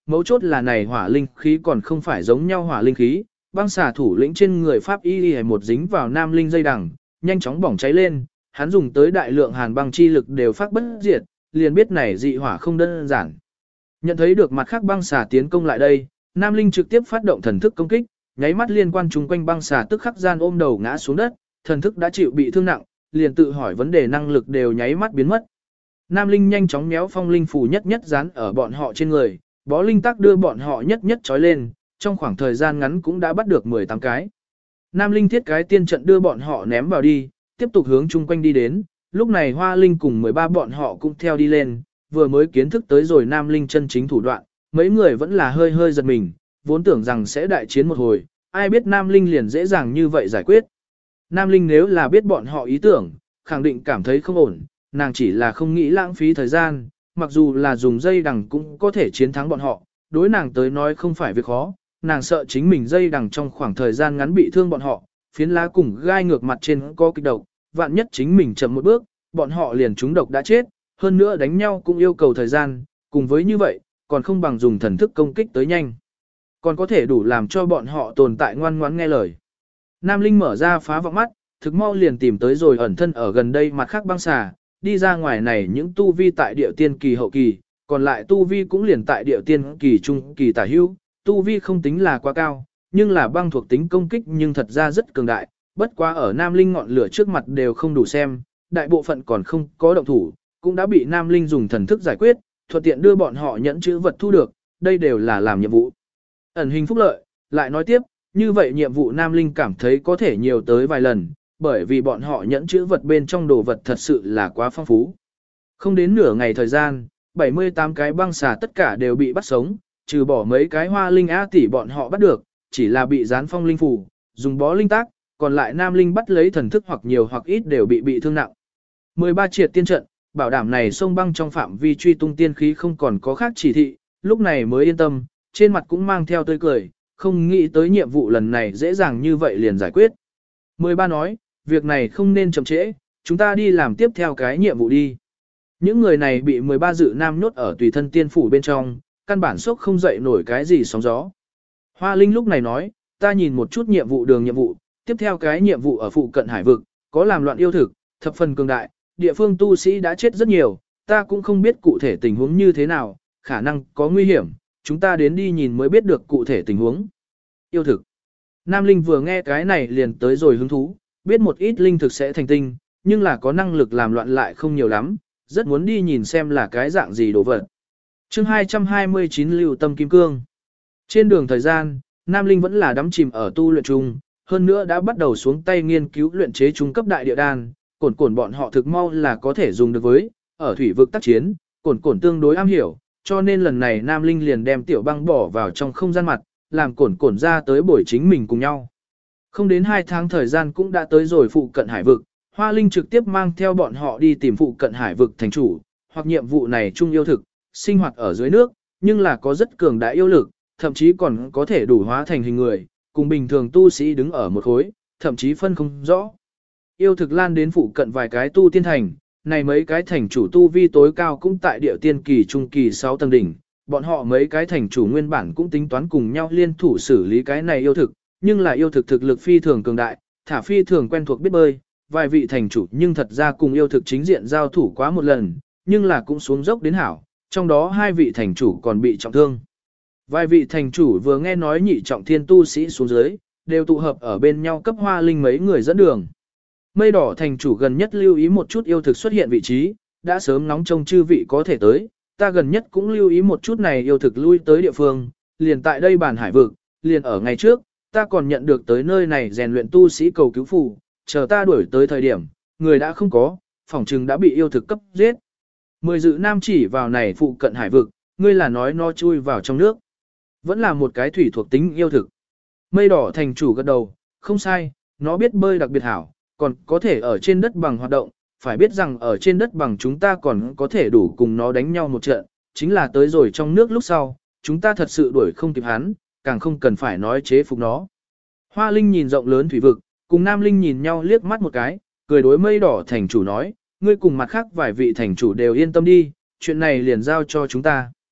mấu chốt là này hỏa linh khí còn không phải giống nhau hỏa linh khí, băng xà thủ lĩnh trên người pháp y một dính vào nam linh dây đằng, nhanh chóng bỏng cháy lên, hắn dùng tới đại lượng hàn băng chi lực đều phát bất diệt, liền biết này dị hỏa không đơn giản. Nhận thấy được mặt khác băng xà tiến công lại đây, nam linh trực tiếp phát động thần thức công kích, nháy mắt liên quan chung quanh băng xà tức khắc gian ôm đầu ngã xuống đất, thần thức đã chịu bị thương nặng, liền tự hỏi vấn đề năng lực đều nháy mắt biến mất. Nam linh nhanh chóng méo phong linh phù nhất nhất dán ở bọn họ trên người, bó linh tắc đưa bọn họ nhất nhất trói lên, trong khoảng thời gian ngắn cũng đã bắt được 18 cái. Nam linh thiết cái tiên trận đưa bọn họ ném vào đi, tiếp tục hướng chung quanh đi đến, lúc này hoa linh cùng 13 bọn họ cũng theo đi lên, vừa mới kiến thức tới rồi nam linh chân chính thủ đoạn, mấy người vẫn là hơi hơi giật mình, vốn tưởng rằng sẽ đại chiến một hồi, ai biết nam linh liền dễ dàng như vậy giải quyết. Nam linh nếu là biết bọn họ ý tưởng, khẳng định cảm thấy không ổn, nàng chỉ là không nghĩ lãng phí thời gian, mặc dù là dùng dây đằng cũng có thể chiến thắng bọn họ, đối nàng tới nói không phải việc khó, nàng sợ chính mình dây đằng trong khoảng thời gian ngắn bị thương bọn họ, phiến lá cùng gai ngược mặt trên có kịch độc, vạn nhất chính mình chậm một bước, bọn họ liền trúng độc đã chết, hơn nữa đánh nhau cũng yêu cầu thời gian, cùng với như vậy, còn không bằng dùng thần thức công kích tới nhanh. Còn có thể đủ làm cho bọn họ tồn tại ngoan ngoãn nghe lời. Nam Linh mở ra phá vọng mắt, thực mau liền tìm tới rồi ẩn thân ở gần đây mặt khác băng xà, đi ra ngoài này những tu vi tại địa tiên kỳ hậu kỳ, còn lại tu vi cũng liền tại địa tiên kỳ trung kỳ tả hữu, tu vi không tính là quá cao, nhưng là băng thuộc tính công kích nhưng thật ra rất cường đại, bất quá ở Nam Linh ngọn lửa trước mặt đều không đủ xem, đại bộ phận còn không có động thủ, cũng đã bị Nam Linh dùng thần thức giải quyết, thuận tiện đưa bọn họ nhẫn chữ vật thu được, đây đều là làm nhiệm vụ. Ẩn hình phúc lợi, lại nói tiếp, như vậy nhiệm vụ Nam Linh cảm thấy có thể nhiều tới vài lần, bởi vì bọn họ nhẫn chữ vật bên trong đồ vật thật sự là quá phong phú. Không đến nửa ngày thời gian, 78 cái băng xà tất cả đều bị bắt sống, trừ bỏ mấy cái hoa linh á tỷ bọn họ bắt được, chỉ là bị dán phong linh phủ, dùng bó linh tác, còn lại Nam Linh bắt lấy thần thức hoặc nhiều hoặc ít đều bị thương nặng. 13 triệt tiên trận, bảo đảm này sông băng trong phạm vi truy tung tiên khí không còn có khác chỉ thị, lúc này mới yên tâm, trên mặt cũng mang theo tươi cười, không nghĩ tới nhiệm vụ lần này dễ dàng như vậy liền giải quyết. 13 nói, việc này không nên chậm trễ, chúng ta đi làm tiếp theo cái nhiệm vụ đi. Những người này bị 13 dự nam nhốt ở tùy thân tiên phủ bên trong, căn bản sốc không dậy nổi cái gì sóng gió. Hoa Linh lúc này nói, ta nhìn một chút nhiệm vụ đường nhiệm vụ, tiếp theo cái nhiệm vụ ở phụ cận hải vực, có làm loạn yêu thực, thập phần cường đại, địa phương tu sĩ đã chết rất nhiều, ta cũng không biết cụ thể tình huống như thế nào, khả năng có nguy hiểm, chúng ta đến đi nhìn mới biết được cụ thể tình huống. Yêu thực. Nam Linh vừa nghe cái này liền tới rồi hứng thú, biết một ít linh thực sẽ thành tinh, nhưng là có năng lực làm loạn lại không nhiều lắm, rất muốn đi nhìn xem là cái dạng gì đồ vật. Chương 229 Lưu Tâm Kim Cương. Trên đường thời gian, Nam Linh vẫn là đắm chìm ở tu luyện chung, hơn nữa đã bắt đầu xuống tay nghiên cứu luyện chế trung cấp đại địa đan, cổn bọn họ thực mau là có thể dùng được với, ở thủy vực tác chiến, cổn tương đối am hiểu, cho nên lần này Nam Linh liền đem tiểu băng bỏ vào trong không gian mặt, làm cổn ra tới bổi chính mình cùng nhau. Không đến 2 tháng thời gian cũng đã tới rồi phụ cận hải vực, Hoa Linh trực tiếp mang theo bọn họ đi tìm phụ cận hải vực thành chủ, hoặc nhiệm vụ này chung yêu thực, sinh hoạt ở dưới nước, nhưng là có rất cường đại yêu lực, thậm chí còn có thể đủ hóa thành hình người, cùng bình thường tu sĩ đứng ở một khối, thậm chí phân không rõ. Yêu thực lan đến phụ cận vài cái tu tiên thành, này mấy cái thành chủ tu vi tối cao cũng tại địa tiên kỳ trung kỳ 6 tầng đỉnh, bọn họ mấy cái thành chủ nguyên bản cũng tính toán cùng nhau liên thủ xử lý cái này yêu thực, nhưng là yêu thực thực lực phi thường cường đại, thả phi thường quen thuộc biết bơi, vài vị thành chủ nhưng thật ra cùng yêu thực chính diện giao thủ quá một lần, nhưng là cũng xuống dốc đến hảo, trong đó 2 vị thành chủ còn bị trọng thương. Vài vị thành chủ vừa nghe nói nhị trọng thiên tu sĩ xuống dưới, đều tụ hợp ở bên nhau cấp Hoa Linh mấy người dẫn đường. Mây đỏ thành chủ gần nhất lưu ý một chút yêu thực xuất hiện vị trí, đã sớm nóng trông chư vị có thể tới, ta gần nhất cũng lưu ý một chút này yêu thực lui tới địa phương, liền tại đây bản hải vực, liền ở ngày trước, ta còn nhận được tới nơi này rèn luyện tu sĩ cầu cứu phù, chờ ta đuổi tới thời điểm, người đã không có, phỏng chừng đã bị yêu thực cấp giết. 10 dự nam chỉ vào này phụ cận hải vực, ngươi là nói nó chui vào trong nước. Vẫn là một cái thủy thuộc tính yêu thực. Mây đỏ thành chủ gật đầu, không sai, nó biết bơi đặc biệt hảo, còn có thể ở trên đất bằng hoạt động, phải biết rằng ở trên đất bằng chúng ta còn có thể đủ cùng nó đánh nhau một trận, chính là tới rồi trong nước lúc sau, chúng ta thật sự đuổi không kịp hắn, càng không cần phải nói chế phục nó. Hoa Linh nhìn rộng lớn thủy vực, cùng Nam Linh nhìn nhau liếc mắt một cái, cười đối mây đỏ thành chủ nói, ngươi cùng mặt khác vài vị thành chủ đều yên tâm đi, chuyện này liền giao cho chúng ta.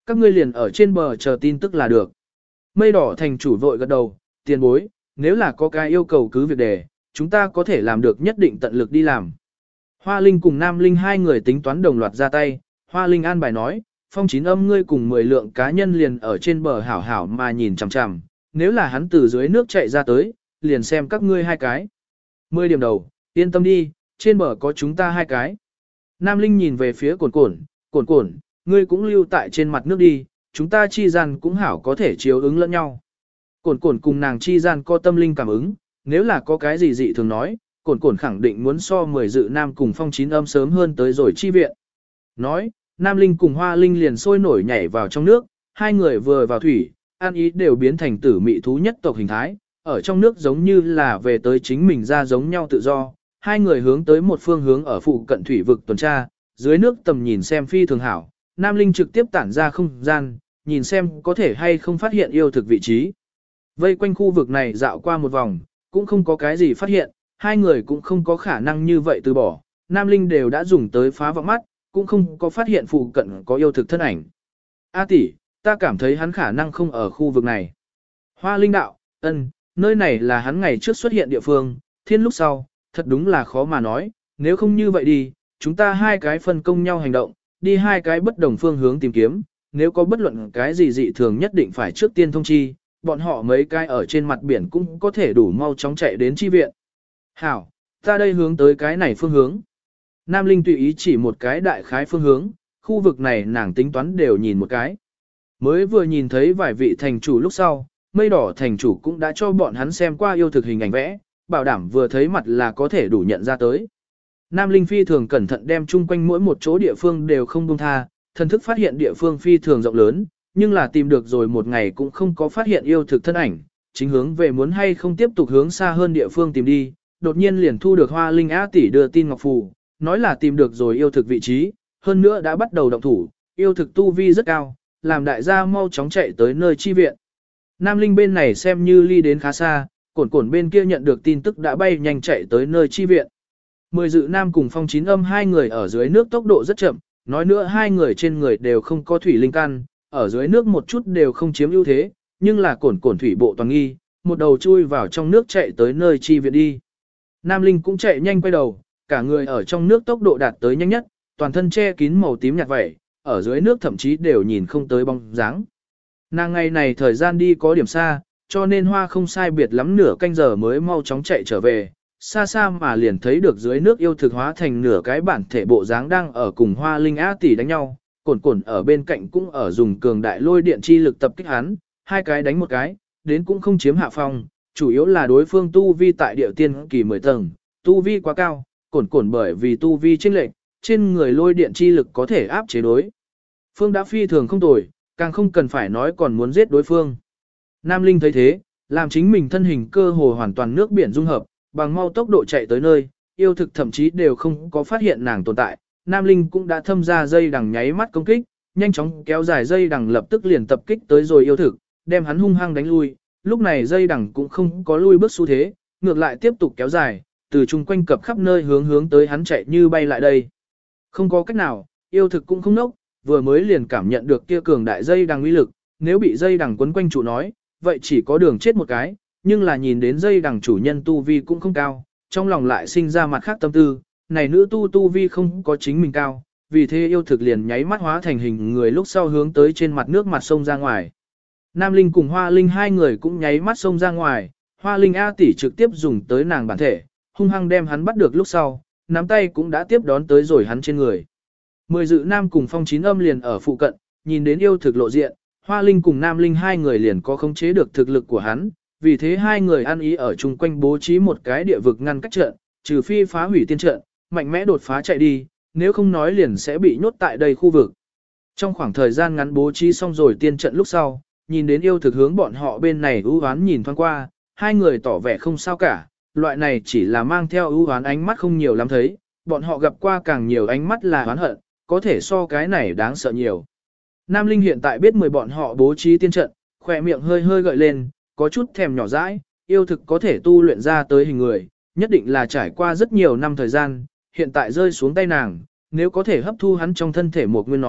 các ngươi liền ở trên bờ chờ tin tức là được. Mây đỏ thành chủ vội gật đầu, tiền bối, nếu là có cái yêu cầu cứ việc đề, chúng ta có thể làm được nhất định tận lực đi làm. Hoa Linh cùng Nam Linh hai người tính toán đồng loạt ra tay, Hoa Linh an bài nói, Phong Chín Âm ngươi cùng 10 lượng cá nhân liền ở trên bờ hảo hảo mà nhìn chằm chằm, nếu là hắn từ dưới nước chạy ra tới, liền xem các ngươi hai cái. 10 điểm đầu, yên tâm đi, trên bờ có chúng ta hai cái. Nam Linh nhìn về phía Cổn Cổn, ngươi cũng lưu tại trên mặt nước đi, chúng ta chi gian cũng hảo có thể chiếu ứng lẫn nhau. Cổn Cổn cùng nàng chi gian có tâm linh cảm ứng, nếu là có cái gì dị thường nói, Cổn khẳng định muốn so 10 dự nam cùng Phong Chín Âm sớm hơn tới rồi chi viện. Nói, Nam Linh cùng Hoa Linh liền sôi nổi nhảy vào trong nước, hai người vừa vào thủy, an ý đều biến thành tử mị thú nhất tộc hình thái, ở trong nước giống như là về tới chính mình ra giống nhau tự do. Hai người hướng tới một phương hướng ở phụ cận thủy vực tuần tra, dưới nước tầm nhìn xem phi thường hảo, Nam Linh trực tiếp tản ra không gian, nhìn xem có thể hay không phát hiện yêu thực vị trí. Vây quanh khu vực này dạo qua một vòng, cũng không có cái gì phát hiện, hai người cũng không có khả năng như vậy từ bỏ, Nam Linh đều đã dùng tới phá vọng mắt, cũng không có phát hiện phụ cận có yêu thực thân ảnh. A tỷ, ta cảm thấy hắn khả năng không ở khu vực này. Hoa Linh đạo, nơi này là hắn ngày trước xuất hiện địa phương, thiên lúc sau, thật đúng là khó mà nói, nếu không như vậy đi, chúng ta hai cái phân công nhau hành động, đi hai cái bất đồng phương hướng tìm kiếm, nếu có bất luận cái gì dị thường nhất định phải trước tiên thông chi, bọn họ mấy cái ở trên mặt biển cũng có thể đủ mau chóng chạy đến chi viện. Hảo, ta đây hướng tới cái này phương hướng. Nam Linh tùy ý chỉ một cái đại khái phương hướng, khu vực này nàng tính toán đều nhìn một cái. Mới vừa nhìn thấy vài vị thành chủ lúc sau, Mây đỏ thành chủ cũng đã cho bọn hắn xem qua yêu thực hình ảnh vẽ, bảo đảm vừa thấy mặt là có thể đủ nhận ra tới. Nam Linh phi thường cẩn thận đem chung quanh mỗi một chỗ địa phương đều không buông tha, thần thức phát hiện địa phương phi thường rộng lớn, nhưng là tìm được rồi một ngày cũng không có phát hiện yêu thực thân ảnh, chính hướng về muốn hay không tiếp tục hướng xa hơn địa phương tìm đi, đột nhiên liền thu được Hoa Linh Á tỷ đưa tin ngọc phù, nói là tìm được rồi yêu thực vị trí, hơn nữa đã bắt đầu động thủ, yêu thực tu vi rất cao, làm đại gia mau chóng chạy tới nơi chi viện. Nam Linh bên này xem như ly đến khá xa, Cổn bên kia nhận được tin tức đã bay nhanh chạy tới nơi chi viện. 10 dự nam cùng Phong Chín Âm hai người ở dưới nước tốc độ rất chậm, nói nữa hai người trên người đều không có thủy linh căn, ở dưới nước một chút đều không chiếm ưu thế, nhưng là Cổn thủy bộ toàn nghi, một đầu chui vào trong nước chạy tới nơi chi viện đi. Nam Linh cũng chạy nhanh quay đầu, cả người ở trong nước tốc độ đạt tới nhanh nhất, toàn thân che kín màu tím nhạt vảy, ở dưới nước thậm chí đều nhìn không tới bóng dáng. Nàng ngày này thời gian đi có điểm xa, cho nên hoa không sai biệt lắm nửa canh giờ mới mau chóng chạy trở về, xa xa mà liền thấy được dưới nước yêu thực hóa thành nửa cái bản thể bộ dáng đang ở cùng Hoa Linh Á tỷ đánh nhau, Cổn ở bên cạnh cũng ở dùng cường đại lôi điện chi lực tập kích hắn, hai cái đánh một cái, đến cũng không chiếm hạ phong, chủ yếu là đối phương tu vi tại địa tiên kỳ 10 tầng, tu vi quá cao, Cổn bởi vì tu vi chênh lệch, trên người lôi điện chi lực có thể áp chế đối phương đã phi thường không tồi, càng không cần phải nói còn muốn giết đối phương. Nam Linh thấy thế, làm chính mình thân hình cơ hồ hoàn toàn nước biển dung hợp, bằng mau tốc độ chạy tới nơi, yêu thực thậm chí đều không có phát hiện nàng tồn tại. Nam Linh cũng đã thâm ra dây đằng nháy mắt công kích, nhanh chóng kéo dài dây đằng lập tức liền tập kích tới rồi yêu thực, đem hắn hung hăng đánh lui. Lúc này dây đằng cũng không có lui bước xu thế, ngược lại tiếp tục kéo dài, từ chung quanh cập khắp nơi hướng tới hắn chạy như bay lại đây. Không có cách nào, yêu thực cũng không nốc, vừa mới liền cảm nhận được kia cường đại dây đằng uy lực, nếu bị dây đằng quấn quanh trụ nói, vậy chỉ có đường chết một cái, nhưng là nhìn đến dây đằng chủ nhân tu vi cũng không cao, trong lòng lại sinh ra mặt khác tâm tư, này nữ tu vi không có chính mình cao, vì thế yêu thực liền nháy mắt hóa thành hình người lúc sau hướng tới trên mặt nước mặt sông ra ngoài. Nam Linh cùng Hoa Linh hai người cũng nháy mắt sông ra ngoài, Hoa Linh A tỷ trực tiếp dùng tới nàng bản thể, hung hăng đem hắn bắt được lúc sau, nắm tay cũng đã tiếp đón tới rồi hắn trên người. 10 dự nam cùng Phong Chín Âm liền ở phụ cận, nhìn đến yêu thực lộ diện, Hoa Linh cùng Nam Linh hai người liền có khống chế được thực lực của hắn, vì thế hai người ăn ý ở chung quanh bố trí một cái địa vực ngăn cách trận, trừ phi phá hủy tiên trận, mạnh mẽ đột phá chạy đi, nếu không nói liền sẽ bị nhốt tại đây khu vực. Trong khoảng thời gian ngắn bố trí xong rồi tiên trận lúc sau, nhìn đến yêu thực hướng bọn họ bên này ưu hoán nhìn thoáng qua, hai người tỏ vẻ không sao cả, loại này chỉ là mang theo ưu hoán ánh mắt không nhiều lắm thấy, bọn họ gặp qua càng nhiều ánh mắt là oán hận, có thể so cái này đáng sợ nhiều. Nam Linh hiện tại biết 10 bọn họ bố trí tiên trận, khỏe miệng hơi hơi gợi lên, có chút thèm nhỏ dãi, yêu thực có thể tu luyện ra tới hình người, nhất định là trải qua rất nhiều năm thời gian, hiện tại rơi xuống tay nàng, nếu có thể hấp thu hắn trong thân thể một nguyên nói,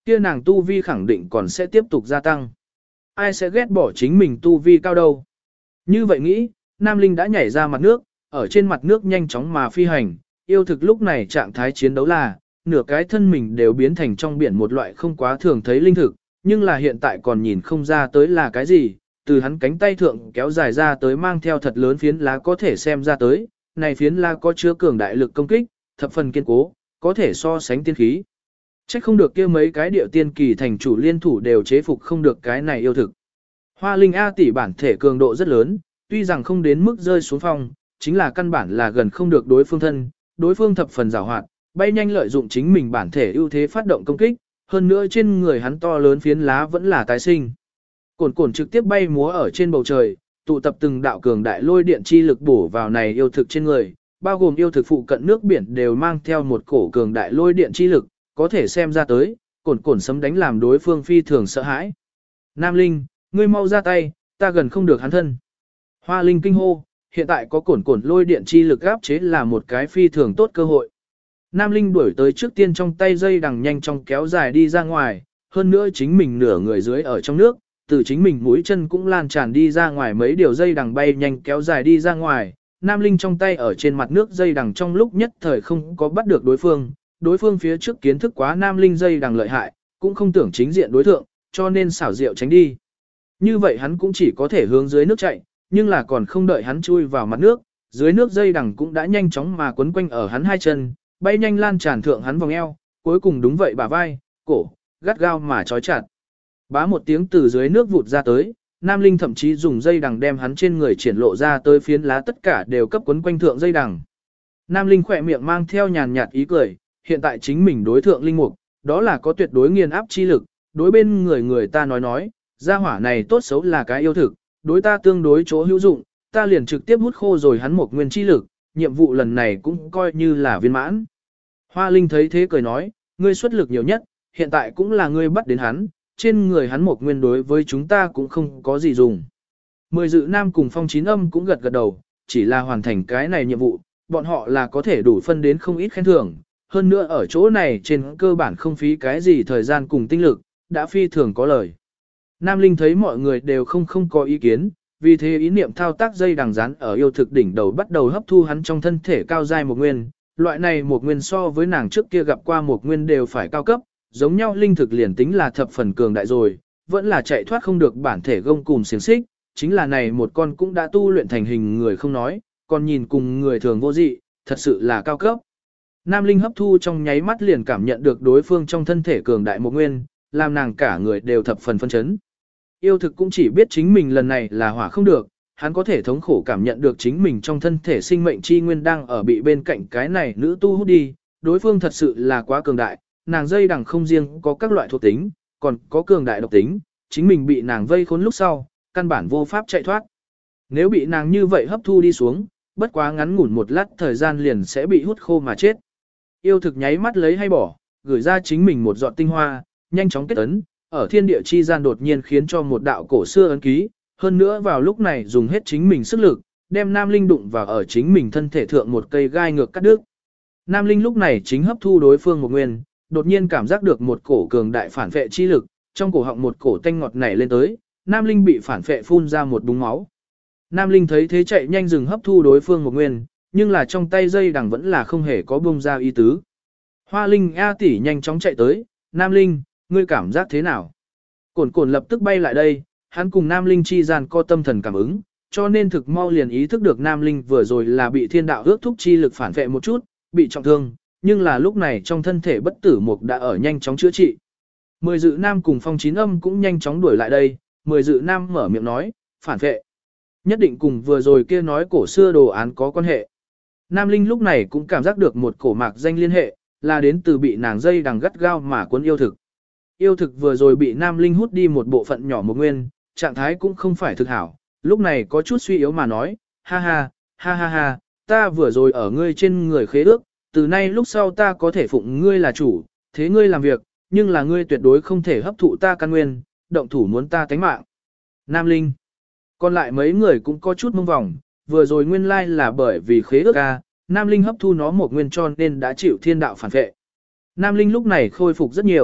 kia nàng tu vi khẳng định còn sẽ tiếp tục gia tăng. Ai sẽ ghét bỏ chính mình tu vi cao đâu. Như vậy nghĩ, Nam Linh đã nhảy ra mặt nước, ở trên mặt nước nhanh chóng mà phi hành, yêu thực lúc này trạng thái chiến đấu là, nửa cái thân mình đều biến thành trong biển một loại không quá thường thấy linh thực, nhưng là hiện tại còn nhìn không ra tới là cái gì, từ hắn cánh tay thượng kéo dài ra tới mang theo thật lớn phiến lá có thể xem ra tới, này phiến lá có chứa cường đại lực công kích, thập phần kiên cố, có thể so sánh tiên khí. Chắc không được kia mấy cái điệu tiên kỳ thành chủ liên thủ đều chế phục không được cái này yêu thực. Hoa linh A tỷ bản thể cường độ rất lớn, tuy rằng không đến mức rơi xuống phong, chính là căn bản là gần không được đối phương thân, đối phương thập phần giàu hoạt, bay nhanh lợi dụng chính mình bản thể ưu thế phát động công kích, hơn nữa trên người hắn to lớn phiến lá vẫn là tái sinh. Cổn cổn trực tiếp bay múa ở trên bầu trời, tụ tập từng đạo cường đại lôi điện chi lực bổ vào này yêu thực trên người, bao gồm yêu thực phụ cận nước biển đều mang theo một cổ cường đại lôi điện chi lực, có thể xem ra tới, cổn cổn sấm đánh làm đối phương phi thường sợ hãi. Nam Linh, ngươi mau ra tay, ta gần không được hắn thân. Hoa Linh kinh hô, hiện tại có cổn cổn lôi điện chi lực áp chế là một cái phi thường tốt cơ hội. Nam Linh đuổi tới trước tiên trong tay dây đằng nhanh chóng kéo dài đi ra ngoài, hơn nữa chính mình nửa người dưới ở trong nước, từ chính mình mũi chân cũng lan tràn đi ra ngoài mấy điều dây đằng bay nhanh kéo dài đi ra ngoài. Nam Linh trong tay ở trên mặt nước dây đằng trong lúc nhất thời không có bắt được đối phương phía trước kiến thức quá Nam Linh dây đằng lợi hại, cũng không tưởng chính diện đối thượng, cho nên xảo diệu tránh đi. Như vậy hắn cũng chỉ có thể hướng dưới nước chạy, nhưng là còn không đợi hắn chui vào mặt nước, dưới nước dây đằng cũng đã nhanh chóng mà quấn quanh ở hắn hai chân, bay nhanh lan tràn thượng hắn vòng eo, cuối cùng đúng vậy bả vai, cổ, gắt gao mà trói chặt. Bá một tiếng từ dưới nước vụt ra tới, Nam Linh thậm chí dùng dây đằng đem hắn trên người triển lộ ra tới phiến lá tất cả đều cấp quấn quanh thượng dây đằng. Nam Linh khỏe miệng mang theo nhàn nhạt ý cười, hiện tại chính mình đối thượng linh mục, đó là có tuyệt đối nghiền áp chi lực, đối bên người ta nói, gia hỏa này tốt xấu là cái yêu thực, đối ta tương đối chỗ hữu dụng, ta liền trực tiếp hút khô rồi hắn một nguyên chi lực, nhiệm vụ lần này cũng coi như là viên mãn. Hoa Linh thấy thế cười nói, ngươi xuất lực nhiều nhất, hiện tại cũng là ngươi bắt đến hắn, trên người hắn một nguyên đối với chúng ta cũng không có gì dùng. 10 dự nam cùng phong chín âm cũng gật đầu, chỉ là hoàn thành cái này nhiệm vụ, bọn họ là có thể đủ phân đến không ít khen thưởng, hơn nữa ở chỗ này trên cơ bản không phí cái gì thời gian cùng tinh lực, đã phi thường có lời. Nam Linh thấy mọi người đều không có ý kiến, vì thế ý niệm thao tác dây đằng rán ở yêu thực đỉnh đầu bắt đầu hấp thu hắn trong thân thể cao giai một nguyên, loại này một nguyên so với nàng trước kia gặp qua một nguyên đều phải cao cấp, giống nhau linh thực liền tính là thập phần cường đại rồi, vẫn là chạy thoát không được bản thể gông cùm xiềng xích, chính là này một con cũng đã tu luyện thành hình người không nói, còn nhìn cùng người thường vô dị, thật sự là cao cấp. Nam Linh hấp thu trong nháy mắt liền cảm nhận được đối phương trong thân thể cường đại một nguyên, làm nàng cả người đều thập phần phân chấn. Yêu thực cũng chỉ biết chính mình lần này là hỏa không được, hắn có thể thống khổ cảm nhận được chính mình trong thân thể sinh mệnh chi nguyên đang ở bị bên cạnh cái này nữ tu hút đi, đối phương thật sự là quá cường đại, nàng dây đằng không riêng có các loại thuộc tính, còn có cường đại độc tính, chính mình bị nàng vây khốn lúc sau, căn bản vô pháp chạy thoát. Nếu bị nàng như vậy hấp thu đi xuống, bất quá ngắn ngủn một lát thời gian liền sẽ bị hút khô mà chết. Yêu thực nháy mắt lấy hay bỏ, gửi ra chính mình một giọt tinh hoa, nhanh chóng kết ấn, ở thiên địa chi gian đột nhiên khiến cho một đạo cổ xưa ấn ký, hơn nữa vào lúc này dùng hết chính mình sức lực, đem Nam Linh đụng vào ở chính mình thân thể thượng một cây gai ngược cắt đứt. Nam Linh lúc này chính hấp thu đối phương một nguyên, đột nhiên cảm giác được một cổ cường đại phản phệ chi lực, trong cổ họng một cổ tanh ngọt nảy lên tới, Nam Linh bị phản phệ phun ra một búng máu. Nam Linh thấy thế chạy nhanh dừng hấp thu đối phương một nguyên, nhưng là trong tay dây đằng vẫn là không hề có bông ra ý tứ. Hoa Linh A tỷ nhanh chóng chạy tới, Nam Linh, ngươi cảm giác thế nào? Cổn cổn lập tức bay lại đây, hắn cùng Nam Linh chi gian có tâm thần cảm ứng, cho nên thực mau liền ý thức được Nam Linh vừa rồi là bị thiên đạo ước thúc chi lực phản vệ một chút, bị trọng thương, nhưng là lúc này trong thân thể bất tử mục đã ở nhanh chóng chữa trị. 10 dự nam cùng phong chín âm cũng nhanh chóng đuổi lại đây, 10 dự nam mở miệng nói, phản vệ. Nhất định cùng vừa rồi kia nói cổ xưa đồ án có quan hệ. Nam Linh lúc này cũng cảm giác được một cổ mạc danh liên hệ, là đến từ bị nàng dây đằng gắt gao mà cuốn yêu thực. Yêu thực vừa rồi bị Nam Linh hút đi một bộ phận nhỏ một nguyên, trạng thái cũng không phải thực hảo, lúc này có chút suy yếu mà nói, ha ha, ha ha ha, ta vừa rồi ở ngươi trên người khế ước, từ nay lúc sau ta có thể phụng ngươi là chủ, thế ngươi làm việc, nhưng là ngươi tuyệt đối không thể hấp thụ ta căn nguyên, động thủ muốn ta tánh mạng. Nam Linh. Còn lại mấy người cũng có chút mông vòng, vừa rồi nguyên lai là bởi vì khế ước a, Nam Linh hấp thu nó một nguyên cho nên đã chịu thiên đạo phản vệ. Nam Linh lúc này khôi phục rất nhiều,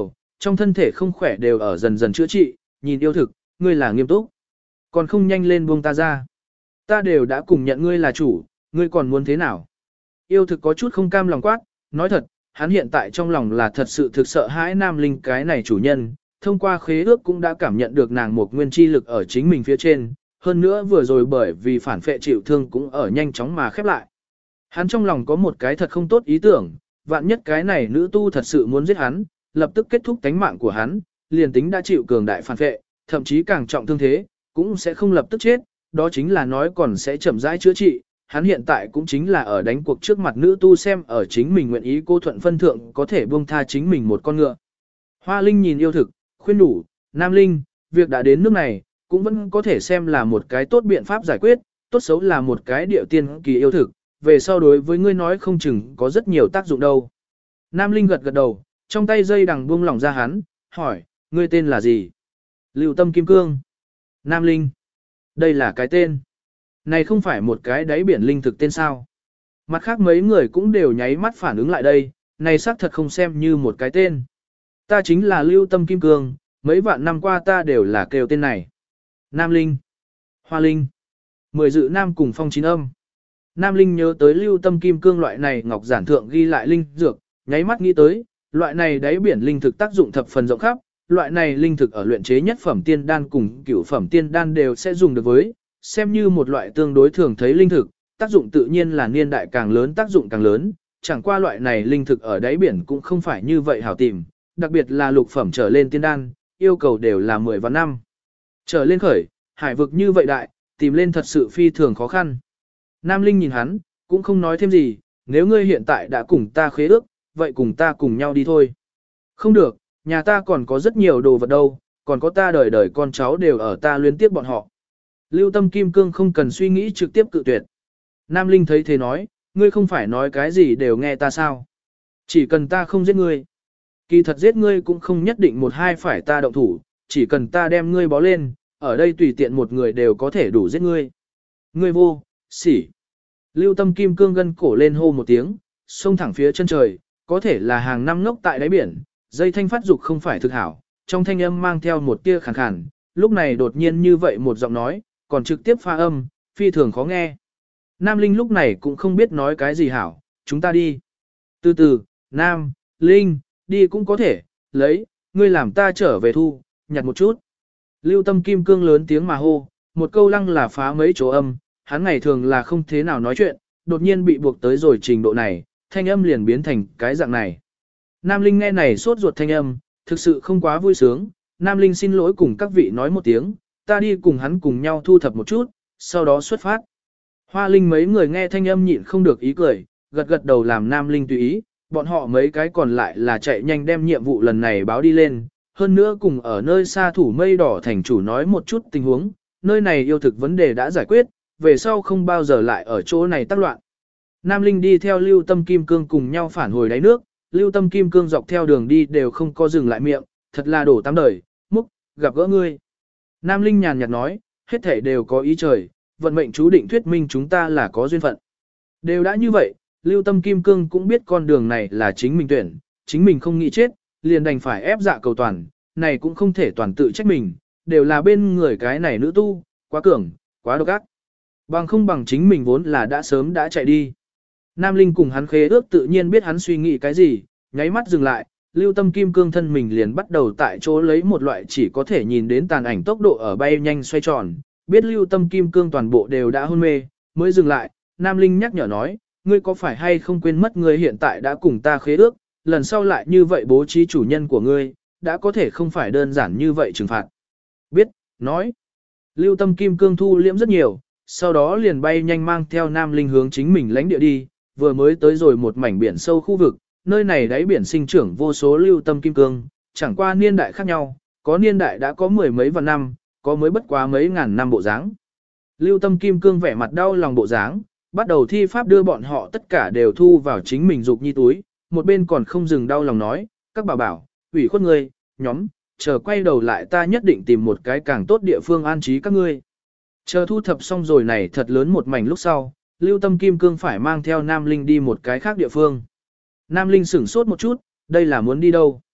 trong thân thể không khỏe đều ở dần dần chữa trị, nhìn yêu thực, ngươi là nghiêm túc. Còn không nhanh lên buông ta ra. Ta đều đã cùng nhận ngươi là chủ, ngươi còn muốn thế nào? Yêu thực có chút không cam lòng quát, nói thật, hắn hiện tại trong lòng là thật sự thực sợ hãi Nam Linh cái này chủ nhân, thông qua khế ước cũng đã cảm nhận được nàng một nguyên chi lực ở chính mình phía trên, hơn nữa vừa rồi bởi vì phản phệ chịu thương cũng ở nhanh chóng mà khép lại. Hắn trong lòng có một cái thật không tốt ý tưởng, vạn nhất cái này nữ tu thật sự muốn giết hắn, lập tức kết thúc tánh mạng của hắn, liền tính đã chịu cường đại phản phệ, thậm chí càng trọng thương thế, cũng sẽ không lập tức chết, đó chính là nói còn sẽ chậm rãi chữa trị. Hắn hiện tại cũng chính là ở đánh cuộc trước mặt nữ tu xem ở chính mình nguyện ý cô thuận phân thượng có thể buông tha chính mình một con ngựa. Hoa Linh nhìn yêu thực, khuyên đủ, Nam Linh, việc đã đến nước này, cũng vẫn có thể xem là một cái tốt biện pháp giải quyết, tốt xấu là một cái điệu tiên kỳ yêu thực, về sau đối với ngươi nói không chừng có rất nhiều tác dụng đâu. Nam Linh gật gật đầu, trong tay dây đằng buông lỏng ra hắn, hỏi, ngươi tên là gì? Lưu Tâm Kim Cương. Nam Linh. Đây là cái tên. Này không phải một cái đáy biển linh thực tên sao. Mặt khác mấy người cũng đều nháy mắt phản ứng lại đây, này xác thật không xem như một cái tên. Ta chính là Lưu Tâm Kim Cương, mấy vạn năm qua ta đều là kêu tên này. Nam Linh. Hoa Linh. 10 dự Nam cùng phong chín âm. Nam Linh nhớ tới Lưu Tâm Kim Cương loại này ngọc giản thượng ghi lại linh dược, nháy mắt nghĩ tới, loại này đáy biển linh thực tác dụng thập phần rộng khắp, loại này linh thực ở luyện chế nhất phẩm tiên đan cùng cửu phẩm tiên đan đều sẽ dùng được với, xem như một loại tương đối thường thấy linh thực, tác dụng tự nhiên là niên đại càng lớn tác dụng càng lớn, chẳng qua loại này linh thực ở đáy biển cũng không phải như vậy hảo tìm, đặc biệt là lục phẩm trở lên tiên đan, yêu cầu đều là 10 và năm. Trở lên khởi, hải vực như vậy đại, tìm lên thật sự phi thường khó khăn. Nam Linh nhìn hắn, cũng không nói thêm gì, nếu ngươi hiện tại đã cùng ta khế ước, vậy cùng ta cùng nhau đi thôi. Không được, nhà ta còn có rất nhiều đồ vật đâu, còn có ta đời đời con cháu đều ở ta liên tiếp bọn họ. Lưu Tâm Kim Cương không cần suy nghĩ trực tiếp cự tuyệt. Nam Linh thấy thế nói, ngươi không phải nói cái gì đều nghe ta sao. Chỉ cần ta không giết ngươi. Kỳ thật giết ngươi cũng không nhất định một hai phải ta động thủ, chỉ cần ta đem ngươi bó lên, ở đây tùy tiện một người đều có thể đủ giết ngươi. Ngươi vô, xỉ. Lưu Tâm Kim Cương gân cổ lên hô một tiếng, xông thẳng phía chân trời, có thể là hàng năm ngốc tại đáy biển, dây thanh phát dục không phải thực hảo, trong thanh âm mang theo một tia khàn khàn, lúc này đột nhiên như vậy một giọng nói, còn trực tiếp pha âm, phi thường khó nghe. Nam Linh lúc này cũng không biết nói cái gì hảo, chúng ta đi. Từ từ, Nam, Linh, đi cũng có thể, lấy, ngươi làm ta trở về thu, nhặt một chút. Lưu Tâm Kim Cương lớn tiếng mà hô, một câu lăng là phá mấy chỗ âm, hắn ngày thường là không thế nào nói chuyện, đột nhiên bị buộc tới rồi trình độ này, thanh âm liền biến thành cái dạng này. Nam Linh nghe này sốt ruột thanh âm, thực sự không quá vui sướng, Nam Linh xin lỗi cùng các vị nói một tiếng, ta đi cùng hắn cùng nhau thu thập một chút, sau đó xuất phát. Hoa Linh mấy người nghe thanh âm nhịn không được ý cười, gật gật đầu làm Nam Linh tùy ý, bọn họ mấy cái còn lại là chạy nhanh đem nhiệm vụ lần này báo đi lên, hơn nữa cùng ở nơi xa thủ mây đỏ thành chủ nói một chút tình huống, nơi này yêu thực vấn đề đã giải quyết, về sau không bao giờ lại ở chỗ này tác loạn. Nam Linh đi theo Lưu Tâm Kim Cương cùng nhau phản hồi đáy nước, Lưu Tâm Kim Cương dọc theo đường đi đều không có dừng lại miệng, thật là đổ tám đời, múc, gặp gỡ ngươi. Nam Linh nhàn nhạt nói, hết thể đều có ý trời, vận mệnh chú định thuyết minh chúng ta là có duyên phận. Đều đã như vậy, Lưu Tâm Kim Cương cũng biết con đường này là chính mình tuyển, chính mình không nghĩ chết, liền đành phải ép dạ cầu toàn, này cũng không thể toàn tự trách mình, đều là bên người cái này nữ tu, quá cường, quá độc ác. Bằng không bằng chính mình vốn là đã sớm đã chạy đi. Nam Linh cùng hắn khế ước tự nhiên biết hắn suy nghĩ cái gì, nháy mắt dừng lại, Lưu Tâm Kim Cương thân mình liền bắt đầu tại chỗ lấy một loại chỉ có thể nhìn đến tàn ảnh tốc độ ở bay nhanh xoay tròn, biết Lưu Tâm Kim Cương toàn bộ đều đã hôn mê, mới dừng lại, Nam Linh nhắc nhở nói, ngươi có phải hay không quên mất ngươi hiện tại đã cùng ta khế ước, lần sau lại như vậy bố trí chủ nhân của ngươi, đã có thể không phải đơn giản như vậy trừng phạt. Biết, nói. Lưu Tâm Kim Cương thu liễm rất nhiều, sau đó liền bay nhanh mang theo Nam Linh hướng chính mình lãnh địa đi, vừa mới tới rồi một mảnh biển sâu khu vực, nơi này đáy biển sinh trưởng vô số Lưu Tâm Kim Cương, chẳng qua niên đại khác nhau, có niên đại đã có mười mấy vạn năm, có mới bất quá mấy ngàn năm bộ dáng. Lưu Tâm Kim Cương vẻ mặt đau lòng bộ dáng, bắt đầu thi pháp đưa bọn họ tất cả đều thu vào chính mình dục nhi túi, một bên còn không dừng đau lòng nói, các bảo bảo, ủy khuất ngươi, nhóm, chờ quay đầu lại ta nhất định tìm một cái càng tốt địa phương an trí các ngươi. Chờ thu thập xong rồi này thật lớn một mảnh lúc sau, Lưu Tâm Kim Cương phải mang theo Nam Linh đi một cái khác địa phương. Nam Linh sửng sốt một chút, đây là muốn đi đâu?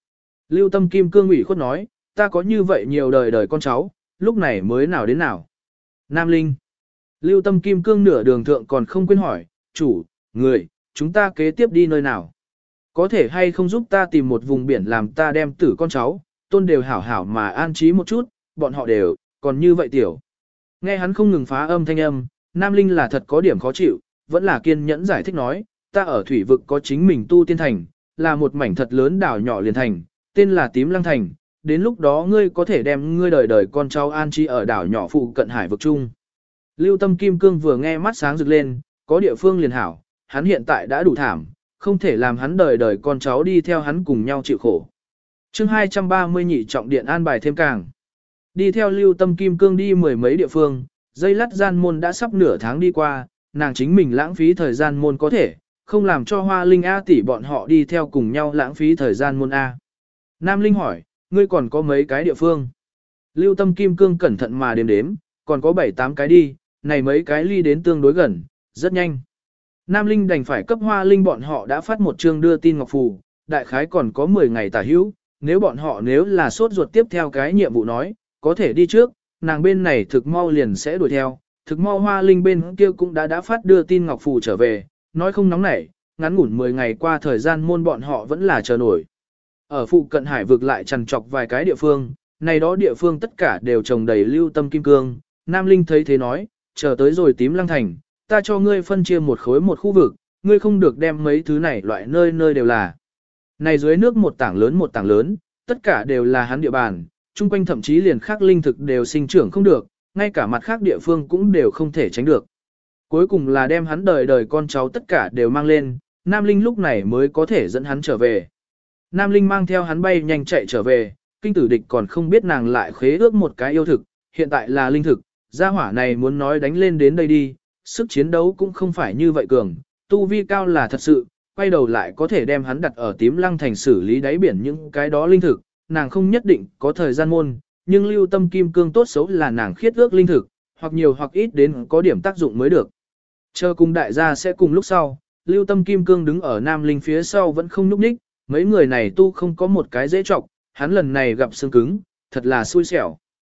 Lưu Tâm Kim Cương ủy khuất nói, ta có như vậy nhiều đời đời con cháu, lúc này mới nào đến nào. Nam Linh. Lưu Tâm Kim Cương nửa đường thượng còn không quên hỏi, chủ, người, chúng ta kế tiếp đi nơi nào? Có thể hay không giúp ta tìm một vùng biển làm ta đem tử con cháu, tôn đều hảo hảo mà an trí một chút, bọn họ đều, còn như vậy tiểu. Nghe hắn không ngừng phá âm thanh âm, Nam Linh là thật có điểm khó chịu, vẫn là kiên nhẫn giải thích nói, ta ở thủy vực có chính mình tu tiên thành, là một mảnh thật lớn đảo nhỏ liền thành, tên là Tím Lăng Thành, đến lúc đó ngươi có thể đem ngươi đời đời con cháu an trí ở đảo nhỏ phụ cận hải vực chung. Lưu Tâm Kim Cương vừa nghe mắt sáng rực lên, có địa phương liền hảo, hắn hiện tại đã đủ thảm, không thể làm hắn đời đời con cháu đi theo hắn cùng nhau chịu khổ. Chương 230 nhị trọng điện an bài thêm càng. Đi theo Lưu Tâm Kim Cương đi mười mấy địa phương, dây lắt gian môn đã sắp nửa tháng đi qua, nàng chính mình lãng phí thời gian môn có thể, không làm cho Hoa Linh A tỷ bọn họ đi theo cùng nhau lãng phí thời gian môn A. Nam Linh hỏi, ngươi còn có mấy cái địa phương? Lưu Tâm Kim Cương cẩn thận mà đếm đếm, còn có 7-8 cái đi, này mấy cái ly đến tương đối gần, rất nhanh. Nam Linh đành phải cấp Hoa Linh bọn họ đã phát một chương đưa tin ngọc phù, đại khái còn có 10 ngày tả hữu, nếu bọn họ nếu là sốt ruột tiếp theo cái nhiệm vụ nói, có thể đi trước, nàng bên này thực mau liền sẽ đuổi theo, thực mau Hoa Linh bên kia cũng đã phát đưa tin ngọc phù trở về, nói không nóng nảy, ngắn ngủn 10 ngày qua thời gian môn bọn họ vẫn là chờ nổi. Ở phụ cận hải vực lại trằn trọc vài cái địa phương, này đó địa phương tất cả đều trồng đầy Lưu Tâm Kim Cương, Nam Linh thấy thế nói, chờ tới rồi Tím Lăng Thành, ta cho ngươi phân chia một khối một khu vực, ngươi không được đem mấy thứ này loại nơi nơi đều là. Này dưới nước một tảng lớn, tất cả đều là hắn địa bàn, chung quanh thậm chí liền khác linh thực đều sinh trưởng không được, ngay cả mặt khác địa phương cũng đều không thể tránh được. Cuối cùng là đem hắn đời đời con cháu tất cả đều mang lên, Nam Linh lúc này mới có thể dẫn hắn trở về. Nam Linh mang theo hắn bay nhanh chạy trở về, kinh tử địch còn không biết nàng lại khế ước một cái yêu thực, hiện tại là linh thực, gia hỏa này muốn nói đánh lên đến đây đi, sức chiến đấu cũng không phải như vậy cường, tu vi cao là thật sự, quay đầu lại có thể đem hắn đặt ở Tím Lăng Thành xử lý đáy biển những cái đó linh thực, nàng không nhất định có thời gian môn, nhưng Lưu Tâm Kim Cương tốt xấu là nàng khiết ước linh thực, hoặc nhiều hoặc ít đến có điểm tác dụng mới được. Chờ cùng đại gia sẽ cùng lúc sau, Lưu Tâm Kim Cương đứng ở Nam Linh phía sau vẫn không nhúc nhích, mấy người này tu không có một cái dễ trọng, hắn lần này gặp xương cứng, thật là xui xẻo.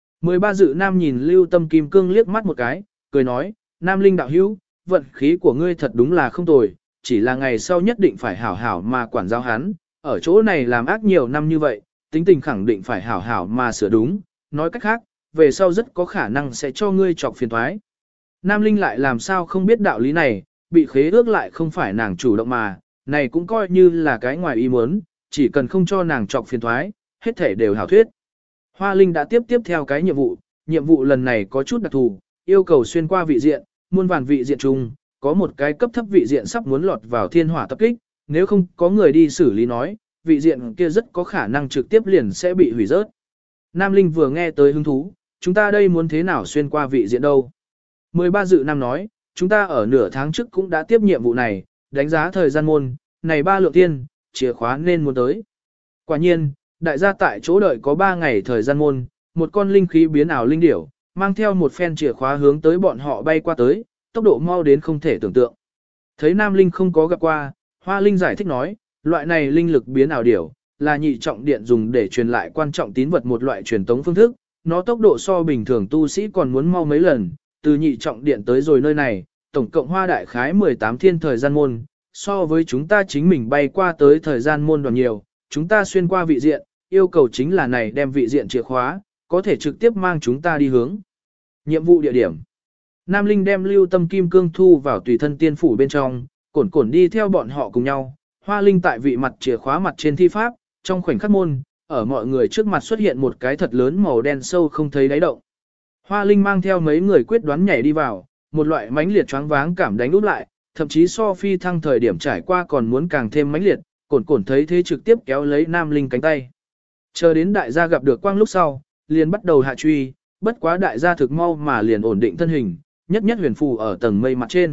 13 dự Nam nhìn Lưu Tâm Kim Cương liếc mắt một cái, cười nói, Nam Linh đạo hữu, vận khí của ngươi thật đúng là không tồi, chỉ là ngày sau nhất định phải hảo hảo mà quản giáo hắn, ở chỗ này làm ác nhiều năm như vậy, tính tình khẳng định phải hảo hảo mà sửa đúng, nói cách khác, về sau rất có khả năng sẽ cho ngươi chọc phiền toái. Nam Linh lại làm sao không biết đạo lý này, bị khế ước lại không phải nàng chủ động mà, này cũng coi như là cái ngoài ý muốn, chỉ cần không cho nàng chọc phiền toái, hết thể đều hảo thuyết. Hoa Linh đã tiếp theo cái nhiệm vụ lần này có chút đặc thù, yêu cầu xuyên qua vị diện, muôn vàn vị diện chung, có một cái cấp thấp vị diện sắp muốn lọt vào thiên hỏa tập kích, nếu không có người đi xử lý nói, vị diện kia rất có khả năng trực tiếp liền sẽ bị hủy rớt. Nam Linh vừa nghe tới hứng thú, chúng ta đây muốn thế nào xuyên qua vị diện đâu? 13 dự Nam nói, chúng ta ở nửa tháng trước cũng đã tiếp nhiệm vụ này, đánh giá thời gian môn, này 3 lượng tiên, chìa khóa nên muốn tới. Quả nhiên, đại gia tại chỗ đợi có 3 ngày thời gian môn, một con linh khí biến ảo linh điểu, mang theo một phen chìa khóa hướng tới bọn họ bay qua tới, tốc độ mau đến không thể tưởng tượng. Thấy Nam Linh không có gặp qua, Hoa Linh giải thích nói, loại này linh lực biến ảo điểu, là nhị trọng điện dùng để truyền lại quan trọng tín vật một loại truyền tống phương thức, nó tốc độ so bình thường tu sĩ còn muốn mau mấy lần, từ nhị trọng điện tới rồi nơi này, tổng cộng hoa đại khái 18 thiên thời gian môn, so với chúng ta chính mình bay qua tới thời gian môn đoàn nhiều, chúng ta xuyên qua vị diện, yêu cầu chính là này đem vị diện chìa khóa, có thể trực tiếp mang chúng ta đi hướng. Nhiệm vụ địa điểm. Nam Linh đem Lưu Tâm Kim Cương thu vào tùy thân tiên phủ bên trong, cổn cổn đi theo bọn họ cùng nhau. Hoa Linh tại vị mặt chìa khóa mặt trên thi pháp, trong khoảnh khắc môn, ở mọi người trước mặt xuất hiện một cái thật lớn màu đen sâu không thấy đáy động. Hoa Linh mang theo mấy người quyết đoán nhảy đi vào, một loại mãnh liệt choáng váng cảm đánh úp lại, thậm chí so phi thăng thời điểm trải qua còn muốn càng thêm mãnh liệt, cổn cổn thấy thế trực tiếp kéo lấy Nam Linh cánh tay. Chờ đến đại gia gặp được quang lúc sau, liền bắt đầu hạ truy, bất quá đại gia thực mau mà liền ổn định thân hình, nhất nhất huyền phù ở tầng mây mặt trên.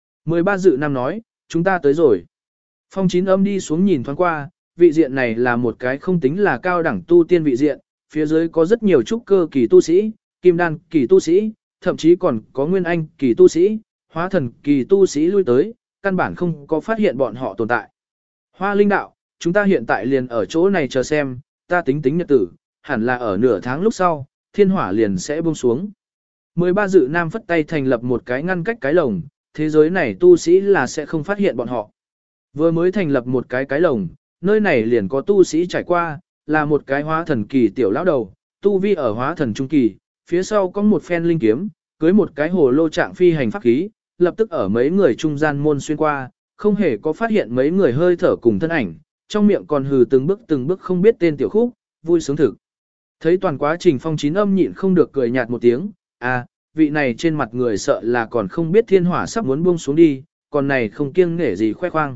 13 dự Nam nói, chúng ta tới rồi. Phong Chín Âm đi xuống nhìn thoáng qua, vị diện này là một cái không tính là cao đẳng tu tiên vị diện, phía dưới có rất nhiều trúc cơ kỳ tu sĩ, kim đan kỳ tu sĩ, thậm chí còn có nguyên anh kỳ tu sĩ, hóa thần kỳ tu sĩ lui tới, căn bản không có phát hiện bọn họ tồn tại. Hoa Linh đạo, chúng ta hiện tại liền ở chỗ này chờ xem, ta tính tính nhật tử, hẳn là ở nửa tháng lúc sau, thiên hỏa liền sẽ buông xuống. 13 dự nam phất tay thành lập một cái ngăn cách cái lồng, thế giới này tu sĩ là sẽ không phát hiện bọn họ. Vừa mới thành lập một cái lồng, nơi này liền có tu sĩ trải qua, là một cái hóa thần kỳ tiểu lão đầu, tu vi ở hóa thần trung kỳ, phía sau có một phen linh kiếm, cưới một cái hồ lô trạng phi hành pháp khí, lập tức ở mấy người trung gian môn xuyên qua, không hề có phát hiện mấy người hơi thở cùng thân ảnh, trong miệng còn hừ từng bước không biết tên tiểu khúc, vui sướng thực. Thấy toàn quá trình Phong Chín Âm nhịn không được cười nhạt một tiếng, à, vị này trên mặt người sợ là còn không biết thiên hỏa sắp muốn buông xuống đi, còn này không kiêng nể gì khoe khoang.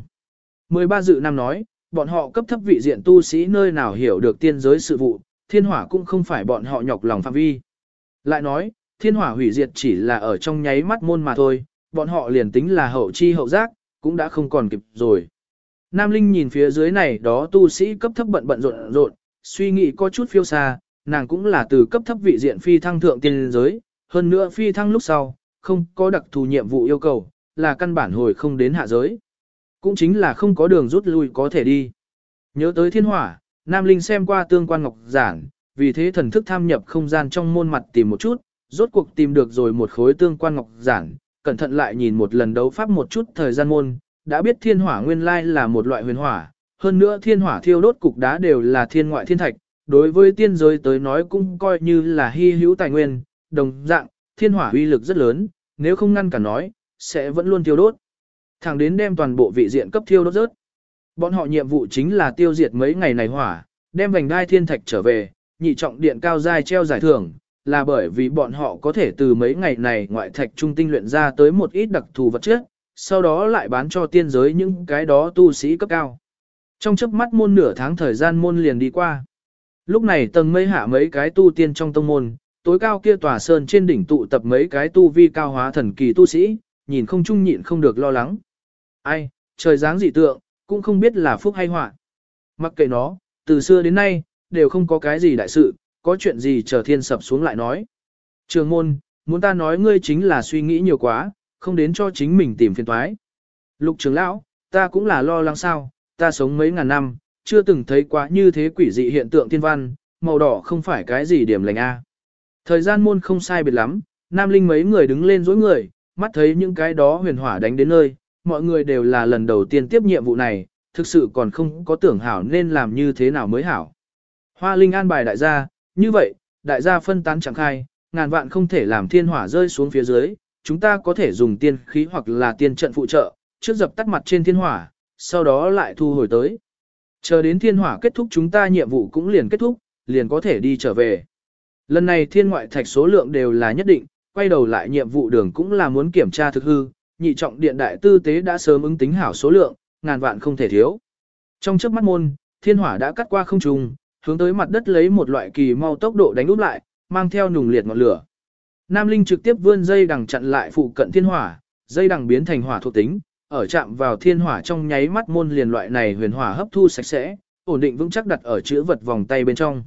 13 dự nam nói, bọn họ cấp thấp vị diện tu sĩ nơi nào hiểu được tiên giới sự vụ, thiên hỏa cũng không phải bọn họ nhọc lòng phạm vi. Lại nói, thiên hỏa hủy diệt chỉ là ở trong nháy mắt môn mà thôi, bọn họ liền tính là hậu chi hậu giác, cũng đã không còn kịp rồi. Nam Linh nhìn phía dưới này đó tu sĩ cấp thấp bận rộn rộn, suy nghĩ có chút phiêu xa, nàng cũng là từ cấp thấp vị diện phi thăng thượng tiên giới, hơn nữa phi thăng lúc sau, không có đặc thù nhiệm vụ yêu cầu, là căn bản hồi không đến hạ giới. Cũng chính là không có đường rút lui có thể đi. Nhớ tới thiên hỏa, Nam Linh xem qua tương quan ngọc giản, vì thế thần thức tham nhập không gian trong môn mặt tìm một chút, rốt cuộc tìm được rồi một khối tương quan ngọc giản, cẩn thận lại nhìn một lần đấu pháp một chút thời gian môn, đã biết thiên hỏa nguyên lai là một loại huyền hỏa, hơn nữa thiên hỏa thiêu đốt cục đá đều là thiên ngoại thiên thạch, đối với tiên giới tới nói cũng coi như là hy hữu tài nguyên, đồng dạng, thiên hỏa uy lực rất lớn, nếu không ngăn cả nói, sẽ vẫn luôn thiêu đốt. Thẳng đến đem toàn bộ vị diện cấp thiêu đốt rớt. Bọn họ nhiệm vụ chính là tiêu diệt mấy ngày này hỏa, đem vành đai thiên thạch trở về, nhị trọng điện cao giai treo giải thưởng, là bởi vì bọn họ có thể từ mấy ngày này ngoại thạch trung tinh luyện ra tới một ít đặc thù vật chất, sau đó lại bán cho tiên giới những cái đó tu sĩ cấp cao. Trong chớp mắt môn nửa tháng thời gian môn liền đi qua. Lúc này tầng mây hạ mấy cái tu tiên trong tông môn, tối cao kia tòa sơn trên đỉnh tụ tập mấy cái tu vi cao hóa thần kỳ tu sĩ, nhìn không chung nhịn không được lo lắng. Ai, trời dáng dị tượng, cũng không biết là phúc hay họa. Mặc kệ nó, từ xưa đến nay, đều không có cái gì đại sự, có chuyện gì chờ thiên sập xuống lại nói. Trường môn, muốn ta nói ngươi chính là suy nghĩ nhiều quá, không đến cho chính mình tìm phiền toái. Lục trưởng lão, ta cũng là lo lắng sao, ta sống mấy ngàn năm, chưa từng thấy quá như thế quỷ dị hiện tượng thiên văn, màu đỏ không phải cái gì điểm lành a. Thời gian môn không sai biệt lắm, Nam Linh mấy người đứng lên dối người, mắt thấy những cái đó huyền hỏa đánh đến nơi, mọi người đều là lần đầu tiên tiếp nhiệm vụ này, thực sự còn không có tưởng hảo nên làm như thế nào mới hảo. Hoa Linh an bài đại gia, như vậy, đại gia phân tán chẳng khai, ngàn vạn không thể làm thiên hỏa rơi xuống phía dưới, chúng ta có thể dùng tiên khí hoặc là tiên trận phụ trợ, trước dập tắt mặt trên thiên hỏa, sau đó lại thu hồi tới. Chờ đến thiên hỏa kết thúc chúng ta nhiệm vụ cũng liền kết thúc, liền có thể đi trở về. Lần này thiên ngoại thạch số lượng đều là nhất định, quay đầu lại nhiệm vụ đường cũng là muốn kiểm tra thực hư, nhị trọng điện đại tư tế đã sớm ứng tính hảo số lượng, ngàn vạn không thể thiếu. Trong chớp mắt môn, thiên hỏa đã cắt qua không trung, hướng tới mặt đất lấy một loại kỳ mau tốc độ đánh úp lại, mang theo nùng liệt ngọn lửa. Nam Linh trực tiếp vươn dây đằng chặn lại phụ cận thiên hỏa, dây đằng biến thành hỏa thuộc tính, ở chạm vào thiên hỏa trong nháy mắt môn liền loại này huyền hỏa hấp thu sạch sẽ, ổn định vững chắc đặt ở chữ vật vòng tay bên trong.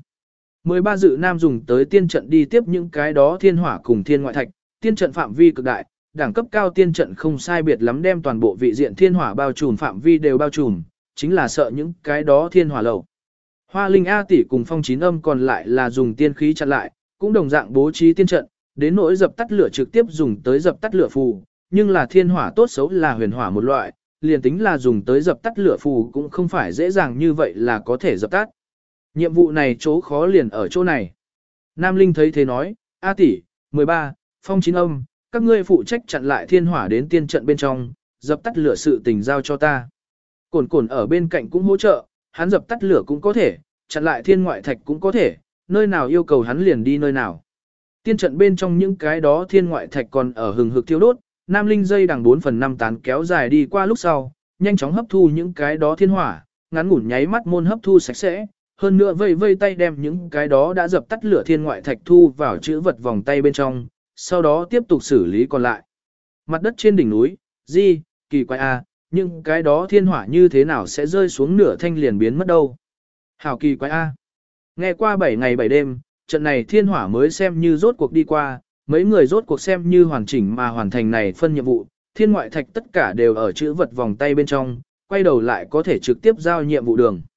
13 dự nam dùng tới tiên trận đi tiếp những cái đó thiên hỏa cùng thiên ngoại thạch, tiên trận phạm vi cực đại, đẳng cấp cao tiên trận không sai biệt lắm đem toàn bộ vị diện thiên hỏa bao trùm phạm vi đều bao trùm, chính là sợ những cái đó thiên hỏa lầu. Hoa Linh A tỷ cùng Phong Chín Âm còn lại là dùng tiên khí chặn lại, cũng đồng dạng bố trí tiên trận, đến nỗi dập tắt lửa trực tiếp dùng tới dập tắt lửa phù, nhưng là thiên hỏa tốt xấu là huyền hỏa một loại, liền tính là dùng tới dập tắt lửa phù cũng không phải dễ dàng như vậy là có thể dập tắt. Nhiệm vụ này chỗ khó liền ở chỗ này. Nam Linh thấy thế nói, A tỷ, 13, Phong Chín Âm, các ngươi phụ trách chặn lại thiên hỏa đến tiên trận bên trong, dập tắt lửa sự tình giao cho ta. Cổn cổn ở bên cạnh cũng hỗ trợ, hắn dập tắt lửa cũng có thể, chặn lại thiên ngoại thạch cũng có thể, nơi nào yêu cầu hắn liền đi nơi nào. Tiên trận bên trong những cái đó thiên ngoại thạch còn ở hừng hực thiêu đốt, Nam Linh dây đằng 4/5 tán kéo dài đi qua lúc sau, nhanh chóng hấp thu những cái đó thiên hỏa, ngắn ngủn nháy mắt môn hấp thu sạch sẽ, hơn nữa vây tay đem những cái đó đã dập tắt lửa thiên ngoại thạch thu vào chữ vật vòng tay bên trong, sau đó tiếp tục xử lý còn lại. Mặt đất trên đỉnh núi, kỳ quái a, nhưng cái đó thiên hỏa như thế nào sẽ rơi xuống nửa thanh liền biến mất đâu. Hảo kỳ quái a. Nghe qua 7 ngày 7 đêm, trận này thiên hỏa mới xem như rốt cuộc đi qua, mấy người rốt cuộc xem như hoàn chỉnh mà hoàn thành này phân nhiệm vụ, thiên ngoại thạch tất cả đều ở chữ vật vòng tay bên trong, quay đầu lại có thể trực tiếp giao nhiệm vụ đường.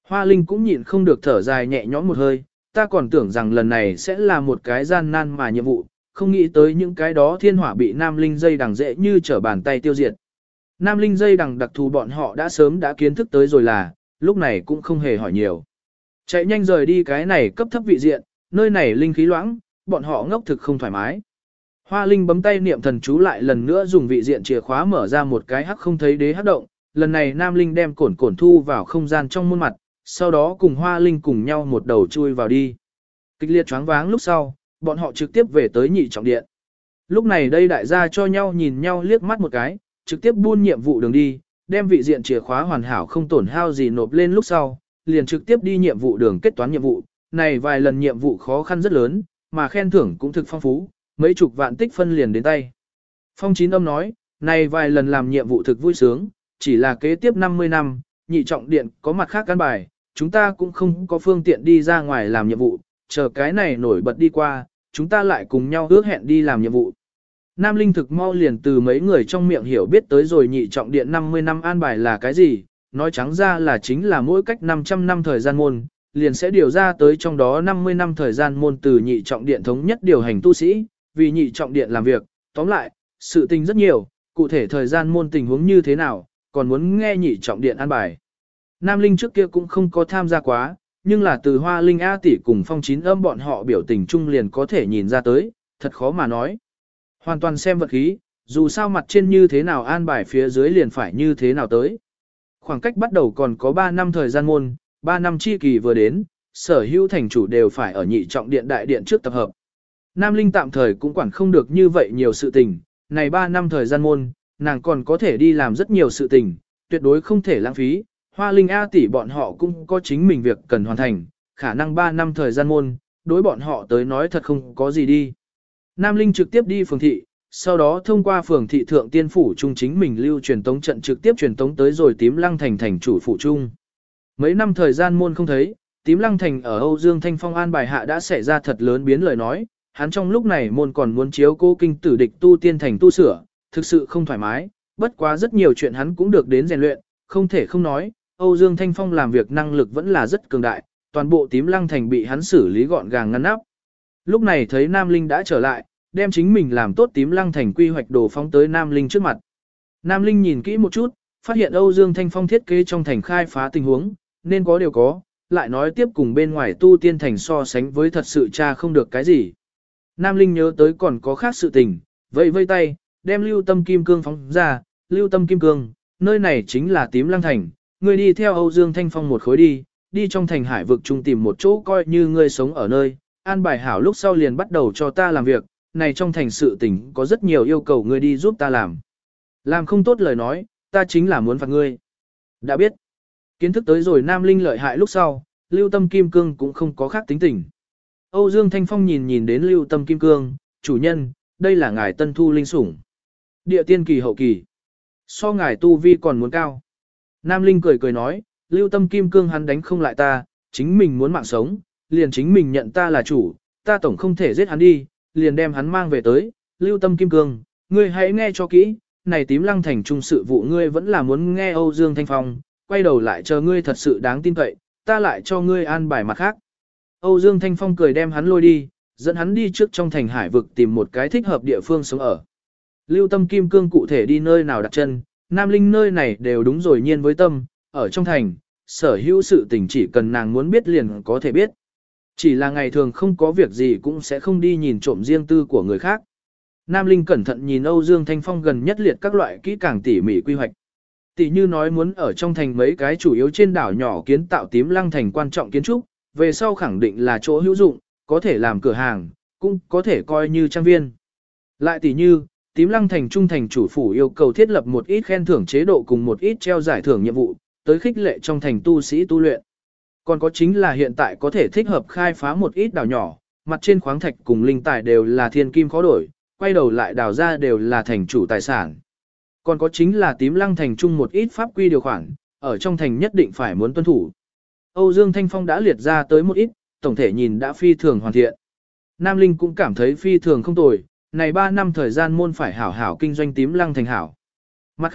Hoa Linh cũng nhịn không được thở dài nhẹ nhõm một hơi, ta còn tưởng rằng lần này sẽ là một cái gian nan mà nhiệm vụ, không nghĩ tới những cái đó thiên hỏa bị Nam Linh dây đằng dễ như trở bàn tay tiêu diệt. Nam Linh dây đằng đặc thù bọn họ đã sớm đã kiến thức tới rồi là, lúc này cũng không hề hỏi nhiều. Chạy nhanh rời đi cái này cấp thấp vị diện, nơi này linh khí loãng, bọn họ ngốc thực không thoải mái. Hoa Linh bấm tay niệm thần chú lại lần nữa dùng vị diện chìa khóa mở ra một cái hắc không thấy đế hắc động, lần này Nam Linh đem cổn cổn thu vào không gian trong môn mặt, sau đó cùng Hoa Linh cùng nhau một đầu chui vào đi. Kịch liệt choáng váng lúc sau, bọn họ trực tiếp về tới nhị trọng điện. Lúc này đây đại gia cho nhau nhìn nhau liếc mắt một cái, trực tiếp buôn nhiệm vụ đường đi, đem vị diện chìa khóa hoàn hảo không tổn hao gì nộp lên lúc sau, liền trực tiếp đi nhiệm vụ đường kết toán nhiệm vụ. Này vài lần nhiệm vụ khó khăn rất lớn, mà khen thưởng cũng thực phong phú, mấy chục vạn tích phân liền đến tay. Phong Chín Âm nói, này vài lần làm nhiệm vụ thực vui sướng, chỉ là kế tiếp 50 năm, nhị trọng điện có mặt khác căn bài, chúng ta cũng không có phương tiện đi ra ngoài làm nhiệm vụ, chờ cái này nổi bật đi qua, chúng ta lại cùng nhau ước hẹn đi làm nhiệm vụ. Nam Linh thực mau liền từ mấy người trong miệng hiểu biết tới rồi nhị trọng điện 50 năm an bài là cái gì, nói trắng ra là chính là mỗi cách 500 năm thời gian môn, liền sẽ điều ra tới trong đó 50 năm thời gian môn từ nhị trọng điện thống nhất điều hành tu sĩ, vì nhị trọng điện làm việc, tóm lại, sự tình rất nhiều, cụ thể thời gian môn tình huống như thế nào, còn muốn nghe nhị trọng điện an bài. Nam Linh trước kia cũng không có tham gia quá, nhưng là từ Hoa Linh A tỷ cùng Phong Chín Âm bọn họ biểu tình chung liền có thể nhìn ra tới, thật khó mà nói. Hoàn toàn xem vật khí, dù sao mặt trên như thế nào an bài phía dưới liền phải như thế nào tới. Khoảng cách bắt đầu còn có 3 năm thời gian môn, 3 năm chi kỳ vừa đến, sở hữu thành chủ đều phải ở nhị trọng điện đại điện trước tập hợp. Nam Linh tạm thời cũng quản không được như vậy nhiều sự tình, này 3 năm thời gian môn, nàng còn có thể đi làm rất nhiều sự tình, tuyệt đối không thể lãng phí. Hoa Linh A tỷ bọn họ cũng có chính mình việc cần hoàn thành, khả năng 3 năm thời gian môn, đối bọn họ tới nói thật không có gì đi. Nam Linh trực tiếp đi phường thị, sau đó thông qua phường thị thượng tiên phủ trung chính mình lưu truyền tống trận trực tiếp truyền tống tới rồi Tím Lăng Thành thành chủ phủ trung. Mấy năm thời gian môn không thấy, Tím Lăng Thành ở Âu Dương Thanh Phong an bài hạ đã xảy ra thật lớn biến lời nói, hắn trong lúc này môn còn muốn chiếu cố kinh tử địch tu tiên thành tu sửa, thực sự không thoải mái, bất quá rất nhiều chuyện hắn cũng được đến rèn luyện, không thể không nói, Âu Dương Thanh Phong làm việc năng lực vẫn là rất cường đại, toàn bộ Tím Lăng Thành bị hắn xử lý gọn gàng ngăn nắp. Lúc này thấy Nam Linh đã trở lại, đem chính mình làm tốt Tím Lăng Thành quy hoạch đồ phóng tới Nam Linh trước mặt. Nam Linh nhìn kỹ một chút, phát hiện Âu Dương Thanh Phong thiết kế trong thành khai phá tình huống, nên có điều có, lại nói tiếp cùng bên ngoài tu tiên thành so sánh với thật sự cha không được cái gì. Nam Linh nhớ tới còn có khác sự tình, vẫy vây tay, đem lưu tâm kim cương phóng ra, lưu tâm kim cương, nơi này chính là Tím Lăng Thành, ngươi đi theo Âu Dương Thanh Phong một khối đi trong thành hải vực trung tìm một chỗ coi như ngươi sống ở nơi, an bài hảo lúc sau liền bắt đầu cho ta làm việc, này trong thành sự tình có rất nhiều yêu cầu ngươi đi giúp ta làm. Làm không tốt lời nói, ta chính là muốn phạt ngươi. Đã biết, kiến thức tới rồi Nam Linh lợi hại lúc sau, lưu tâm kim cương cũng không có khác tính tình. Âu Dương Thanh Phong nhìn đến lưu tâm kim cương, chủ nhân, đây là ngài tân thu linh sủng. Địa tiên kỳ hậu kỳ. So ngài tu vi còn muốn cao. Nam Linh cười cười nói, lưu tâm kim cương hắn đánh không lại ta, chính mình muốn mạng sống, liền chính mình nhận ta là chủ, ta tổng không thể giết hắn đi, liền đem hắn mang về tới, lưu tâm kim cương, ngươi hãy nghe cho kỹ, này Tím Lăng Thành trung sự vụ ngươi vẫn là muốn nghe Âu Dương Thanh Phong, quay đầu lại chờ ngươi thật sự đáng tin cậy, ta lại cho ngươi an bài mặt khác. Âu Dương Thanh Phong cười đem hắn lôi đi, dẫn hắn đi trước trong thành hải vực tìm một cái thích hợp địa phương sống ở. Lưu tâm kim cương cụ thể đi nơi nào đặt chân, Nam Linh nơi này đều đúng rồi nhiên với tâm, ở trong thành, sở hữu sự tình chỉ cần nàng muốn biết liền có thể biết. Chỉ là ngày thường không có việc gì cũng sẽ không đi nhìn trộm riêng tư của người khác. Nam Linh cẩn thận nhìn Âu Dương Thanh Phong gần nhất liệt các loại kỹ càng tỉ mỉ quy hoạch. Tỷ như nói muốn ở trong thành mấy cái chủ yếu trên đảo nhỏ kiến tạo Tím Lăng Thành quan trọng kiến trúc, về sau khẳng định là chỗ hữu dụng, có thể làm cửa hàng, cũng có thể coi như trang viên. Lại tỷ như, Tím Lăng Thành trung thành chủ phủ yêu cầu thiết lập một ít khen thưởng chế độ cùng một ít treo giải thưởng nhiệm vụ, tới khích lệ trong thành tu sĩ tu luyện. Còn có chính là hiện tại có thể thích hợp khai phá một ít đảo nhỏ, mặt trên khoáng thạch cùng linh tài đều là thiên kim khó đổi, quay đầu lại đào ra đều là thành chủ tài sản. Còn có chính là Tím Lăng Thành chung một ít pháp quy điều khoản, ở trong thành nhất định phải muốn tuân thủ. Âu Dương Thanh Phong đã liệt ra tới một ít, tổng thể nhìn đã phi thường hoàn thiện. Nam Linh cũng cảm thấy phi thường không tồi, này 3 năm thời gian môn phải hảo hảo kinh doanh Tím Lăng Thành hảo. Mặt khác,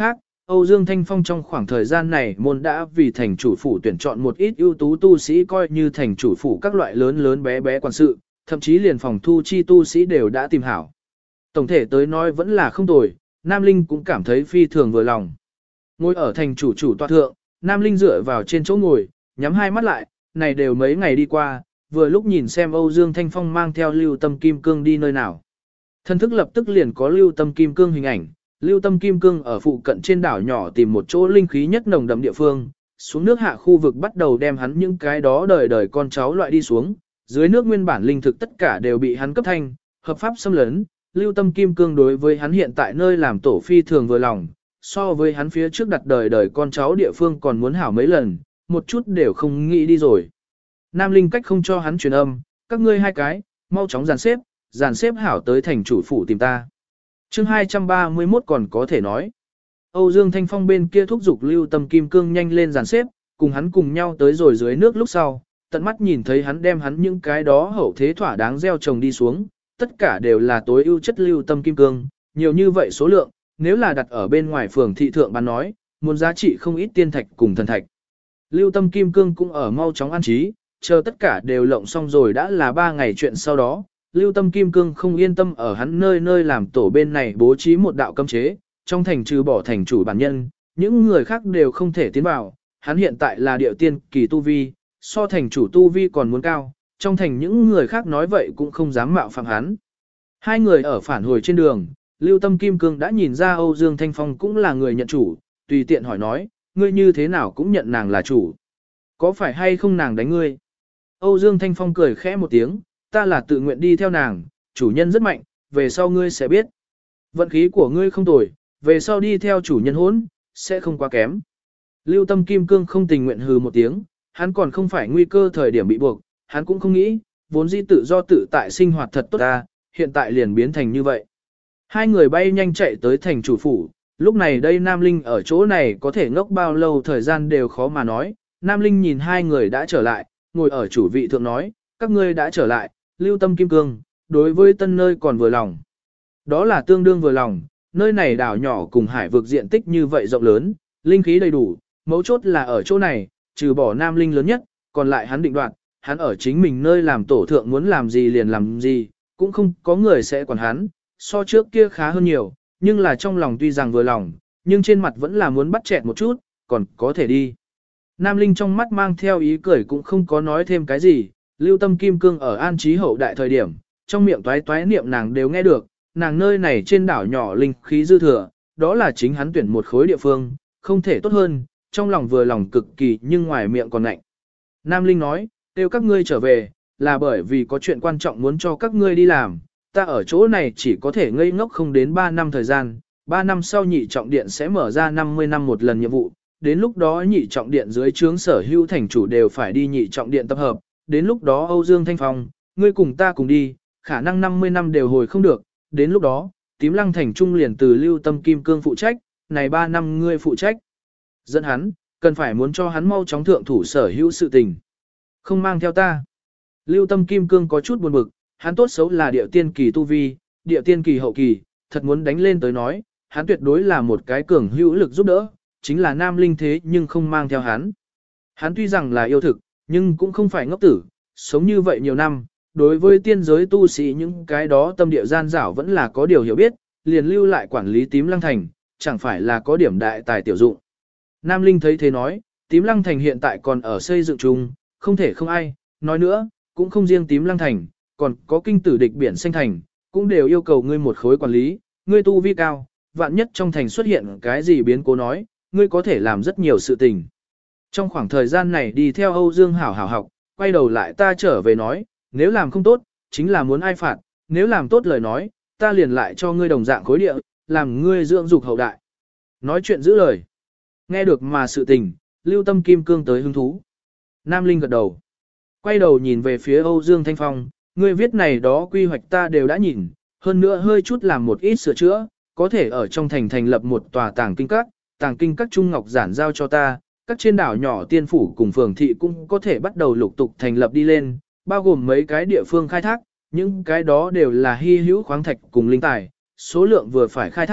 Âu Dương Thanh Phong trong khoảng thời gian này môn đã vì thành chủ phủ tuyển chọn một ít ưu tú tu sĩ coi như thành chủ phủ các loại lớn lớn bé bé quản sự, thậm chí liền phòng thu chi tu sĩ đều đã tìm hảo. Tổng thể tới nói vẫn là không tồi, Nam Linh cũng cảm thấy phi thường vừa lòng. Ngồi ở thành chủ tọa thượng, Nam Linh dựa vào trên chỗ ngồi, nhắm hai mắt lại, này đều mấy ngày đi qua, vừa lúc nhìn xem Âu Dương Thanh Phong mang theo Lưu Tâm Kim Cương đi nơi nào. Thân thức lập tức liền có Lưu Tâm Kim Cương hình ảnh, Lưu Tâm Kim Cương ở phụ cận trên đảo nhỏ tìm một chỗ linh khí nhất nồng đậm địa phương, xuống nước hạ khu vực bắt đầu đem hắn những cái đó đời đời con cháu loại đi xuống, dưới nước nguyên bản linh thực tất cả đều bị hắn cấp thanh, hợp pháp xâm lấn, Lưu Tâm Kim Cương đối với hắn hiện tại nơi làm tổ phi thường vừa lòng, so với hắn phía trước đặt đời đời con cháu địa phương còn muốn hảo mấy lần, một chút đều không nghĩ đi rồi. Nam Linh cách không cho hắn truyền âm, các ngươi hai cái, mau chóng dàn xếp hảo tới thành chủ phủ tìm ta. Chương 231 còn có thể nói. Âu Dương Thanh Phong bên kia thúc giục Lưu Tâm Kim Cương nhanh lên dàn xếp, cùng hắn cùng nhau tới rồi dưới nước lúc sau, tận mắt nhìn thấy hắn đem hắn những cái đó hậu thế thỏa đáng gieo trồng đi xuống, tất cả đều là tối ưu chất Lưu Tâm Kim Cương, nhiều như vậy số lượng, nếu là đặt ở bên ngoài phường thị thượng bán nói, muốn giá trị không ít tiên thạch cùng thần thạch. Lưu Tâm Kim Cương cũng ở mau chóng an trí, chờ tất cả đều lộng xong rồi đã là 3 ngày chuyện sau đó. Lưu Tâm Kim Cương không yên tâm ở hắn nơi nơi làm tổ bên này bố trí một đạo cấm chế, trong thành trừ bỏ thành chủ bản nhân, những người khác đều không thể tiến vào, hắn hiện tại là điệu tiên kỳ tu vi, so thành chủ tu vi còn muốn cao, trong thành những người khác nói vậy cũng không dám mạo phạm hắn. Hai người ở phản hồi trên đường, Lưu Tâm Kim Cương đã nhìn ra Âu Dương Thanh Phong cũng là người nhận chủ, tùy tiện hỏi nói, ngươi như thế nào cũng nhận nàng là chủ. Có phải hay không nàng đánh ngươi? Âu Dương Thanh Phong cười khẽ một tiếng, ta là tự nguyện đi theo nàng, chủ nhân rất mạnh, về sau ngươi sẽ biết. Vận khí của ngươi không tồi, về sau đi theo chủ nhân hỗn, sẽ không quá kém. Lưu Tâm Kim Cương không tình nguyện hừ một tiếng, hắn còn không phải nguy cơ thời điểm bị buộc, hắn cũng không nghĩ, vốn dĩ tự do tự tại sinh hoạt thật tốt ta, hiện tại liền biến thành như vậy. Hai người bay nhanh chạy tới thành chủ phủ, lúc này đây Nam Linh ở chỗ này có thể ngốc bao lâu thời gian đều khó mà nói. Nam Linh nhìn hai người đã trở lại, ngồi ở chủ vị thượng nói, các ngươi đã trở lại, Lưu Tâm Kim Cương, đối với tân nơi còn vừa lòng. Đó là tương đương vừa lòng, nơi này đảo nhỏ cùng hải vực diện tích như vậy rộng lớn, linh khí đầy đủ, mấu chốt là ở chỗ này, trừ bỏ Nam Linh lớn nhất, còn lại hắn định đoạt, hắn ở chính mình nơi làm tổ thượng muốn làm gì liền làm gì, cũng không có người sẽ quản hắn, so trước kia khá hơn nhiều, nhưng là trong lòng tuy rằng vừa lòng, nhưng trên mặt vẫn là muốn bắt chẹt một chút, còn có thể đi. Nam Linh trong mắt mang theo ý cười cũng không có nói thêm cái gì, Lưu Tâm Kim Cương ở an trí hậu đại thời điểm, trong miệng toái toái niệm nàng đều nghe được, nàng nơi này trên đảo nhỏ linh khí dư thừa, đó là chính hắn tuyển một khối địa phương, không thể tốt hơn, trong lòng vừa lòng cực kỳ nhưng ngoài miệng còn lạnh. Nam Linh nói, kêu các ngươi trở về, là bởi vì có chuyện quan trọng muốn cho các ngươi đi làm, ta ở chỗ này chỉ có thể ngây ngốc không đến 3 năm thời gian, 3 năm sau nhị trọng điện sẽ mở ra 50 năm một lần nhiệm vụ, đến lúc đó nhị trọng điện dưới trướng sở hữu thành chủ đều phải đi nhị trọng điện tập hợp, đến lúc đó Âu Dương Thanh Phong, ngươi cùng ta cùng đi, khả năng 50 năm đều hồi không được, đến lúc đó, tím lăng thành trung liền từ Lưu Tâm Kim Cương phụ trách, này 3 năm ngươi phụ trách. Dẫn hắn, cần phải muốn cho hắn mau chóng thượng thủ sở hữu sự tình. Không mang theo ta. Lưu Tâm Kim Cương có chút buồn bực, hắn tốt xấu là địa tiên kỳ tu vi, địa tiên kỳ hậu kỳ, thật muốn đánh lên tới nói, hắn tuyệt đối là một cái cường hữu lực giúp đỡ, chính là Nam Linh thế nhưng không mang theo hắn. Hắn tuy rằng là yêu thực, nhưng cũng không phải ngốc tử, sống như vậy nhiều năm, đối với tiên giới tu sĩ những cái đó tâm địa gian dảo vẫn là có điều hiểu biết, liền lưu lại quản lý tím lăng thành, chẳng phải là có điểm đại tài tiểu dụng. Nam Linh thấy thế nói, tím lăng thành hiện tại còn ở xây dựng chung, không thể không ai, nói nữa, cũng không riêng tím lăng thành, còn có kinh tử địch biển xanh thành, cũng đều yêu cầu ngươi một khối quản lý, ngươi tu vi cao, vạn nhất trong thành xuất hiện cái gì biến cố nói, ngươi có thể làm rất nhiều sự tình. Trong khoảng thời gian này đi theo Âu Dương hảo hảo học, quay đầu lại ta trở về nói, nếu làm không tốt, chính là muốn ai phạt, nếu làm tốt lời nói, ta liền lại cho ngươi đồng dạng khối địa, làm ngươi dưỡng dục hậu đại. Nói chuyện giữ lời. Nghe được mà sự tình, Lưu Tâm Kim Cương tới hứng thú. Nam Linh gật đầu. Quay đầu nhìn về phía Âu Dương Thanh Phong, ngươi viết này đó quy hoạch ta đều đã nhìn, hơn nữa hơi chút làm một ít sửa chữa, có thể ở trong thành thành lập một tòa tàng kinh các trung ngọc giản giao cho ta, các trên đảo nhỏ tiên phủ cùng phường thị cũng có thể bắt đầu lục tục thành lập đi lên, bao gồm mấy cái địa phương khai thác, những cái đó đều là hy hữu khoáng thạch cùng linh tài, số lượng vừa phải khai thác,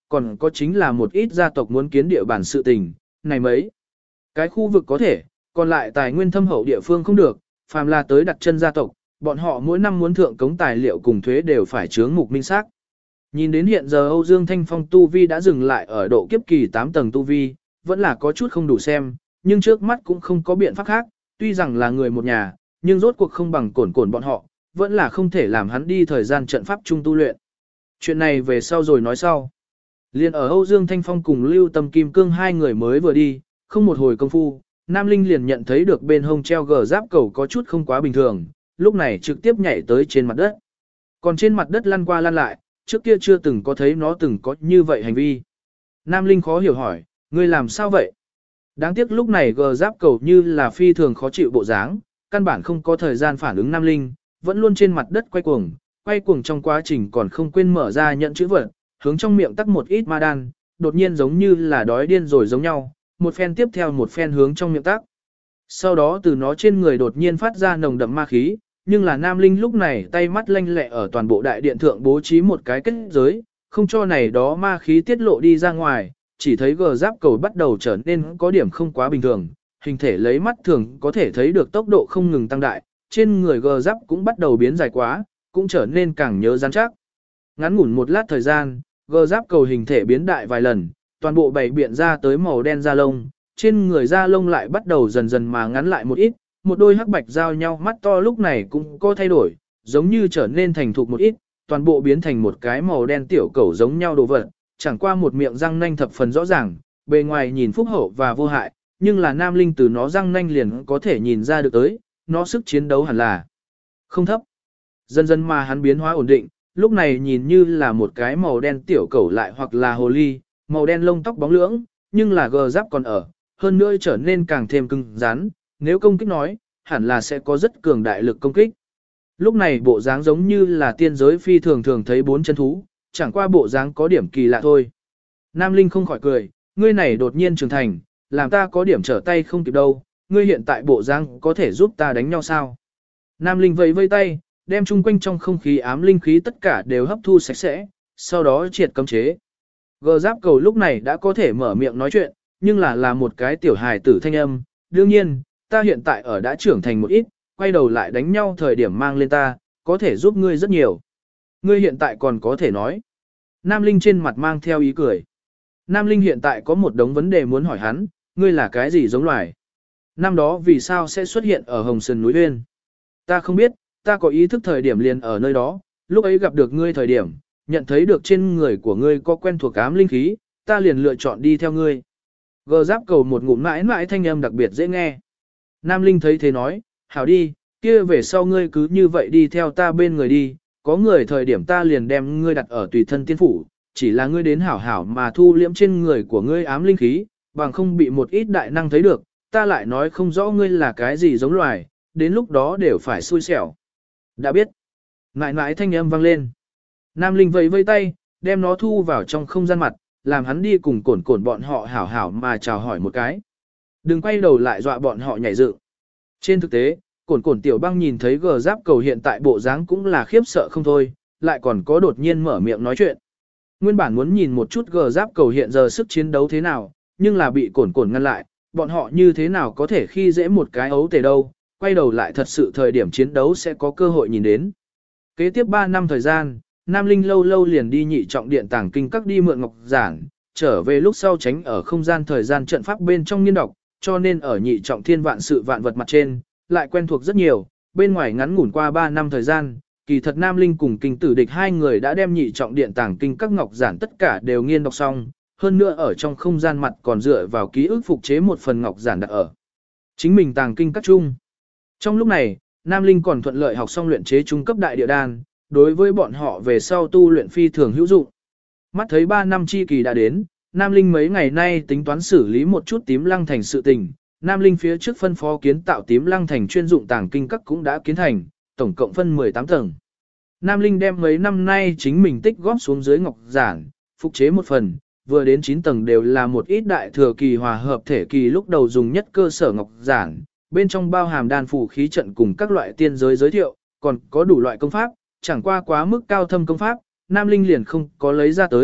còn có chính là một ít gia tộc muốn kiến địa bản sự tình, này mấy. Cái khu vực có thể, còn lại tài nguyên thâm hậu địa phương không được, phàm là tới đặt chân gia tộc, bọn họ mỗi năm muốn thượng cống tài liệu cùng thuế đều phải chướng mục minh xác. Nhìn đến hiện giờ Âu Dương Thanh Phong tu vi đã dừng lại ở độ kiếp kỳ 8 tầng tu vi, vẫn là có chút không đủ xem, nhưng trước mắt cũng không có biện pháp khác, tuy rằng là người một nhà, nhưng rốt cuộc không bằng cổn cổn bọn họ, vẫn là không thể làm hắn đi thời gian trận pháp chung tu luyện. Chuyện này về sau rồi nói sau. Liên ở Âu Dương Thanh Phong cùng Lưu Tâm Kim Cương hai người mới vừa đi, không một hồi công phu, Nam Linh liền nhận thấy được bên hông treo gờ giáp cầu có chút không quá bình thường, lúc này trực tiếp nhảy tới trên mặt đất. Còn trên mặt đất lăn qua lăn lại, trước kia chưa từng có thấy nó từng có như vậy hành vi. Nam Linh khó hiểu hỏi, ngươi làm sao vậy? Đáng tiếc lúc này gờ giáp cầu như là phi thường khó chịu bộ dáng, căn bản không có thời gian phản ứng Nam Linh, vẫn luôn trên mặt đất quay cuồng trong quá trình còn không quên mở ra nhận chữ vật, hướng trong miệng tắc một ít ma đan, đột nhiên giống như là đói điên rồi giống nhau, một phen tiếp theo một phen hướng trong miệng tắc. Sau đó từ nó trên người đột nhiên phát ra nồng đậm ma khí, nhưng là Nam Linh lúc này tay mắt lanh lẹ ở toàn bộ đại điện thượng bố trí một cái kết giới, không cho này đó ma khí tiết lộ đi ra ngoài, chỉ thấy gờ giáp cầu bắt đầu trở nên có điểm không quá bình thường, hình thể lấy mắt thường có thể thấy được tốc độ không ngừng tăng đại, trên người gờ giáp cũng bắt đầu biến dài quá, cũng trở nên càng nhớ rắn chắc. Ngắn ngủn một lát thời gian, gờ giáp cầu hình thể biến đại vài lần, toàn bộ bảy biện ra tới màu đen da lông, trên người da lông lại bắt đầu dần dần mà ngắn lại một ít, một đôi hắc bạch giao nhau mắt to lúc này cũng có thay đổi, giống như trở nên thành thục một ít, toàn bộ biến thành một cái màu đen tiểu cẩu giống nhau đồ vật, chẳng qua một miệng răng nanh thập phần rõ ràng, bề ngoài nhìn phúc hậu và vô hại, nhưng là Nam Linh từ nó răng nanh liền có thể nhìn ra được tới, nó sức chiến đấu hẳn là không thấp. Dần dần mà hắn biến hóa ổn định, lúc này nhìn như là một cái màu đen tiểu cẩu lại hoặc là hồ ly, màu đen lông tóc bóng lưỡng, nhưng là gờ giáp còn ở, hơn nữa trở nên càng thêm cứng rắn, nếu công kích nói, hẳn là sẽ có rất cường đại lực công kích. Lúc này bộ dáng giống như là tiên giới phi thường thường thấy bốn chân thú, chẳng qua bộ dáng có điểm kỳ lạ thôi. Nam Linh không khỏi cười, ngươi này đột nhiên trưởng thành, làm ta có điểm trở tay không kịp đâu, ngươi hiện tại bộ dáng có thể giúp ta đánh nhau sao? Nam Linh vẫy vây tay, đem chung quanh trong không khí ám linh khí tất cả đều hấp thu sạch sẽ, sau đó triệt cấm chế. Gờ giáp cầu lúc này đã có thể mở miệng nói chuyện, nhưng là một cái tiểu hài tử thanh âm, đương nhiên, ta hiện tại ở đã trưởng thành một ít, quay đầu lại đánh nhau thời điểm mang lên ta, có thể giúp ngươi rất nhiều. Ngươi hiện tại còn có thể nói. Nam Linh trên mặt mang theo ý cười. Nam Linh hiện tại có một đống vấn đề muốn hỏi hắn, ngươi là cái gì giống loài? Năm đó vì sao sẽ xuất hiện ở Hồng Sơn núi Uyên? Ta không biết, ta có ý thức thời điểm liền ở nơi đó, lúc ấy gặp được ngươi thời điểm, nhận thấy được trên người của ngươi có quen thuộc ám linh khí, ta liền lựa chọn đi theo ngươi. Gờ giáp cầu một ngụm mãi mãi thanh âm đặc biệt dễ nghe. Nam Linh thấy thế nói, hảo đi, kia về sau ngươi cứ như vậy đi theo ta bên người đi, có người thời điểm ta liền đem ngươi đặt ở tùy thân tiên phủ, chỉ là ngươi đến hảo hảo mà thu liễm trên người của ngươi ám linh khí, bằng không bị một ít đại năng thấy được, ta lại nói không rõ ngươi là cái gì giống loài, đến lúc đó đều phải xui xẻo. Đã biết. Ngại ngại thanh âm vang lên. Nam Linh vẫy vây tay, đem nó thu vào trong không gian mặt, làm hắn đi cùng cổn cổn bọn họ hảo hảo mà chào hỏi một cái. Đừng quay đầu lại dọa bọn họ nhảy dựng. Trên thực tế, cổn cổn tiểu băng nhìn thấy gờ giáp cầu hiện tại bộ dáng cũng là khiếp sợ không thôi, lại còn có đột nhiên mở miệng nói chuyện. Nguyên bản muốn nhìn một chút gờ giáp cầu hiện giờ sức chiến đấu thế nào, nhưng là bị cổn cổn ngăn lại, bọn họ như thế nào có thể khi dễ một cái ấu tể đâu, quay đầu lại thật sự thời điểm chiến đấu sẽ có cơ hội nhìn đến. Kế tiếp 3 năm thời gian, Nam Linh lâu lâu liền đi nhị trọng điện tàng kinh các đi mượn ngọc giản, trở về lúc sau tránh ở không gian thời gian trận pháp bên trong nghiên đọc, cho nên ở nhị trọng thiên vạn sự vạn vật mặt trên, lại quen thuộc rất nhiều, bên ngoài ngắn ngủn qua 3 năm thời gian, kỳ thật Nam Linh cùng kinh tử địch hai người đã đem nhị trọng điện tàng kinh các ngọc giản tất cả đều nghiên đọc xong, hơn nữa ở trong không gian mặt còn dựa vào ký ức phục chế một phần ngọc giản đặt ở chính mình tàng kinh các chung. Trong lúc này, Nam Linh còn thuận lợi học xong luyện chế trung cấp đại địa đan, đối với bọn họ về sau tu luyện phi thường hữu dụng. Mắt thấy 3 năm chi kỳ đã đến, Nam Linh mấy ngày nay tính toán xử lý một chút tím lăng thành sự tình. Nam Linh phía trước phân phó kiến tạo tím lăng thành chuyên dụng tàng kinh các cũng đã kiến thành, tổng cộng phân 18 tầng. Nam Linh đem mấy năm nay chính mình tích góp xuống dưới ngọc giản, phục chế một phần, vừa đến 9 tầng đều là một ít đại thừa kỳ hòa hợp thể kỳ lúc đầu dùng nhất cơ sở ngọc giản, bên trong bao hàm đan phủ khí trận cùng các loại tiên giới giới thiệu, còn có đủ loại công pháp, chẳng qua quá mức cao thâm công pháp, Nam Linh liền không có lấy ra tới,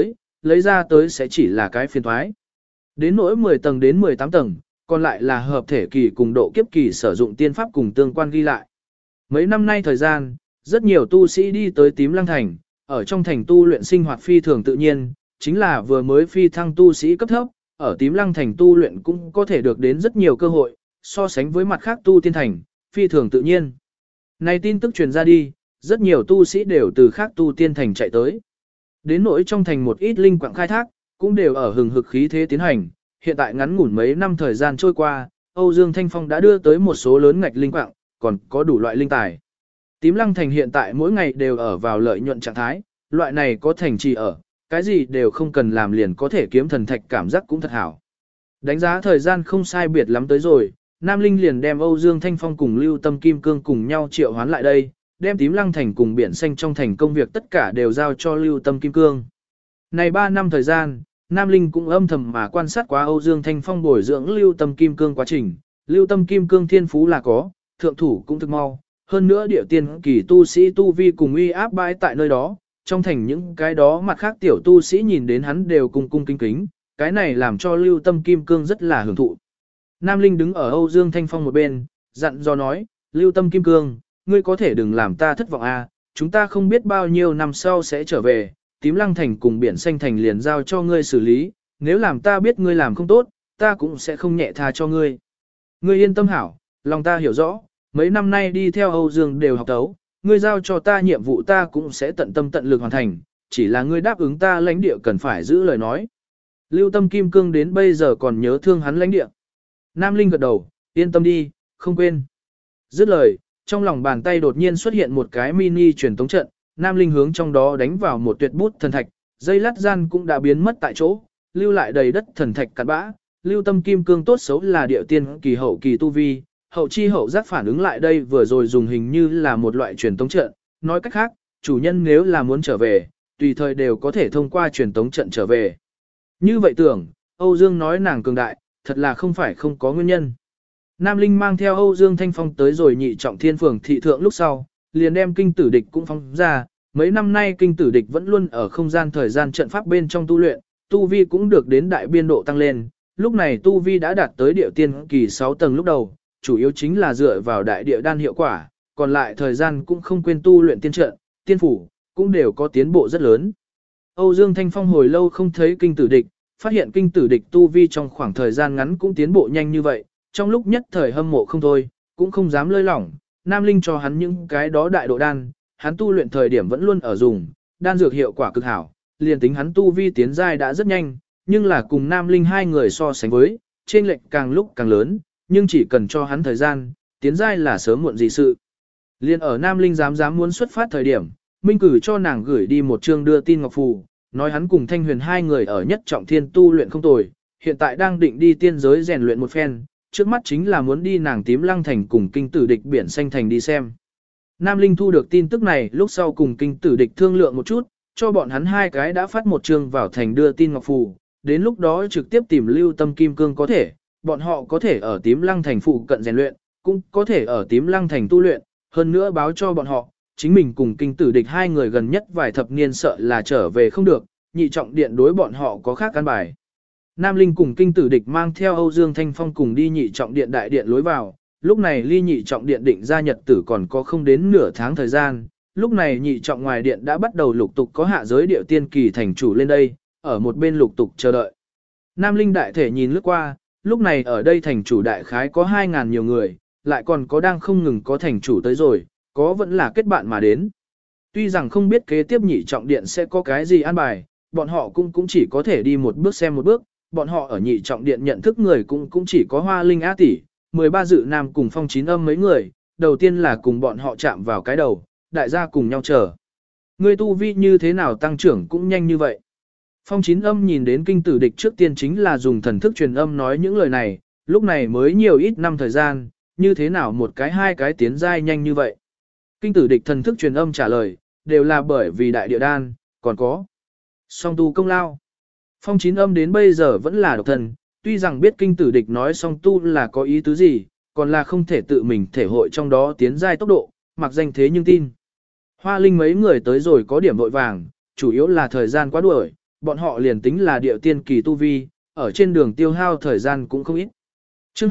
lấy ra tới sẽ chỉ là cái phiền thoái. Đến nỗi 10 tầng đến 18 tầng, còn lại là hợp thể kỳ cùng độ kiếp kỳ sử dụng tiên pháp cùng tương quan ghi lại. Mấy năm nay thời gian, rất nhiều tu sĩ đi tới Tím Lăng Thành, ở trong thành tu luyện sinh hoạt phi thường tự nhiên, chính là vừa mới phi thăng tu sĩ cấp thấp, ở Tím Lăng Thành tu luyện cũng có thể được đến rất nhiều cơ hội, so sánh với mặt khác tu tiên thành, phi thường tự nhiên. Này tin tức truyền ra đi, rất nhiều tu sĩ đều từ khác tu tiên thành chạy tới. Đến nỗi trong thành một ít linh quạng khai thác, cũng đều ở hừng hực khí thế tiến hành, hiện tại ngắn ngủn mấy năm thời gian trôi qua, Âu Dương Thanh Phong đã đưa tới một số lớn ngạch linh quạng, còn có đủ loại linh tài. Tím Lăng Thành hiện tại mỗi ngày đều ở vào lợi nhuận trạng thái, loại này có thành trì ở, cái gì đều không cần làm liền có thể kiếm thần thạch, cảm giác cũng thật hảo. Đánh giá thời gian không sai biệt lắm tới rồi, Nam Linh liền đem Âu Dương Thanh Phong cùng Lưu Tâm Kim Cương cùng nhau triệu hoán lại đây, đem Tím Lăng Thành cùng biển xanh trong thành công việc tất cả đều giao cho Lưu Tâm Kim Cương. Này 3 năm thời gian, Nam Linh cũng âm thầm mà quan sát quá Âu Dương Thanh Phong bồi dưỡng Lưu Tâm Kim Cương quá trình. Lưu Tâm Kim Cương thiên phú là có, thượng thủ cũng thực mau, hơn nữa địa tiên kỳ tu sĩ tu vi cùng uy áp bãi tại nơi đó, trong thành những cái đó mặt khác tiểu tu sĩ nhìn đến hắn đều cung cung kính kính, cái này làm cho Lưu Tâm Kim Cương rất là hưởng thụ. Nam Linh đứng ở Âu Dương Thanh Phong một bên, dặn dò nói, Lưu Tâm Kim Cương, ngươi có thể đừng làm ta thất vọng à, chúng ta không biết bao nhiêu năm sau sẽ trở về, Tím Lăng Thành cùng biển xanh thành liền giao cho ngươi xử lý, nếu làm ta biết ngươi làm không tốt, ta cũng sẽ không nhẹ tha cho ngươi. Ngươi yên tâm hảo, lòng ta hiểu rõ, mấy năm nay đi theo Âu Dương đều học tấu, ngươi giao cho ta nhiệm vụ ta cũng sẽ tận tâm tận lực hoàn thành, chỉ là ngươi đáp ứng ta lãnh địa cần phải giữ lời nói. Lưu Tâm Kim Cương đến bây giờ còn nhớ thương hắn lãnh địa. Nam Linh gật đầu, yên tâm đi, không quên. Dứt lời, trong lòng bàn tay đột nhiên xuất hiện một cái mini truyền tống trận, Nam Linh hướng trong đó đánh vào một tuyệt bút thần thạch, dây lát gian cũng đã biến mất tại chỗ, lưu lại đầy đất thần thạch cặn bã. Lưu Tâm Kim Cương tốt xấu là địa tiên kỳ hậu kỳ tu vi, hậu chi hậu giác phản ứng lại đây vừa rồi dùng hình như là một loại truyền tống trận, nói cách khác, chủ nhân nếu là muốn trở về, tùy thời đều có thể thông qua truyền tống trận trở về. Như vậy tưởng, Âu Dương nói nàng cường đại, thật là không phải không có nguyên nhân. Nam Linh mang theo Âu Dương Thanh Phong tới rồi nhị trọng thiên phường thị thượng lúc sau, liền đem kinh tử địch cũng phóng ra, mấy năm nay kinh tử địch vẫn luôn ở không gian thời gian trận pháp bên trong tu luyện, tu vi cũng được đến đại biên độ tăng lên, lúc này tu vi đã đạt tới địa tiên kỳ 6 tầng lúc đầu, chủ yếu chính là dựa vào đại địa đan hiệu quả, còn lại thời gian cũng không quên tu luyện tiên trận, tiên phủ, cũng đều có tiến bộ rất lớn. Âu Dương Thanh Phong hồi lâu không thấy kinh tử địch, phát hiện kinh tử địch tu vi trong khoảng thời gian ngắn cũng tiến bộ nhanh như vậy, trong lúc nhất thời hâm mộ không thôi, cũng không dám lơi lỏng, Nam Linh cho hắn những cái đó đại độ đan, hắn tu luyện thời điểm vẫn luôn ở dùng, đan dược hiệu quả cực hảo, liền tính hắn tu vi tiến giai đã rất nhanh, nhưng là cùng Nam Linh hai người so sánh với, chênh lệch càng lúc càng lớn, nhưng chỉ cần cho hắn thời gian, tiến giai là sớm muộn gì sự. Liên ở Nam Linh dám muốn xuất phát thời điểm, Minh cử cho nàng gửi đi một chương đưa tin ngọc phù, nói hắn cùng Thanh Huyền hai người ở nhất trọng thiên tu luyện không tồi, hiện tại đang định đi tiên giới rèn luyện một phen, trước mắt chính là muốn đi nàng Tím Lăng Thành cùng kinh tử địch biển xanh thành đi xem. Nam Linh thu được tin tức này lúc sau cùng kinh tử địch thương lượng một chút, cho bọn hắn hai cái đã phát một chương vào thành đưa tin ngọc phù, đến lúc đó trực tiếp tìm Lưu Tâm Kim Cương có thể, bọn họ có thể ở Tím Lăng Thành phụ cận rèn luyện, cũng có thể ở Tím Lăng Thành tu luyện, hơn nữa báo cho bọn họ, chính mình cùng kinh tử địch hai người gần nhất vài thập niên sợ là trở về không được, nhị trọng điện đối bọn họ có khác căn bài. Nam Linh cùng kinh tử địch mang theo Âu Dương Thanh Phong cùng đi nhị trọng điện đại điện lối vào, lúc này ly nhị trọng điện định ra nhật tử còn có không đến nửa tháng thời gian, lúc này nhị trọng ngoài điện đã bắt đầu lục tục có hạ giới điệu tiên kỳ thành chủ lên đây, ở một bên lục tục chờ đợi. Nam Linh đại thể nhìn lướt qua, lúc này ở đây thành chủ đại khái có 2.000 nhiều người, lại còn có đang không ngừng có thành chủ tới rồi, có vẫn là kết bạn mà đến. Tuy rằng không biết kế tiếp nhị trọng điện sẽ có cái gì an bài, bọn họ cũng chỉ có thể đi một bước xem một bước, bọn họ ở nhị trọng điện nhận thức người cũng chỉ có Hoa Linh Á tỷ, 13 dự nam cùng Phong Chín Âm mấy người, đầu tiên là cùng bọn họ chạm vào cái đầu, đại gia cùng nhau chờ. Người tu vi như thế nào tăng trưởng cũng nhanh như vậy. Phong Chín Âm nhìn đến kinh tử địch trước tiên chính là dùng thần thức truyền âm nói những lời này, lúc này mới nhiều ít năm thời gian, như thế nào một cái hai cái tiến giai nhanh như vậy. Kinh tử địch thần thức truyền âm trả lời, đều là bởi vì đại địa đan, còn có song tu công lao. Phong Chín Âm đến bây giờ vẫn là độc thần, tuy rằng biết kinh tử địch nói song tu là có ý tứ gì, còn là không thể tự mình thể hội trong đó tiến giai tốc độ, mặc danh thế nhưng tin. Hoa Linh mấy người tới rồi có điểm vội vàng, chủ yếu là thời gian quá đuổi, bọn họ liền tính là địa tiên kỳ tu vi, ở trên đường tiêu hao thời gian cũng không ít. Chương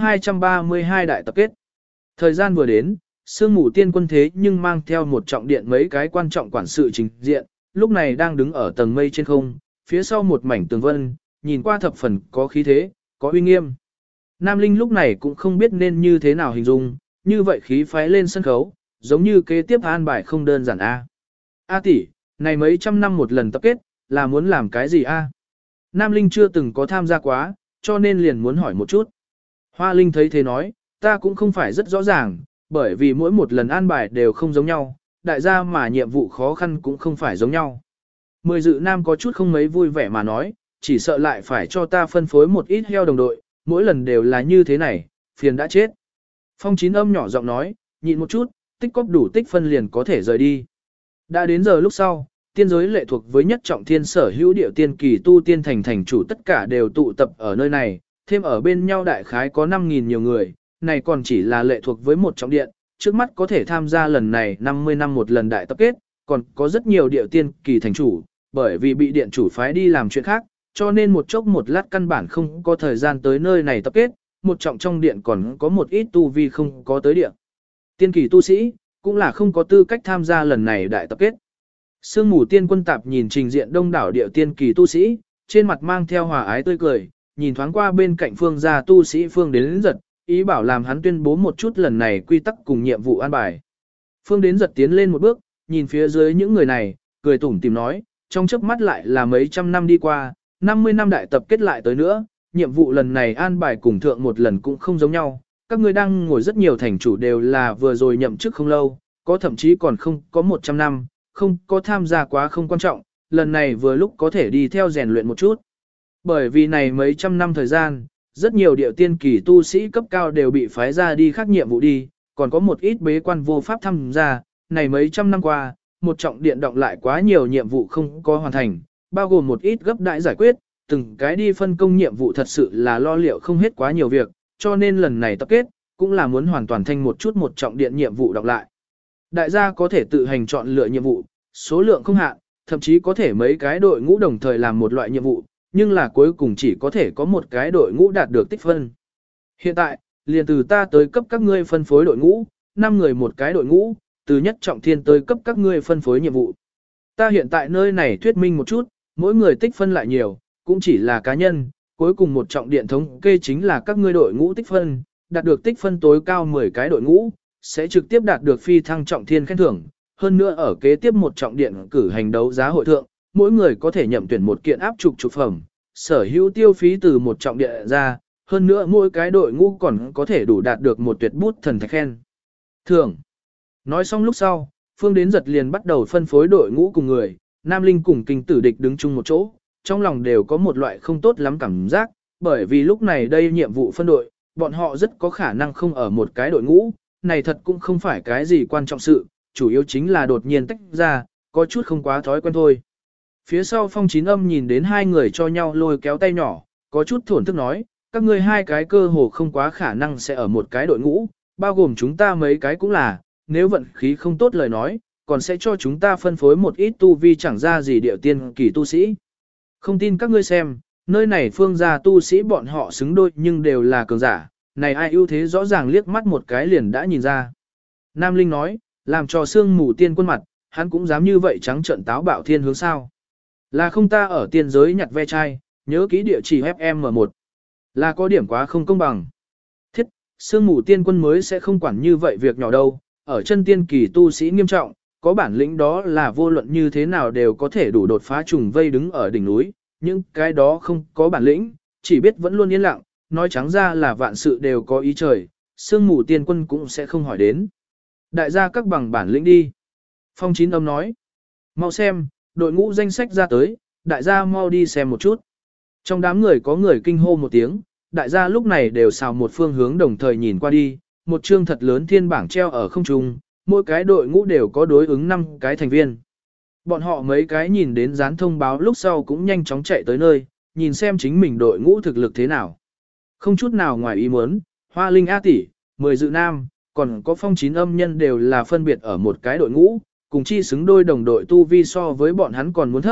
232 đại tập kết. Thời gian vừa đến, sương mù tiên quân thế nhưng mang theo một trọng điện mấy cái quan trọng quản sự trình diện, lúc này đang đứng ở tầng mây trên không, phía sau một mảnh tường vân, nhìn qua thập phần có khí thế, có uy nghiêm. Nam Linh lúc này cũng không biết nên như thế nào hình dung, như vậy khí phái lên sân khấu, giống như kế tiếp an bài không đơn giản a. A tỷ, này mấy trăm năm một lần tập kết, là muốn làm cái gì a? Nam Linh chưa từng có tham gia quá, cho nên liền muốn hỏi một chút. Hoa Linh thấy thế nói, ta cũng không phải rất rõ ràng, bởi vì mỗi một lần an bài đều không giống nhau, đại gia mà nhiệm vụ khó khăn cũng không phải giống nhau. Mười dự nam có chút không mấy vui vẻ mà nói, chỉ sợ lại phải cho ta phân phối một ít heo đồng đội, mỗi lần đều là như thế này, phiền đã chết. Phong Chín Âm nhỏ giọng nói, nhịn một chút, tích cóp đủ tích phân liền có thể rời đi. Đã đến giờ lúc sau, tiên giới lệ thuộc với nhất trọng thiên sở hữu điệu tiên kỳ tu tiên thành chủ tất cả đều tụ tập ở nơi này, thêm ở bên nhau đại khái có 5.000 nhiều người, này còn chỉ là lệ thuộc với một trọng điện, trước mắt có thể tham gia lần này 50 năm một lần đại tập kết, còn có rất nhiều điệu tiên kỳ thành chủ, bởi vì bị điện chủ phái đi làm chuyện khác, cho nên một chốc một lát căn bản không có thời gian tới nơi này tập kết, một trọng trong điện còn có một ít tu vi không có tới điện. Tiên kỳ tu sĩ, cũng là không có tư cách tham gia lần này đại tập kết. Sương mù tiên quân tạp nhìn trình diện đông đảo điệu tiên kỳ tu sĩ, trên mặt mang theo hòa ái tươi cười, nhìn thoáng qua bên cạnh phương gia tu sĩ phương đến giật, ý bảo làm hắn tuyên bố một chút lần này quy tắc cùng nhiệm vụ an bài. Phương đến giật tiến lên một bước, nhìn phía dưới những người này, cười tủm tìm nói, trong chớp mắt lại là mấy trăm năm đi qua, 50 năm đại tập kết lại tới nữa, nhiệm vụ lần này an bài cùng thượng một lần cũng không giống nhau, các ngươi đang ngồi rất nhiều thành chủ đều là vừa rồi nhậm chức không lâu, có thậm chí còn không có 100 năm, không có tham gia quá không quan trọng, lần này vừa lúc có thể đi theo rèn luyện một chút. Bởi vì này mấy trăm năm thời gian, rất nhiều điệu tiên kỳ tu sĩ cấp cao đều bị phái ra đi khác nhiệm vụ đi, còn có một ít bế quan vô pháp tham gia, này mấy trăm năm qua, một trọng điện động lại quá nhiều nhiệm vụ không có hoàn thành, bao gồm một ít gấp đại giải quyết, từng cái đi phân công nhiệm vụ thật sự là lo liệu không hết quá nhiều việc, cho nên lần này tập kết, cũng là muốn hoàn toàn thanh một chút một trọng điện nhiệm vụ đọc lại. Đại gia có thể tự hành chọn lựa nhiệm vụ, số lượng không hạn, thậm chí có thể mấy cái đội ngũ đồng thời làm một loại nhiệm vụ, nhưng là cuối cùng chỉ có thể có một cái đội ngũ đạt được tích phân. Hiện tại, liền từ ta tới cấp các ngươi phân phối đội ngũ, 5 người một cái đội ngũ, từ nhất trọng thiên tới cấp các ngươi phân phối nhiệm vụ. Ta hiện tại nơi này thuyết minh một chút, mỗi người tích phân lại nhiều, cũng chỉ là cá nhân, cuối cùng một trọng điện thống kê chính là các ngươi đội ngũ tích phân, đạt được tích phân tối cao 10 cái đội ngũ, sẽ trực tiếp đạt được phi thăng trọng thiên khen thưởng. Hơn nữa ở kế tiếp một trọng điện cử hành đấu giá hội thượng, mỗi người có thể nhậm tuyển một kiện áp trục phẩm, sở hữu tiêu phí từ một trọng điện ra, hơn nữa mỗi cái đội ngũ còn có thể đủ đạt được một tuyệt bút thần thạch khen thưởng. Nói xong lúc sau, Phương Đến Giật liền bắt đầu phân phối đội ngũ cùng người, Nam Linh cùng Kinh Tử Địch đứng chung một chỗ, trong lòng đều có một loại không tốt lắm cảm giác, bởi vì lúc này đây nhiệm vụ phân đội, bọn họ rất có khả năng không ở một cái đội ngũ, này thật cũng không phải cái gì quan trọng sự, chủ yếu chính là đột nhiên tách ra, có chút không quá thói quen thôi. Phía sau Phong Chín Âm nhìn đến hai người cho nhau lôi kéo tay nhỏ, có chút thổn thức nói, các ngươi hai cái cơ hồ không quá khả năng sẽ ở một cái đội ngũ, bao gồm chúng ta mấy cái cũng là, nếu vận khí không tốt lời nói, còn sẽ cho chúng ta phân phối một ít tu vi chẳng ra gì điệu tiên kỳ tu sĩ. Không tin các ngươi xem, nơi này phương gia tu sĩ bọn họ xứng đôi nhưng đều là cường giả, này ai ưu thế rõ ràng liếc mắt một cái liền đã nhìn ra. Nam Linh nói, làm cho sương mù tiên quân mặt, hắn cũng dám như vậy trắng trợn táo bạo thiên hướng sao. Là không ta ở tiên giới nhặt ve chai, nhớ kỹ địa chỉ FM1. Là có điểm quá không công bằng. Thiết, sương mù tiên quân mới sẽ không quản như vậy việc nhỏ đâu, ở chân tiên kỳ tu sĩ nghiêm trọng, có bản lĩnh đó là vô luận như thế nào đều có thể đủ đột phá trùng vây đứng ở đỉnh núi, nhưng cái đó không có bản lĩnh, chỉ biết vẫn luôn yên lặng, nói trắng ra là vạn sự đều có ý trời, sương mù tiên quân cũng sẽ không hỏi đến. Đại gia các bằng bản lĩnh đi. Phong Chín Âm nói, mau xem, đội ngũ danh sách ra tới, đại gia mau đi xem một chút. Trong đám người có người kinh hô một tiếng, đại gia lúc này đều xào một phương hướng đồng thời nhìn qua đi, một chương thật lớn thiên bảng treo ở không trung, mỗi cái đội ngũ đều có đối ứng 5 cái thành viên. Bọn họ mấy cái nhìn đến dán thông báo lúc sau cũng nhanh chóng chạy tới nơi, nhìn xem chính mình đội ngũ thực lực thế nào. Không chút nào ngoài ý muốn, Hoa Linh A tỷ, 10 dự nam, còn có Phong Chín Âm nhân đều là phân biệt ở một cái đội ngũ, cùng chi xứng đôi đồng đội tu vi so với bọn hắn còn muốn thấp,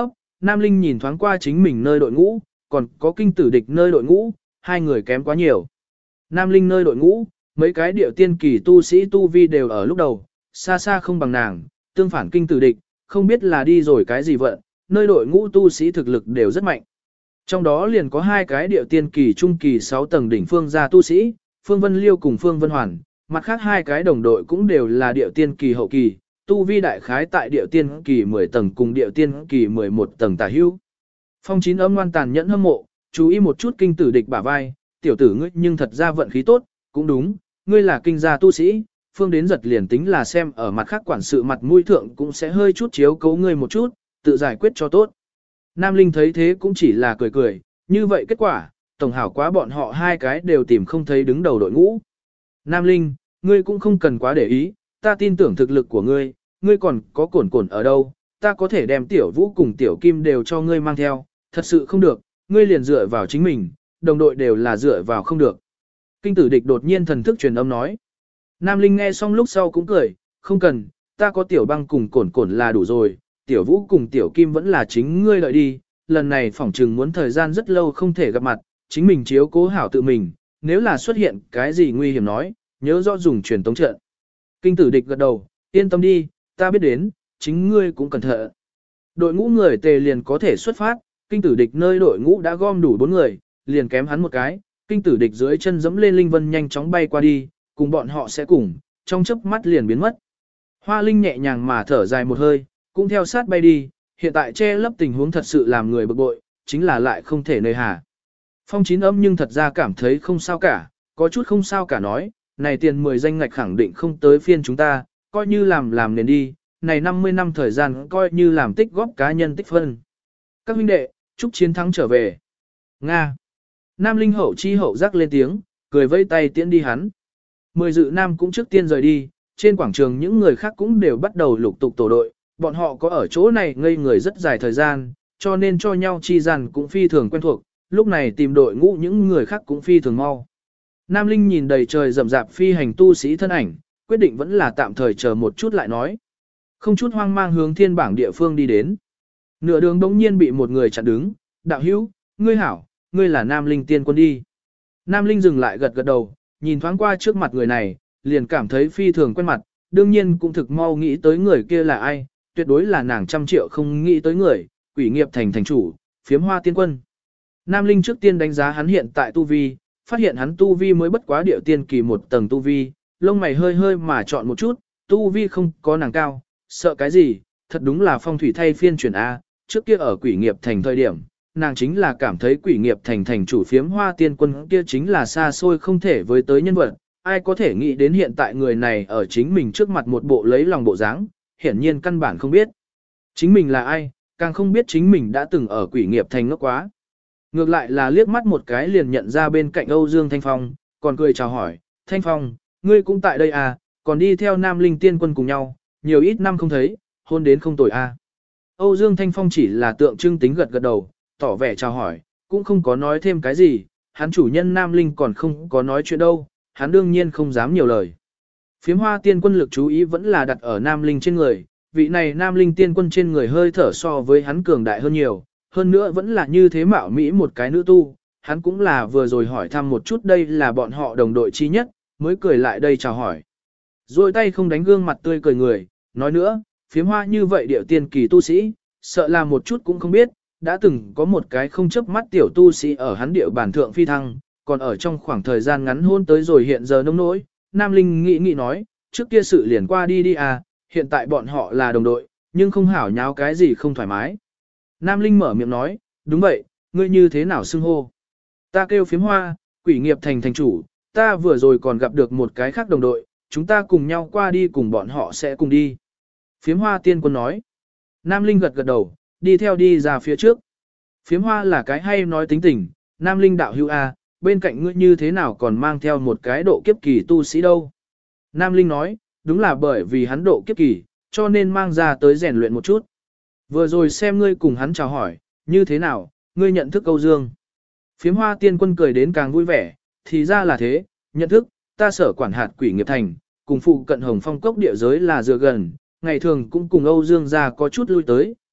Nam Linh nhìn thoáng qua chính mình nơi đội ngũ, còn có kinh tử địch nơi đội ngũ, hai người kém quá nhiều. Nam Linh nơi đội ngũ, mấy cái điệu tiên kỳ tu sĩ tu vi đều ở lúc đầu, xa xa không bằng nàng, tương phản kinh tử địch, không biết là đi rồi cái gì vận, nơi đội ngũ tu sĩ thực lực đều rất mạnh. Trong đó liền có hai cái điệu tiên kỳ trung kỳ 6 tầng đỉnh phương gia tu sĩ, Phương Vân Liêu cùng Phương Vân Hoàn, mặt khác hai cái đồng đội cũng đều là điệu tiên kỳ hậu kỳ, tu vi đại khái tại điệu tiên kỳ 10 tầng cùng điệu tiên kỳ 11 tầng tả hữu. Phong Chín âm ngoan tàn nhẫn hâm mộ, chú ý một chút kinh tử địch bả vai, tiểu tử ngươi nhưng thật ra vận khí tốt, cũng đúng, ngươi là kinh gia tu sĩ, Phương đến giật liền tính là xem ở mặt khác quản sự mặt mũi thượng cũng sẽ hơi chút chiếu cố ngươi một chút, tự giải quyết cho tốt. Nam Linh thấy thế cũng chỉ là cười cười, như vậy kết quả, tổng hảo quá bọn họ hai cái đều tìm không thấy đứng đầu đội ngũ. Nam Linh, ngươi cũng không cần quá để ý, ta tin tưởng thực lực của ngươi, ngươi còn có cổn cổn ở đâu, ta có thể đem tiểu vũ cùng tiểu kim đều cho ngươi mang theo, thật sự không được, ngươi liền dựa vào chính mình, đồng đội đều là dựa vào không được. Kinh tử địch đột nhiên thần thức truyền âm nói. Nam Linh nghe xong lúc sau cũng cười, không cần, ta có tiểu băng cùng cổn cổn là đủ rồi, tiểu vũ cùng tiểu kim vẫn là chính ngươi lợi đi, lần này phỏng chừng muốn thời gian rất lâu không thể gặp mặt, chính mình chiếu cố hảo tự mình, nếu là xuất hiện cái gì nguy hiểm nói, nhớ rõ dùng truyền tống trận. Kinh tử địch gật đầu, yên tâm đi, ta biết đến, chính ngươi cũng cẩn thận. Đội ngũ người tề liền có thể xuất phát, kinh tử địch nơi đội ngũ đã gom đủ 4 người, liền kém hắn một cái, kinh tử địch dưới chân dẫm lên linh vân nhanh chóng bay qua đi, cùng bọn họ sẽ cùng, trong chớp mắt liền biến mất. Hoa Linh nhẹ nhàng mà thở dài một hơi, cũng theo sát bay đi, hiện tại che lấp tình huống thật sự làm người bực bội, chính là lại không thể nơi hà. Phong Chín âm nhưng thật ra cảm thấy không sao cả, có chút không sao cả nói, này tiền 10 danh ngạch khẳng định không tới phiên chúng ta, coi như làm nền đi, này 50 năm thời gian coi như làm tích góp cá nhân tích phân. Các huynh đệ, chúc chiến thắng trở về. Nga. Nam Linh hậu chi hậu giác lên tiếng, cười vây tay tiễn đi hắn. 10 dự Nam cũng trước tiên rời đi, trên quảng trường những người khác cũng đều bắt đầu lục tục tổ đội, bọn họ có ở chỗ này ngây người rất dài thời gian, cho nên cho nhau chi rằng cũng phi thường quen thuộc, lúc này tìm đội ngũ những người khác cũng phi thường mau. Nam Linh nhìn đầy trời rậm rạp phi hành tu sĩ thân ảnh, quyết định vẫn là tạm thời chờ một chút lại nói. Không chút hoang mang hướng thiên bảng địa phương đi đến. Nửa đường đống nhiên bị một người chặn đứng, đạo hữu, ngươi hảo, ngươi là Nam Linh tiên quân đi. Nam Linh dừng lại gật gật đầu, nhìn thoáng qua trước mặt người này, liền cảm thấy phi thường quen mặt, đương nhiên cũng thực mau nghĩ tới người kia là ai, tuyệt đối là nàng 100 triệu không nghĩ tới người, Quỷ Nghiệp Thành thành chủ, Phiếm Hoa tiên quân. Nam Linh trước tiên đánh giá hắn hiện tại tu vi, phát hiện hắn tu vi mới bất quá điệu tiên kỳ 1 tầng tu vi, lông mày hơi hơi mà chọn một chút, tu vi không có nàng cao, sợ cái gì, thật đúng là phong thủy thay phiên chuyển A, trước kia ở Quỷ Nghiệp Thành thời điểm, nàng chính là cảm thấy Quỷ Nghiệp Thành thành chủ Phiếm Hoa tiên quân kia chính là xa xôi không thể với tới nhân vật, ai có thể nghĩ đến hiện tại người này ở chính mình trước mặt một bộ lấy lòng bộ dáng, hiển nhiên căn bản không biết chính mình là ai, càng không biết chính mình đã từng ở Quỷ Nghiệp Thành ngốc quá. Ngược lại là liếc mắt một cái liền nhận ra bên cạnh Âu Dương Thanh Phong, còn cười chào hỏi, Thanh Phong, ngươi cũng tại đây à, còn đi theo Nam Linh tiên quân cùng nhau, nhiều ít năm không thấy, hôn đến không tồi à. Âu Dương Thanh Phong chỉ là tượng trưng tính gật gật đầu, tỏ vẻ chào hỏi, cũng không có nói thêm cái gì, hắn chủ nhân Nam Linh còn không có nói chuyện đâu, hắn đương nhiên không dám nhiều lời. Phiếm Hoa tiên quân lực chú ý vẫn là đặt ở Nam Linh trên người, vị này Nam Linh tiên quân trên người hơi thở so với hắn cường đại hơn nhiều, hơn nữa vẫn là như thế mạo mỹ một cái nữ tu, hắn cũng là vừa rồi hỏi thăm một chút đây là bọn họ đồng đội chi nhất, mới cười lại đây chào hỏi. Rồi tay không đánh gương mặt tươi cười người, nói nữa, Phiếm Hoa như vậy điệu tiên kỳ tu sĩ, sợ là một chút cũng không biết, đã từng có một cái không chớp mắt tiểu tu sĩ ở hắn điệu bản thượng phi thăng, còn ở trong khoảng thời gian ngắn hôn tới rồi hiện giờ nông nỗi, Nam Linh nghĩ nói, trước kia sự liền qua đi đi à, hiện tại bọn họ là đồng đội, nhưng không hảo nháo cái gì không thoải mái. Nam Linh mở miệng nói, đúng vậy, ngươi như thế nào xưng hô? Ta kêu Phiếm Hoa, Quỷ Nghiệp Thành thành chủ, ta vừa rồi còn gặp được một cái khác đồng đội, chúng ta cùng nhau qua đi cùng bọn họ sẽ cùng đi. Phiếm Hoa tiên quân nói. Nam Linh gật gật đầu, đi theo đi ra phía trước. Phiếm Hoa là cái hay nói tính tình, Nam Linh đạo hữu A, bên cạnh ngươi như thế nào còn mang theo một cái độ kiếp kỳ tu sĩ đâu. Nam Linh nói, đúng là bởi vì hắn độ kiếp kỳ, cho nên mang ra tới rèn luyện một chút. Vừa rồi xem ngươi cùng hắn chào hỏi, như thế nào, ngươi nhận thức Âu Dương. Phiếm Hoa tiên quân cười đến càng vui vẻ, thì ra là thế, nhận thức, ta sở quản hạt Quỷ Nghiệp Thành, cùng phụ cận Hồng Phong cốc địa giới là dựa gần, ngày thường cũng cùng Âu Dương ra có chút lui tới,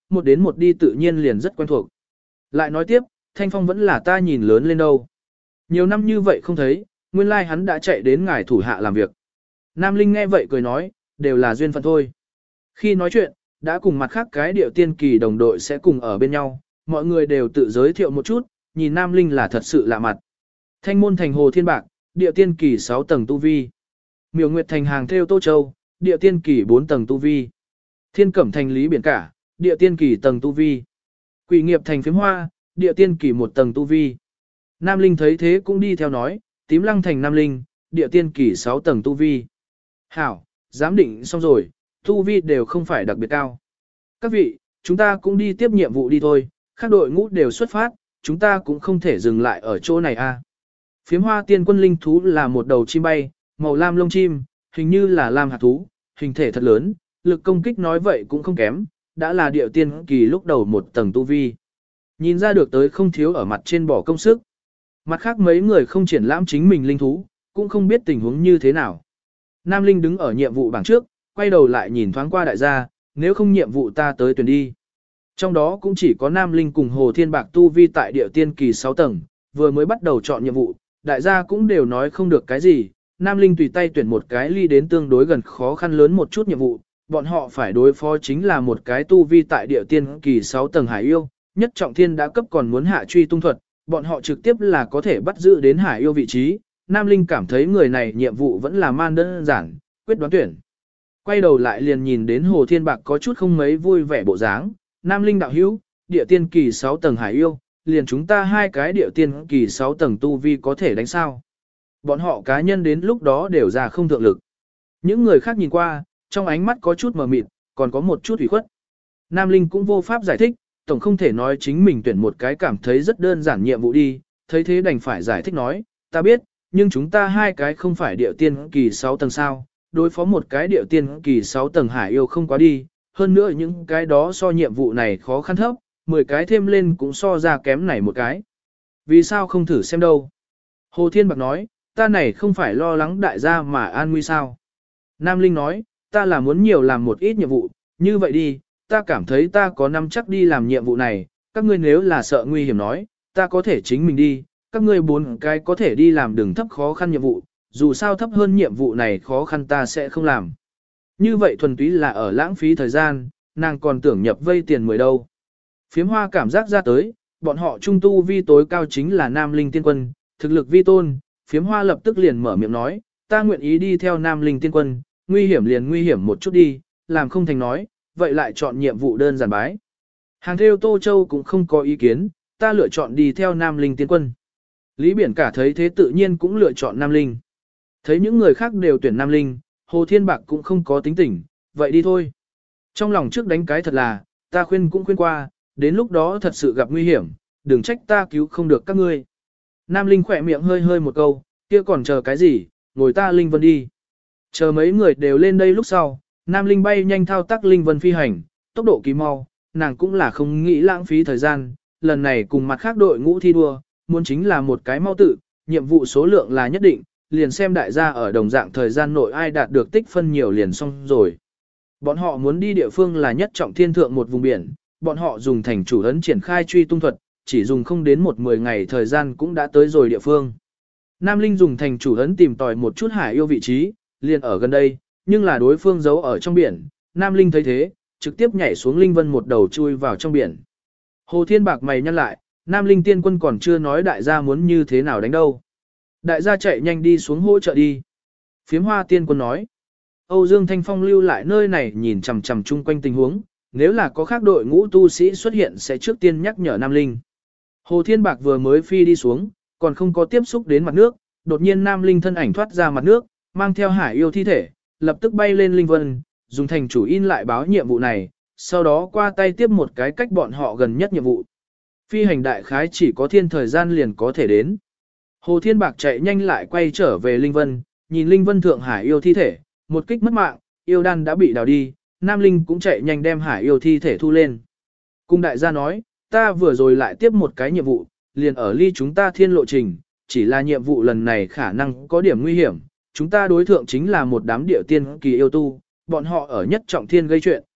một đến một đi tự nhiên liền rất quen thuộc. Lại nói tiếp, Thanh Phong vẫn là ta nhìn lớn lên đâu. Nhiều năm như vậy không thấy, nguyên lai hắn đã chạy đến ngài thủ hạ làm việc. Nam Linh nghe vậy cười nói, đều là duyên phận thôi. Khi nói chuyện, đã cùng mặt khác cái điệu tiên kỳ đồng đội sẽ cùng ở bên nhau, mọi người đều tự giới thiệu một chút, nhìn Nam Linh là thật sự lạ mặt. Thanh môn thành Hồ Thiên Bạc, địa tiên kỳ 6 tầng tu vi. Miểu Nguyệt thành hàng theo Tô Châu, địa tiên kỳ 4 tầng tu vi. Thiên Cẩm thành Lý Biển Cả, địa tiên kỳ tầng tu vi. Quỷ Nghiệp thành Phiếm Hoa, địa tiên kỳ 1 tầng tu vi. Nam Linh thấy thế cũng đi theo nói, Tím Lăng thành Nam Linh, địa tiên kỳ 6 tầng tu vi. Hảo, giám định xong rồi, tu vi đều không phải đặc biệt cao. Các vị, chúng ta cũng đi tiếp nhiệm vụ đi thôi, các đội ngũ đều xuất phát, chúng ta cũng không thể dừng lại ở chỗ này a. Phiếm Hoa tiên quân linh thú là một đầu chim bay, màu lam lông chim, hình như là lam hạt thú, hình thể thật lớn, lực công kích nói vậy cũng không kém, đã là địa tiên kỳ lúc đầu 1 tầng tu vi. Nhìn ra được tới không thiếu ở mặt trên bỏ công sức. Mặt khác mấy người không triển lãm chính mình linh thú, cũng không biết tình huống như thế nào. Nam Linh đứng ở nhiệm vụ bảng trước, quay đầu lại nhìn thoáng qua đại gia, nếu không nhiệm vụ ta tới tuyển đi. Trong đó cũng chỉ có Nam Linh cùng Hồ Thiên Bạc tu vi tại địa tiên kỳ 6 tầng, vừa mới bắt đầu chọn nhiệm vụ, đại gia cũng đều nói không được cái gì. Nam Linh tùy tay tuyển một cái ly đến tương đối gần khó khăn lớn một chút nhiệm vụ, bọn họ phải đối phó chính là một cái tu vi tại địa tiên kỳ 6 tầng hải yêu, nhất trọng thiên đã cấp còn muốn hạ truy tung thuật, bọn họ trực tiếp là có thể bắt giữ đến hải yêu vị trí. Nam Linh cảm thấy người này nhiệm vụ vẫn là man đơn giản, quyết đoán tuyển. Quay đầu lại liền nhìn đến Hồ Thiên Bạc có chút không mấy vui vẻ bộ dáng, Nam Linh đạo hữu, địa tiên kỳ 6 tầng hải yêu, liền chúng ta hai cái địa tiên kỳ 6 tầng tu vi có thể đánh sao. Bọn họ cá nhân đến lúc đó đều ra không thượng lực. Những người khác nhìn qua, trong ánh mắt có chút mờ mịt, còn có một chút ủy khuất. Nam Linh cũng vô pháp giải thích, tổng không thể nói chính mình tuyển một cái cảm thấy rất đơn giản nhiệm vụ đi, thấy thế đành phải giải thích nói, ta biết, nhưng chúng ta hai cái không phải địa tiên kỳ 6 tầng sao, đối phó một cái địa tiên kỳ 6 tầng hải yêu không quá đi, hơn nữa những cái đó so nhiệm vụ này khó khăn thấp, 10 cái thêm lên cũng so ra kém này một cái. Vì sao không thử xem đâu? Hồ Thiên Bạc nói, ta này không phải lo lắng đại gia mà an nguy sao? Nam Linh nói, ta là muốn nhiều làm một ít nhiệm vụ, như vậy đi, ta cảm thấy ta có năm chắc đi làm nhiệm vụ này, các ngươi nếu là sợ nguy hiểm nói, ta có thể chính mình đi, các ngươi 4 cái có thể đi làm đường thấp khó khăn nhiệm vụ, dù sao thấp hơn nhiệm vụ này khó khăn ta sẽ không làm. Như vậy thuần túy là ở lãng phí thời gian, nàng còn tưởng nhập vây tiền 10 đâu. Phiếm Hoa cảm giác ra tới, bọn họ trung tu vi tối cao chính là Nam Linh tiên quân, thực lực vi tôn, Phiếm Hoa lập tức liền mở miệng nói, ta nguyện ý đi theo Nam Linh tiên quân, nguy hiểm liền nguy hiểm một chút đi, làm không thành nói, vậy lại chọn nhiệm vụ đơn giản bái. Hàng theo Tô Châu cũng không có ý kiến, ta lựa chọn đi theo Nam Linh tiên quân. Lý Biển Cả thấy thế tự nhiên cũng lựa chọn Nam Linh. Thấy những người khác đều tuyển Nam Linh, Hồ Thiên Bạc cũng không có tính tình, vậy đi thôi. Trong lòng trước đánh cái thật là, ta khuyên cũng khuyên qua, đến lúc đó thật sự gặp nguy hiểm, đừng trách ta cứu không được các ngươi. Nam Linh khỏe miệng hơi hơi một câu, kia còn chờ cái gì, ngồi ta Linh Vân đi. Chờ mấy người đều lên đây lúc sau, Nam Linh bay nhanh thao tác Linh Vân phi hành, tốc độ kỳ mau, nàng cũng là không nghĩ lãng phí thời gian, lần này cùng mặt khác đội ngũ thi đua, muốn chính là một cái mau tự, nhiệm vụ số lượng là nhất định, liền xem đại gia ở đồng dạng thời gian nội ai đạt được tích phân nhiều liền xong rồi. Bọn họ muốn đi địa phương là nhất trọng thiên thượng một vùng biển, bọn họ dùng thành chủ ấn triển khai truy tung thuật, chỉ dùng không đến 10 ngày thời gian cũng đã tới rồi địa phương. Nam Linh dùng thành chủ ấn tìm tòi một chút hải yêu vị trí, liền ở gần đây, nhưng là đối phương giấu ở trong biển, Nam Linh thấy thế, trực tiếp nhảy xuống Linh Vân một đầu chui vào trong biển. Hồ Thiên Bạc mày nhăn lại, Nam Linh tiên quân còn chưa nói đại gia muốn như thế nào đánh đâu. Đại gia chạy nhanh đi xuống hỗ trợ đi. Phiếm Hoa tiên quân nói. Âu Dương Thanh Phong lưu lại nơi này nhìn chằm chằm chung quanh tình huống, nếu là có khác đội ngũ tu sĩ xuất hiện sẽ trước tiên nhắc nhở Nam Linh. Hồ Thiên Bạc vừa mới phi đi xuống, còn không có tiếp xúc đến mặt nước, đột nhiên Nam Linh thân ảnh thoát ra mặt nước, mang theo hải yêu thi thể, lập tức bay lên Linh Vân, dùng thành chủ in lại báo nhiệm vụ này, sau đó qua tay tiếp một cái cách bọn họ gần nhất nhiệm vụ. Phi hành đại khái chỉ có thiên thời gian liền có thể đến. Hồ Thiên Bạc chạy nhanh lại quay trở về Linh Vân, nhìn Linh Vân thượng hải yêu thi thể, một kích mất mạng, yêu đan đã bị đào đi, Nam Linh cũng chạy nhanh đem hải yêu thi thể thu lên. Cung đại gia nói, ta vừa rồi lại tiếp một cái nhiệm vụ, liền ở ly chúng ta thiên lộ trình, chỉ là nhiệm vụ lần này khả năng có điểm nguy hiểm, chúng ta đối thượng chính là một đám địa tiên kỳ yêu tu, bọn họ ở nhất trọng thiên gây chuyện,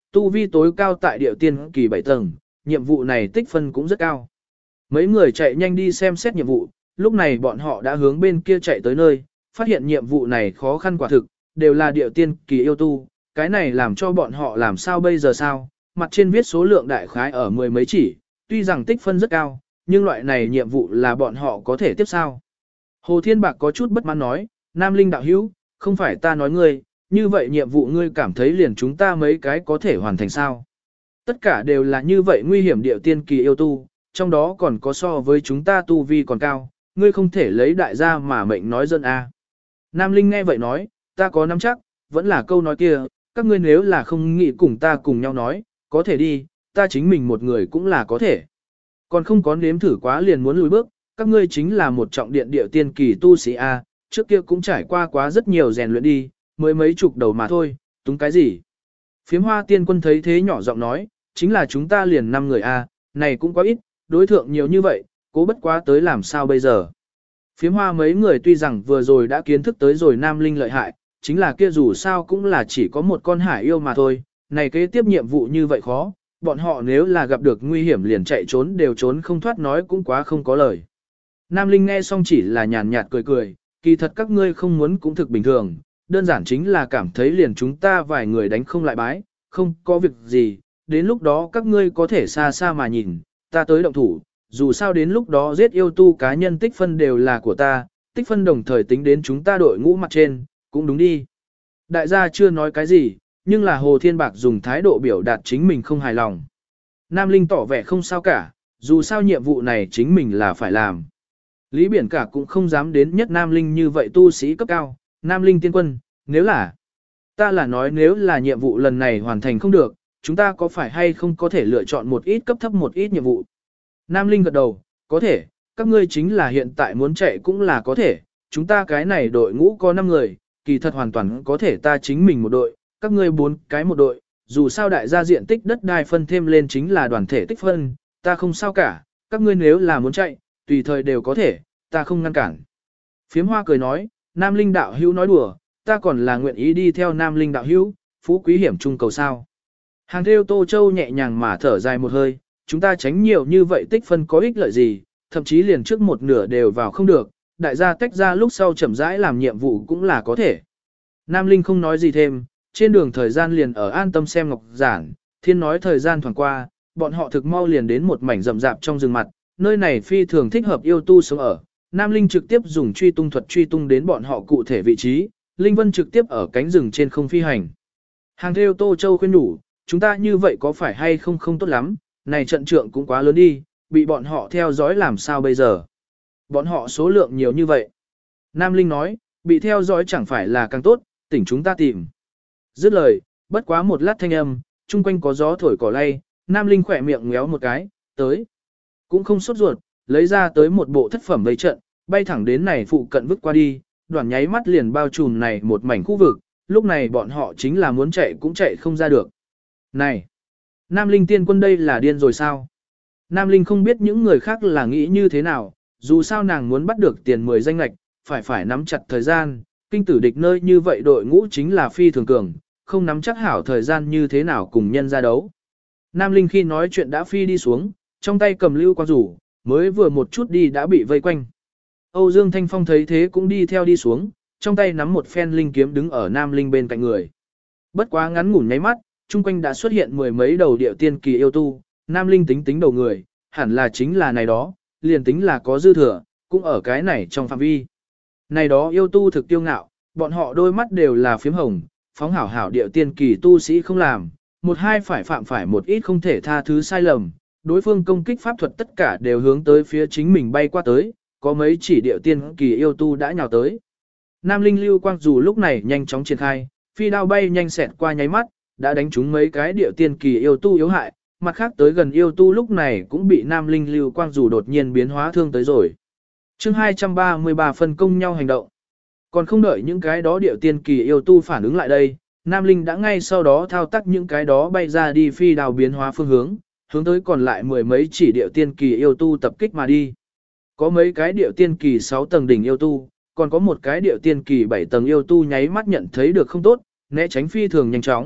tu vi tối cao tại điệu tiên kỳ 7 tầng, nhiệm vụ này tích phân cũng rất cao. Mấy người chạy nhanh đi xem xét nhiệm vụ, lúc này bọn họ đã hướng bên kia chạy tới nơi, phát hiện nhiệm vụ này khó khăn quả thực, đều là điệu tiên kỳ yêu tu, cái này làm cho bọn họ làm sao bây giờ sao, mặt trên viết số lượng đại khái ở mười mấy chỉ, tuy rằng tích phân rất cao, nhưng loại này nhiệm vụ là bọn họ có thể tiếp sao. Hồ Thiên Bạc có chút bất mãn nói, Nam Linh đạo hữu, không phải ta nói ngươi, như vậy nhiệm vụ ngươi cảm thấy liền chúng ta mấy cái có thể hoàn thành sao. Tất cả đều là như vậy nguy hiểm điệu tiên kỳ yêu tu, trong đó còn có so với chúng ta tu vi còn cao, ngươi không thể lấy đại gia mà mệnh nói dân a. Nam Linh nghe vậy nói, ta có nắm chắc, vẫn là câu nói kia, các ngươi nếu là không nghĩ cùng ta cùng nhau nói, có thể đi, ta chính mình một người cũng là có thể. Còn không có nếm thử quá liền muốn lùi bước, các ngươi chính là một trọng điện điệu tiên kỳ tu sĩ A, trước kia cũng trải qua quá rất nhiều rèn luyện đi, mới mấy chục đầu mà thôi, túng cái gì. Phiếm Hoa tiên quân thấy thế nhỏ giọng nói, chính là chúng ta liền 5 người A, này cũng quá ít, đối thượng nhiều như vậy, cố bất quá tới làm sao bây giờ. Phiếm Hoa mấy người tuy rằng vừa rồi đã kiến thức tới rồi Nam Linh lợi hại, chính là kia dù sao cũng là chỉ có một con hải yêu mà thôi, này kế tiếp nhiệm vụ như vậy khó, bọn họ nếu là gặp được nguy hiểm liền chạy trốn đều trốn không thoát nói cũng quá không có lời. Nam Linh nghe xong chỉ là nhàn nhạt cười cười, kỳ thật các ngươi không muốn cũng thực bình thường, đơn giản chính là cảm thấy liền chúng ta vài người đánh không lại bái, không có việc gì, đến lúc đó các ngươi có thể xa xa mà nhìn, ta tới động thủ, dù sao đến lúc đó giết yêu tu cá nhân tích phân đều là của ta, tích phân đồng thời tính đến chúng ta đội ngũ mặt trên, cũng đúng đi. Đại gia chưa nói cái gì, nhưng là Hồ Thiên Bạc dùng thái độ biểu đạt chính mình không hài lòng. Nam Linh tỏ vẻ không sao cả, dù sao nhiệm vụ này chính mình là phải làm. Lý Biển Cả cũng không dám đến nhất Nam Linh như vậy tu sĩ cấp cao, Nam Linh tiên quân, nếu là, ta là nói nếu là nhiệm vụ lần này hoàn thành không được, chúng ta có phải hay không có thể lựa chọn một ít cấp thấp một ít nhiệm vụ. Nam Linh gật đầu, có thể, các ngươi chính là hiện tại muốn chạy cũng là có thể, chúng ta cái này đội ngũ có 5 người, kỳ thật hoàn toàn có thể ta chính mình một đội, các ngươi 4 cái một đội, dù sao đại gia diện tích đất đai phân thêm lên chính là đoàn thể tích phân, ta không sao cả, các ngươi nếu là muốn chạy, tùy thời đều có thể, ta không ngăn cản. Phiếm Hoa cười nói, Nam Linh đạo hữu nói đùa, ta còn là nguyện ý đi theo Nam Linh đạo hữu, phú quý hiểm trung cầu sao. Hàng theo Tô Châu nhẹ nhàng mà thở dài một hơi, chúng ta tránh nhiều như vậy tích phân có ích lợi gì, thậm chí liền trước một nửa đều vào không được, đại gia tách ra lúc sau chậm rãi làm nhiệm vụ cũng là có thể. Nam Linh không nói gì thêm, trên đường thời gian liền ở an tâm xem ngọc giản, thiên nói thời gian thoảng qua, bọn họ thực mau liền đến một mảnh rậm rạp trong rừng mặt, nơi này phi thường thích hợp yêu tu sống ở. Nam Linh trực tiếp dùng truy tung thuật truy tung đến bọn họ cụ thể vị trí, Linh Vân trực tiếp ở cánh rừng trên không phi hành. Hàng theo Tô Châu khuyên nhủ, chúng ta như vậy có phải hay không không tốt lắm, này trận trượng cũng quá lớn đi, bị bọn họ theo dõi làm sao bây giờ. Bọn họ số lượng nhiều như vậy. Nam Linh nói, bị theo dõi chẳng phải là càng tốt, tỉnh chúng ta tìm. Dứt lời, bất quá một lát thanh âm, chung quanh có gió thổi cỏ lay, Nam Linh khỏe miệng ngéo một cái, tới. Cũng không sốt ruột, lấy ra tới một bộ thất phẩm vây trận, bay thẳng đến này phụ cận vứt qua đi, đoàn nháy mắt liền bao trùm này một mảnh khu vực, lúc này bọn họ chính là muốn chạy cũng chạy không ra được. Này! Nam Linh tiên quân đây là điên rồi sao? Nam Linh không biết những người khác là nghĩ như thế nào, dù sao nàng muốn bắt được tiền 10 danh lạch, phải nắm chặt thời gian, kinh tử địch nơi như vậy đội ngũ chính là phi thường cường, không nắm chắc hảo thời gian như thế nào cùng nhân ra đấu. Nam Linh khi nói chuyện đã phi đi xuống, trong tay cầm lưu quang rủ, mới vừa một chút đi đã bị vây quanh. Âu Dương Thanh Phong thấy thế cũng đi theo đi xuống, trong tay nắm một phen linh kiếm đứng ở Nam Linh bên cạnh người. Bất quá ngắn ngủn nháy mắt, chung quanh đã xuất hiện mười mấy đầu điệu tiên kỳ yêu tu, Nam Linh tính đầu người, hẳn là chính là này đó, liền tính là có dư thừa, cũng ở cái này trong phạm vi. Này đó yêu tu thực tiêu ngạo, bọn họ đôi mắt đều là phiếm hồng, phóng hảo hảo điệu tiên kỳ tu sĩ không làm, một hai phải phạm phải một ít không thể tha thứ sai lầm, đối phương công kích pháp thuật tất cả đều hướng tới phía chính mình bay qua tới, có mấy chỉ điệu tiên kỳ yêu tu đã nhào tới. Nam Linh lưu quang dù lúc này nhanh chóng triển khai, phi đao bay nhanh xẹt qua nháy mắt, đã đánh trúng mấy cái điệu tiên kỳ yêu tu yếu hại, mặt khác tới gần yêu tu lúc này cũng bị Nam Linh lưu quang dù đột nhiên biến hóa thương tới rồi. Chương 233 phân công nhau hành động. Còn không đợi những cái đó điệu tiên kỳ yêu tu phản ứng lại đây, Nam Linh đã ngay sau đó thao tác những cái đó bay ra đi phi đao biến hóa phương hướng tới còn lại mười mấy chỉ điệu tiên kỳ yêu tu tập kích mà đi. Có mấy cái điệu tiên kỳ 6 tầng đỉnh yêu tu, còn có một cái điệu tiên kỳ 7 tầng yêu tu nháy mắt nhận thấy được không tốt, né tránh phi thường nhanh chóng,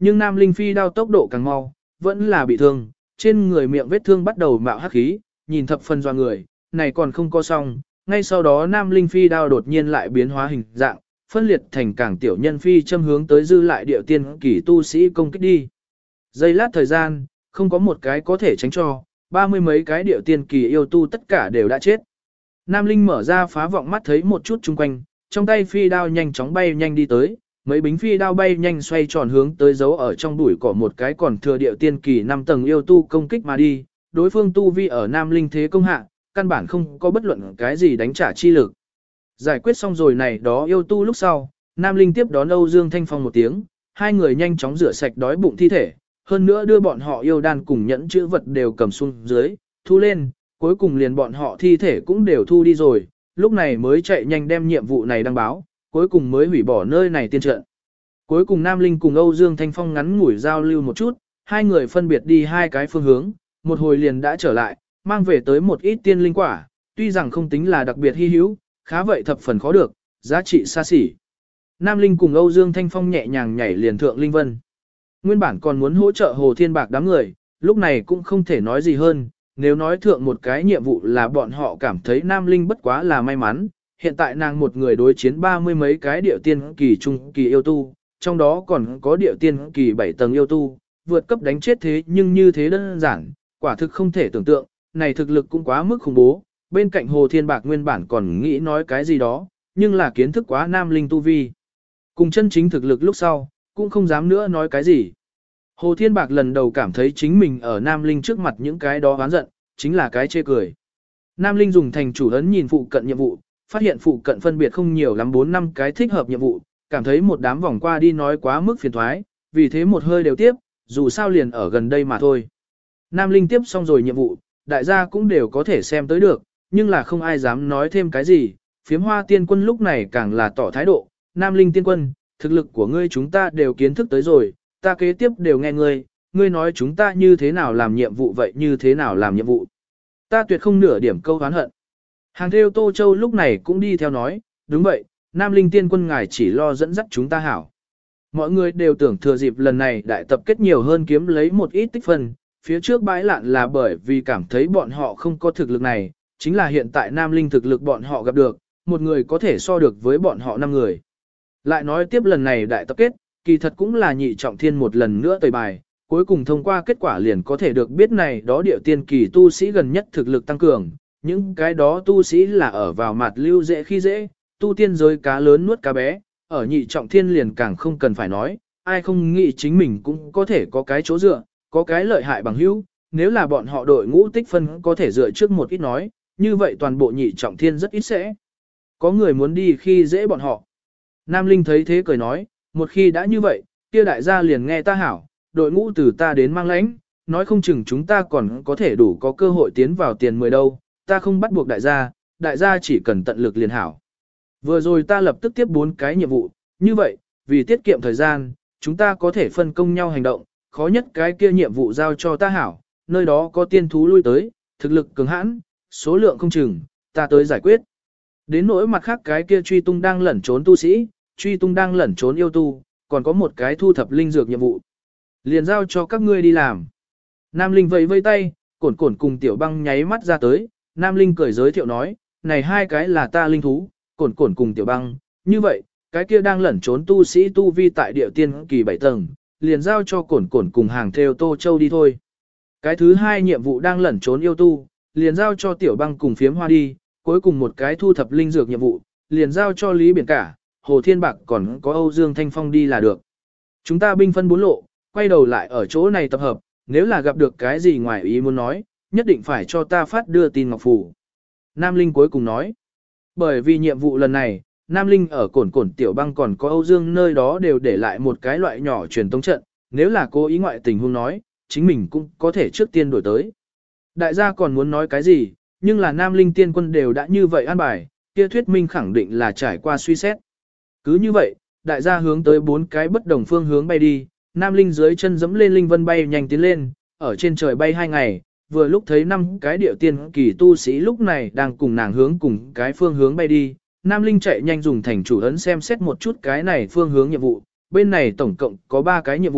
nhưng Nam Linh phi đao tốc độ càng mau, vẫn là bị thương, trên người miệng vết thương bắt đầu mạo hắc khí, nhìn thập phần doa người, này còn không có xong, ngay sau đó Nam Linh phi đao đột nhiên lại biến hóa hình dạng, phân liệt thành càng tiểu nhân phi châm hướng tới dư lại điệu tiên kỳ tu sĩ công kích đi. Giây lát thời gian, không có một cái có thể tránh cho, 30 mấy cái điệu tiên kỳ yêu tu tất cả đều đã chết. Nam Linh mở ra phá vọng mắt thấy một chút chung quanh, trong tay phi đao nhanh chóng bay nhanh đi tới, mấy bính phi đao bay nhanh xoay tròn hướng tới dấu ở trong bụi cỏ một cái còn thừa điệu tiên kỳ 5 tầng yêu tu công kích mà đi, đối phương tu vi ở Nam Linh thế công hạ, căn bản không có bất luận cái gì đánh trả chi lực. Giải quyết xong rồi này đó yêu tu lúc sau, Nam Linh tiếp đón Âu Dương Thanh Phong một tiếng, hai người nhanh chóng rửa sạch đói bụng thi thể, hơn nữa đưa bọn họ yêu đan cùng nhẫn chữ vật đều cầm xuống dưới, thu lên, cuối cùng liền bọn họ thi thể cũng đều thu đi rồi, lúc này mới chạy nhanh đem nhiệm vụ này đăng báo, cuối cùng mới hủy bỏ nơi này tiên trận. Cuối cùng Nam Linh cùng Âu Dương Thanh Phong ngắn ngủi giao lưu một chút, hai người phân biệt đi hai cái phương hướng, một hồi liền đã trở lại, mang về tới một ít tiên linh quả, tuy rằng không tính là đặc biệt hy hữu, khá vậy thập phần khó được, giá trị xa xỉ. Nam Linh cùng Âu Dương Thanh Phong nhẹ nhàng nhảy liền thượng Linh Vân. Nguyên bản còn muốn hỗ trợ Hồ Thiên Bạc đám người, lúc này cũng không thể nói gì hơn, nếu nói thượng một cái nhiệm vụ là bọn họ cảm thấy Nam Linh bất quá là may mắn, hiện tại nàng một người đối chiến 30 mấy cái điệu tiên kỳ trung kỳ yêu tu, trong đó còn có điệu tiên kỳ 7 tầng yêu tu, vượt cấp đánh chết thế nhưng như thế đơn giản, quả thực không thể tưởng tượng, này thực lực cũng quá mức khủng bố, bên cạnh Hồ Thiên Bạc nguyên bản còn nghĩ nói cái gì đó, nhưng là kiến thức quá Nam Linh tu vi. Cùng chân chính thực lực lúc sau, cũng không dám nữa nói cái gì. Hồ Thiên Bạc lần đầu cảm thấy chính mình ở Nam Linh trước mặt những cái đó oán giận, chính là cái chê cười. Nam Linh dùng thành chủ ấn nhìn phụ cận nhiệm vụ, phát hiện phụ cận phân biệt không nhiều lắm 4 năm cái thích hợp nhiệm vụ, cảm thấy một đám vòng qua đi nói quá mức phiền thoái, vì thế một hơi đều tiếp, dù sao liền ở gần đây mà thôi. Nam Linh tiếp xong rồi nhiệm vụ, đại gia cũng đều có thể xem tới được, nhưng là không ai dám nói thêm cái gì, phiếm hoa tiên quân lúc này càng là tỏ thái độ, Nam Linh tiên quân, thực lực của ngươi chúng ta đều kiến thức tới rồi, ta kế tiếp đều nghe ngươi nói chúng ta như thế nào làm nhiệm vụ vậy như thế nào làm nhiệm vụ. Ta tuyệt không nửa điểm câu oán hận. Hàng theo Tô Châu lúc này cũng đi theo nói, đúng vậy, Nam Linh tiên quân ngài chỉ lo dẫn dắt chúng ta hảo. Mọi người đều tưởng thừa dịp lần này đại tập kết nhiều hơn kiếm lấy một ít tích phân, phía trước bãi lạn là bởi vì cảm thấy bọn họ không có thực lực này, chính là hiện tại Nam Linh thực lực bọn họ gặp được, một người có thể so được với bọn họ 5 người. Lại nói tiếp lần này đại tập kết, kỳ thật cũng là nhị trọng thiên một lần nữa tẩy bài, cuối cùng thông qua kết quả liền có thể được biết này đó điệu tiên kỳ tu sĩ gần nhất thực lực tăng cường, những cái đó tu sĩ là ở vào mặt lưu dễ khi dễ, tu tiên giới cá lớn nuốt cá bé, ở nhị trọng thiên liền càng không cần phải nói, ai không nghĩ chính mình cũng có thể có cái chỗ dựa, có cái lợi hại bằng hữu, nếu là bọn họ đội ngũ tích phân có thể dựa trước một ít nói, như vậy toàn bộ nhị trọng thiên rất ít sẽ. Có người muốn đi khi dễ bọn họ. Nam Linh thấy thế cười nói, một khi đã như vậy, kia đại gia liền nghe ta hảo, đội ngũ từ ta đến mang lãnh, nói không chừng chúng ta còn có thể đủ có cơ hội tiến vào tiền 10 đâu, ta không bắt buộc đại gia chỉ cần tận lực liền hảo. Vừa rồi ta lập tức tiếp 4 cái nhiệm vụ, như vậy, vì tiết kiệm thời gian, chúng ta có thể phân công nhau hành động, khó nhất cái kia nhiệm vụ giao cho ta hảo, nơi đó có tiên thú lui tới, thực lực cường hãn, số lượng không chừng, ta tới giải quyết. Đến nỗi mặt khác cái kia truy tung đang lẩn trốn tu sĩ, truy tung đang lẩn trốn yêu tu, còn có một cái thu thập linh dược nhiệm vụ. Liền giao cho các ngươi đi làm. Nam Linh vẫy vây tay, Cổn Cổn cùng Tiểu Băng nháy mắt ra tới, Nam Linh cười giới thiệu nói, này hai cái là ta linh thú, Cổn Cổn cùng Tiểu Băng, như vậy, cái kia đang lẩn trốn tu sĩ tu vi tại địa tiên kỳ 7 tầng, liền giao cho Cổn Cổn cùng hàng theo Tô Châu đi thôi. Cái thứ hai nhiệm vụ đang lẩn trốn yêu tu, liền giao cho Tiểu Băng cùng phiếm hoa đi, cuối cùng một cái thu thập linh dược nhiệm vụ, liền giao cho Lý Biển Cả, Hồ Thiên Bạc còn có Âu Dương Thanh Phong đi là được. Chúng ta binh phân 4 lộ, quay đầu lại ở chỗ này tập hợp, nếu là gặp được cái gì ngoài ý muốn nói, nhất định phải cho ta phát đưa tin ngọc phù. Nam Linh cuối cùng nói, bởi vì nhiệm vụ lần này, Nam Linh ở Cổn Cổn Tiểu Băng còn có Âu Dương nơi đó đều để lại một cái loại nhỏ truyền tống trận, nếu là cố ý ngoại tình huống nói, chính mình cũng có thể trước tiên đổi tới. Đại gia còn muốn nói cái gì, nhưng là Nam Linh tiên quân đều đã như vậy an bài, kia thuyết minh khẳng định là trải qua suy xét. Cứ như vậy, đại gia hướng tới 4 cái bất đồng phương hướng bay đi, Nam Linh dưới chân dẫm lên linh vân bay nhanh tiến lên, ở trên trời bay 2 ngày, vừa lúc thấy 5 cái điệu tiên kỳ tu sĩ lúc này đang cùng nàng hướng cùng cái phương hướng bay đi. Nam Linh chạy nhanh dùng thành chủ ấn xem xét một chút cái này phương hướng nhiệm vụ, bên này tổng cộng có 3 cái nhiệm vụ,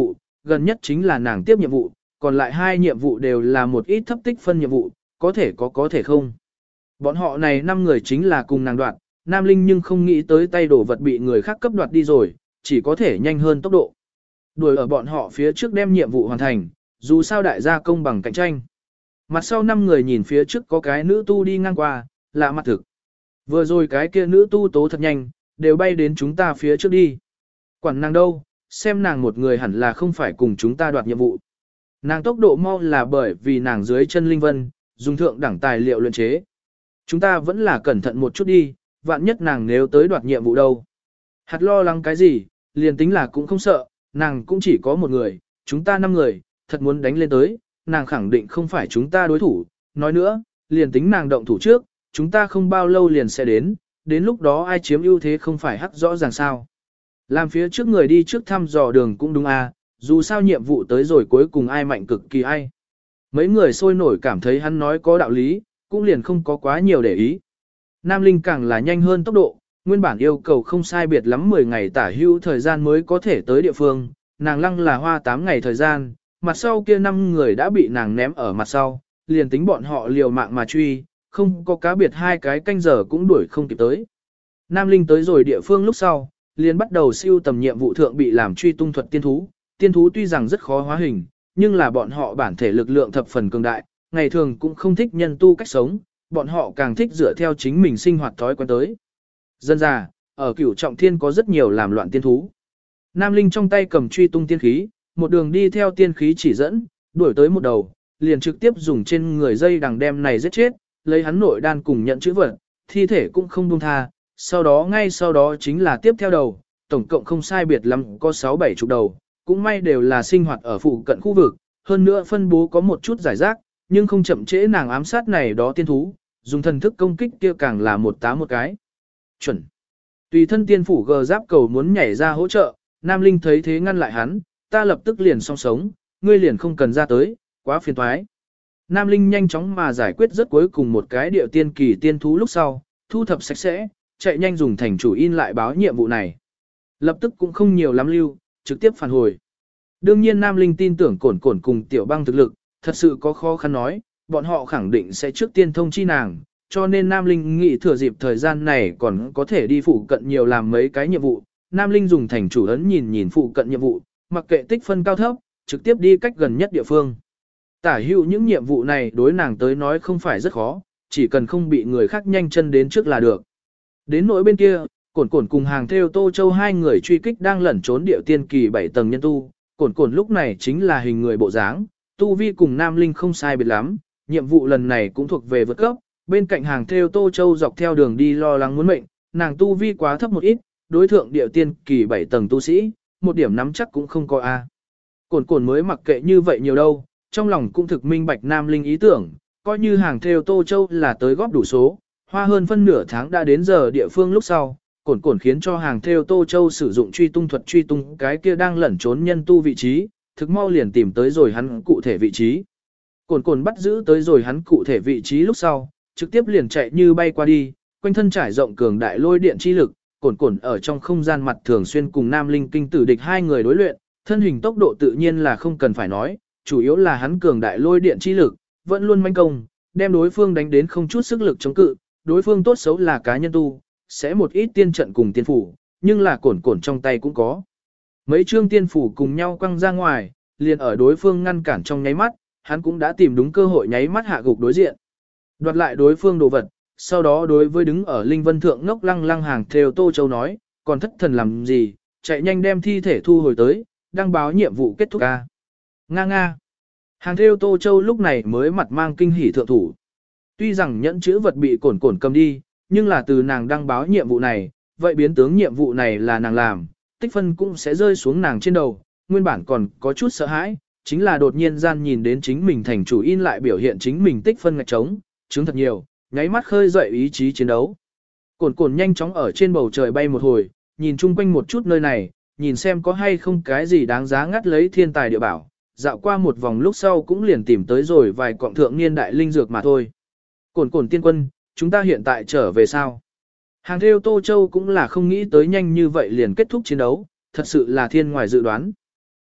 gần nhất chính là nàng tiếp nhiệm vụ, còn lại 2 nhiệm vụ đều là một ít thấp tích phân nhiệm vụ, có thể không. Bọn họ này 5 người chính là cùng nàng đoạt, Nam Linh nhưng không nghĩ tới tay đổ vật bị người khác cấp đoạt đi rồi, chỉ có thể nhanh hơn tốc độ. Đuổi ở bọn họ phía trước đem nhiệm vụ hoàn thành, dù sao đại gia công bằng cạnh tranh. Mặt sau 5 người nhìn phía trước có cái nữ tu đi ngang qua, lạ mặt thực. Vừa rồi cái kia nữ tu tố thật nhanh, đều bay đến chúng ta phía trước đi. Quản nàng đâu, xem nàng một người hẳn là không phải cùng chúng ta đoạt nhiệm vụ. Nàng tốc độ mau là bởi vì nàng dưới chân linh vân, dùng thượng đẳng tài liệu luyện chế. Chúng ta vẫn là cẩn thận một chút đi, vạn nhất nàng nếu tới đoạt nhiệm vụ đâu. Hạt lo lắng cái gì, liền tính là cũng không sợ, nàng cũng chỉ có một người, chúng ta 5 người, thật muốn đánh lên tới, nàng khẳng định không phải chúng ta đối thủ. Nói nữa, liền tính nàng động thủ trước, chúng ta không bao lâu liền sẽ đến lúc đó ai chiếm ưu thế không phải hắc rõ ràng sao. Làm phía trước người đi trước thăm dò đường cũng đúng à, dù sao nhiệm vụ tới rồi cuối cùng ai mạnh cực kỳ ai. Mấy người sôi nổi cảm thấy hắn nói có đạo lý, cũng liền không có quá nhiều để ý. Nam Linh càng là nhanh hơn tốc độ, nguyên bản yêu cầu không sai biệt lắm 10 ngày tả hữu thời gian mới có thể tới địa phương, nàng lăng là hoa 8 ngày thời gian, mặt sau kia 5 người đã bị nàng ném ở mặt sau, liền tính bọn họ liều mạng mà truy, không có cá biệt 2 cái canh giờ cũng đuổi không kịp tới. Nam Linh tới rồi địa phương lúc sau, liền bắt đầu siêu tầm nhiệm vụ thượng bị làm truy tung thuật tiên thú tuy rằng rất khó hóa hình, nhưng là bọn họ bản thể lực lượng thập phần cường đại, ngày thường cũng không thích nhân tu cách sống, bọn họ càng thích dựa theo chính mình sinh hoạt thói quen tới. Dân già, ở Cửu Trọng Thiên có rất nhiều làm loạn tiên thú. Nam Linh trong tay cầm truy tung tiên khí, một đường đi theo tiên khí chỉ dẫn, đuổi tới một đầu, liền trực tiếp dùng trên người dây đằng đem này giết chết, lấy hắn nội đan cùng nhận chữ vật, thi thể cũng không buông tha, ngay sau đó chính là tiếp theo đầu, tổng cộng không sai biệt lắm có 6-7 chục đầu, cũng may đều là sinh hoạt ở phụ cận khu vực, hơn nữa phân bố có một chút giải rác, nhưng không chậm trễ nàng ám sát này đó tiên thú, dùng thần thức công kích kia càng là một tá một cái. Chuẩn. Tùy thân tiên phủ gờ giáp cầu muốn nhảy ra hỗ trợ, Nam Linh thấy thế ngăn lại hắn, ta lập tức liền song sống, ngươi liền không cần ra tới, quá phiền toái. Nam Linh nhanh chóng mà giải quyết rất cuối cùng một cái điệu tiên kỳ tiên thú lúc sau, thu thập sạch sẽ, chạy nhanh dùng thành chủ in lại báo nhiệm vụ này. Lập tức cũng không nhiều lắm lưu, trực tiếp phản hồi. Đương nhiên Nam Linh tin tưởng Cổn Cổn cùng Tiểu Băng thực lực, thật sự có khó khăn nói, bọn họ khẳng định sẽ trước tiên thông chi nàng, cho nên Nam Linh nghĩ thừa dịp thời gian này còn có thể đi phụ cận nhiều làm mấy cái nhiệm vụ. Nam Linh dùng thành chủ ấn nhìn phụ cận nhiệm vụ, mặc kệ tích phân cao thấp, trực tiếp đi cách gần nhất địa phương. Tả hữu những nhiệm vụ này đối nàng tới nói không phải rất khó, chỉ cần không bị người khác nhanh chân đến trước là được. Đến nỗi bên kia, Cổn Cổn cùng hàng theo Tô Châu 2 người truy kích đang lẩn trốn điệu tiên kỳ 7 tầng nhân tu, Cổn Cổn lúc này chính là hình người bộ dáng, tu vi cùng Nam Linh không sai biệt lắm, nhiệm vụ lần này cũng thuộc về vượt cấp, bên cạnh hàng theo Tô Châu dọc theo đường đi lo lắng muốn mệnh, nàng tu vi quá thấp một ít, đối thượng điệu tiên kỳ 7 tầng tu sĩ, một điểm nắm chắc cũng không có a. Cổn Cổn mới mặc kệ như vậy nhiều đâu, trong lòng cũng thực minh bạch Nam Linh ý tưởng, coi như hàng theo Tô Châu là tới góp đủ số, hoa hơn phân nửa tháng đã đến giờ địa phương lúc sau, Cổn Cổn khiến cho hàng theo Tô Châu sử dụng truy tung thuật truy tung cái kia đang lẩn trốn nhân tu vị trí, thực mau liền tìm tới rồi hắn cụ thể vị trí. Cổn Cổn bắt giữ tới rồi hắn cụ thể vị trí lúc sau, trực tiếp liền chạy như bay qua đi, quanh thân trải rộng cường đại lôi điện chi lực, Cổn Cổn ở trong không gian mặt thường xuyên cùng Nam Linh kinh tử địch 2 người đối luyện, thân hình tốc độ tự nhiên là không cần phải nói, chủ yếu là hắn cường đại lôi điện chi lực, vẫn luôn manh công, đem đối phương đánh đến không chút sức lực chống cự, đối phương tốt xấu là cá nhân tu, sẽ một ít tiên trận cùng tiên phủ, nhưng là Cổn Cổn trong tay cũng có. Mấy chương tiên phủ cùng nhau quăng ra ngoài, liền ở đối phương ngăn cản trong nháy mắt, hắn cũng đã tìm đúng cơ hội nháy mắt hạ gục đối diện. Đoạt lại đối phương đồ vật, sau đó đối với đứng ở Linh Vân Thượng ngốc lăng lăng hàng theo Tô Châu nói, còn thất thần làm gì, chạy nhanh đem thi thể thu hồi tới, đăng báo nhiệm vụ kết thúc ca. Nga nga. Hàng theo Tô Châu lúc này mới mặt mang kinh hỉ thượng thủ. Tuy rằng nhẫn chữ vật bị Cổn Cổn cầm đi, nhưng là từ nàng đăng báo nhiệm vụ này, vậy biến tướng nhiệm vụ này là nàng làm, tích phân cũng sẽ rơi xuống nàng trên đầu, nguyên bản còn có chút sợ hãi, chính là đột nhiên gian nhìn đến chính mình thành chủ in lại biểu hiện chính mình tích phân ngạch trống, chứng thật nhiều, nháy mắt khơi dậy ý chí chiến đấu. Cổn Cổn nhanh chóng ở trên bầu trời bay một hồi, nhìn chung quanh một chút nơi này, nhìn xem có hay không cái gì đáng giá ngắt lấy thiên tài địa bảo, dạo qua một vòng lúc sau cũng liền tìm tới rồi vài cọng thượng niên đại linh dược mà thôi. Cổn Cổn tiên quân, chúng ta hiện tại trở về sao? Hàng theo Tô Châu cũng là không nghĩ tới nhanh như vậy liền kết thúc chiến đấu, thật sự là thiên ngoài dự đoán.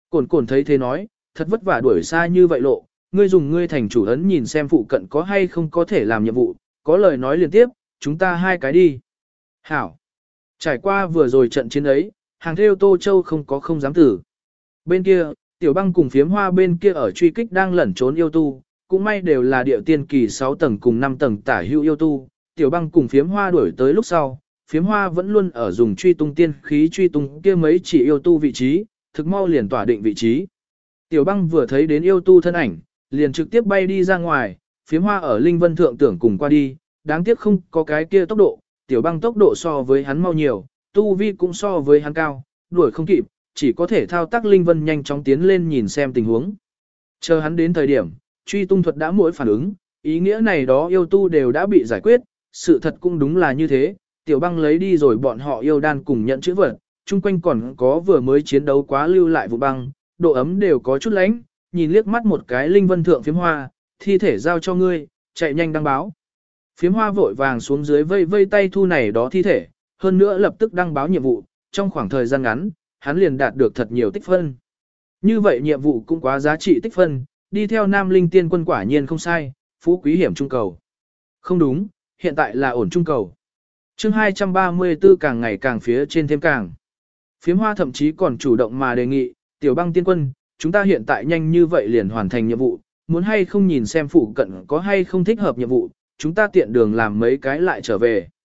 Cổn cổn thấy thế nói, thật vất vả đuổi xa như vậy lộ, ngươi dùng ngươi thành chủ ấn nhìn xem phụ cận có hay không có thể làm nhiệm vụ, có lời nói liên tiếp, chúng ta hai cái đi. Hảo. Trải qua vừa rồi trận chiến ấy, hàng theo Tô Châu không dám tử. Bên kia, Tiểu Băng cùng Phiếm Hoa bên kia ở truy kích đang lẩn trốn yêu tu, cũng may đều là địa tiên kỳ 6 tầng cùng 5 tầng tả hữu yêu tu. Tiểu Băng cùng Phiếm Hoa đuổi tới lúc sau, Phiếm Hoa vẫn luôn ở dùng truy tung tiên khí truy tung kia mấy chỉ yêu tu vị trí, thực mau liền tỏa định vị trí. Tiểu Băng vừa thấy đến yêu tu thân ảnh, liền trực tiếp bay đi ra ngoài, Phiếm Hoa ở Linh Vân Thượng tưởng cùng qua đi, đáng tiếc không có cái kia tốc độ, Tiểu Băng tốc độ so với hắn mau nhiều, tu vi cũng so với hắn cao, đuổi không kịp, chỉ có thể thao tác Linh Vân nhanh chóng tiến lên nhìn xem tình huống. Chờ hắn đến thời điểm, truy tung thuật đã mỗi phản ứng, ý nghĩa này đó yêu tu đều đã bị giải quyết, sự thật cũng đúng là như thế, Tiểu Băng lấy đi rồi bọn họ yêu đan cùng nhận chữ vật, chung quanh còn có vừa mới chiến đấu quá lưu lại vụ băng, độ ấm đều có chút lánh, nhìn liếc mắt một cái Linh Vân Thượng Phiếm Hoa, thi thể giao cho ngươi, chạy nhanh đăng báo. Phiếm Hoa vội vàng xuống dưới vây vây tay thu này đó thi thể, hơn nữa lập tức đăng báo nhiệm vụ, trong khoảng thời gian ngắn, hắn liền đạt được thật nhiều tích phân. Như vậy nhiệm vụ cũng quá giá trị tích phân, đi theo Nam Linh Tiên Quân quả nhiên không sai, phú quý hiểm trung cầu. Không đúng, hiện tại là ổn trung cầu. Chương 234 càng ngày càng phía trên thêm càng. Phiếm Hoa thậm chí còn chủ động mà đề nghị, Tiểu Băng Tiên Quân, chúng ta hiện tại nhanh như vậy liền hoàn thành nhiệm vụ, muốn hay không nhìn xem phụ cận có hay không thích hợp nhiệm vụ, chúng ta tiện đường làm mấy cái lại trở về.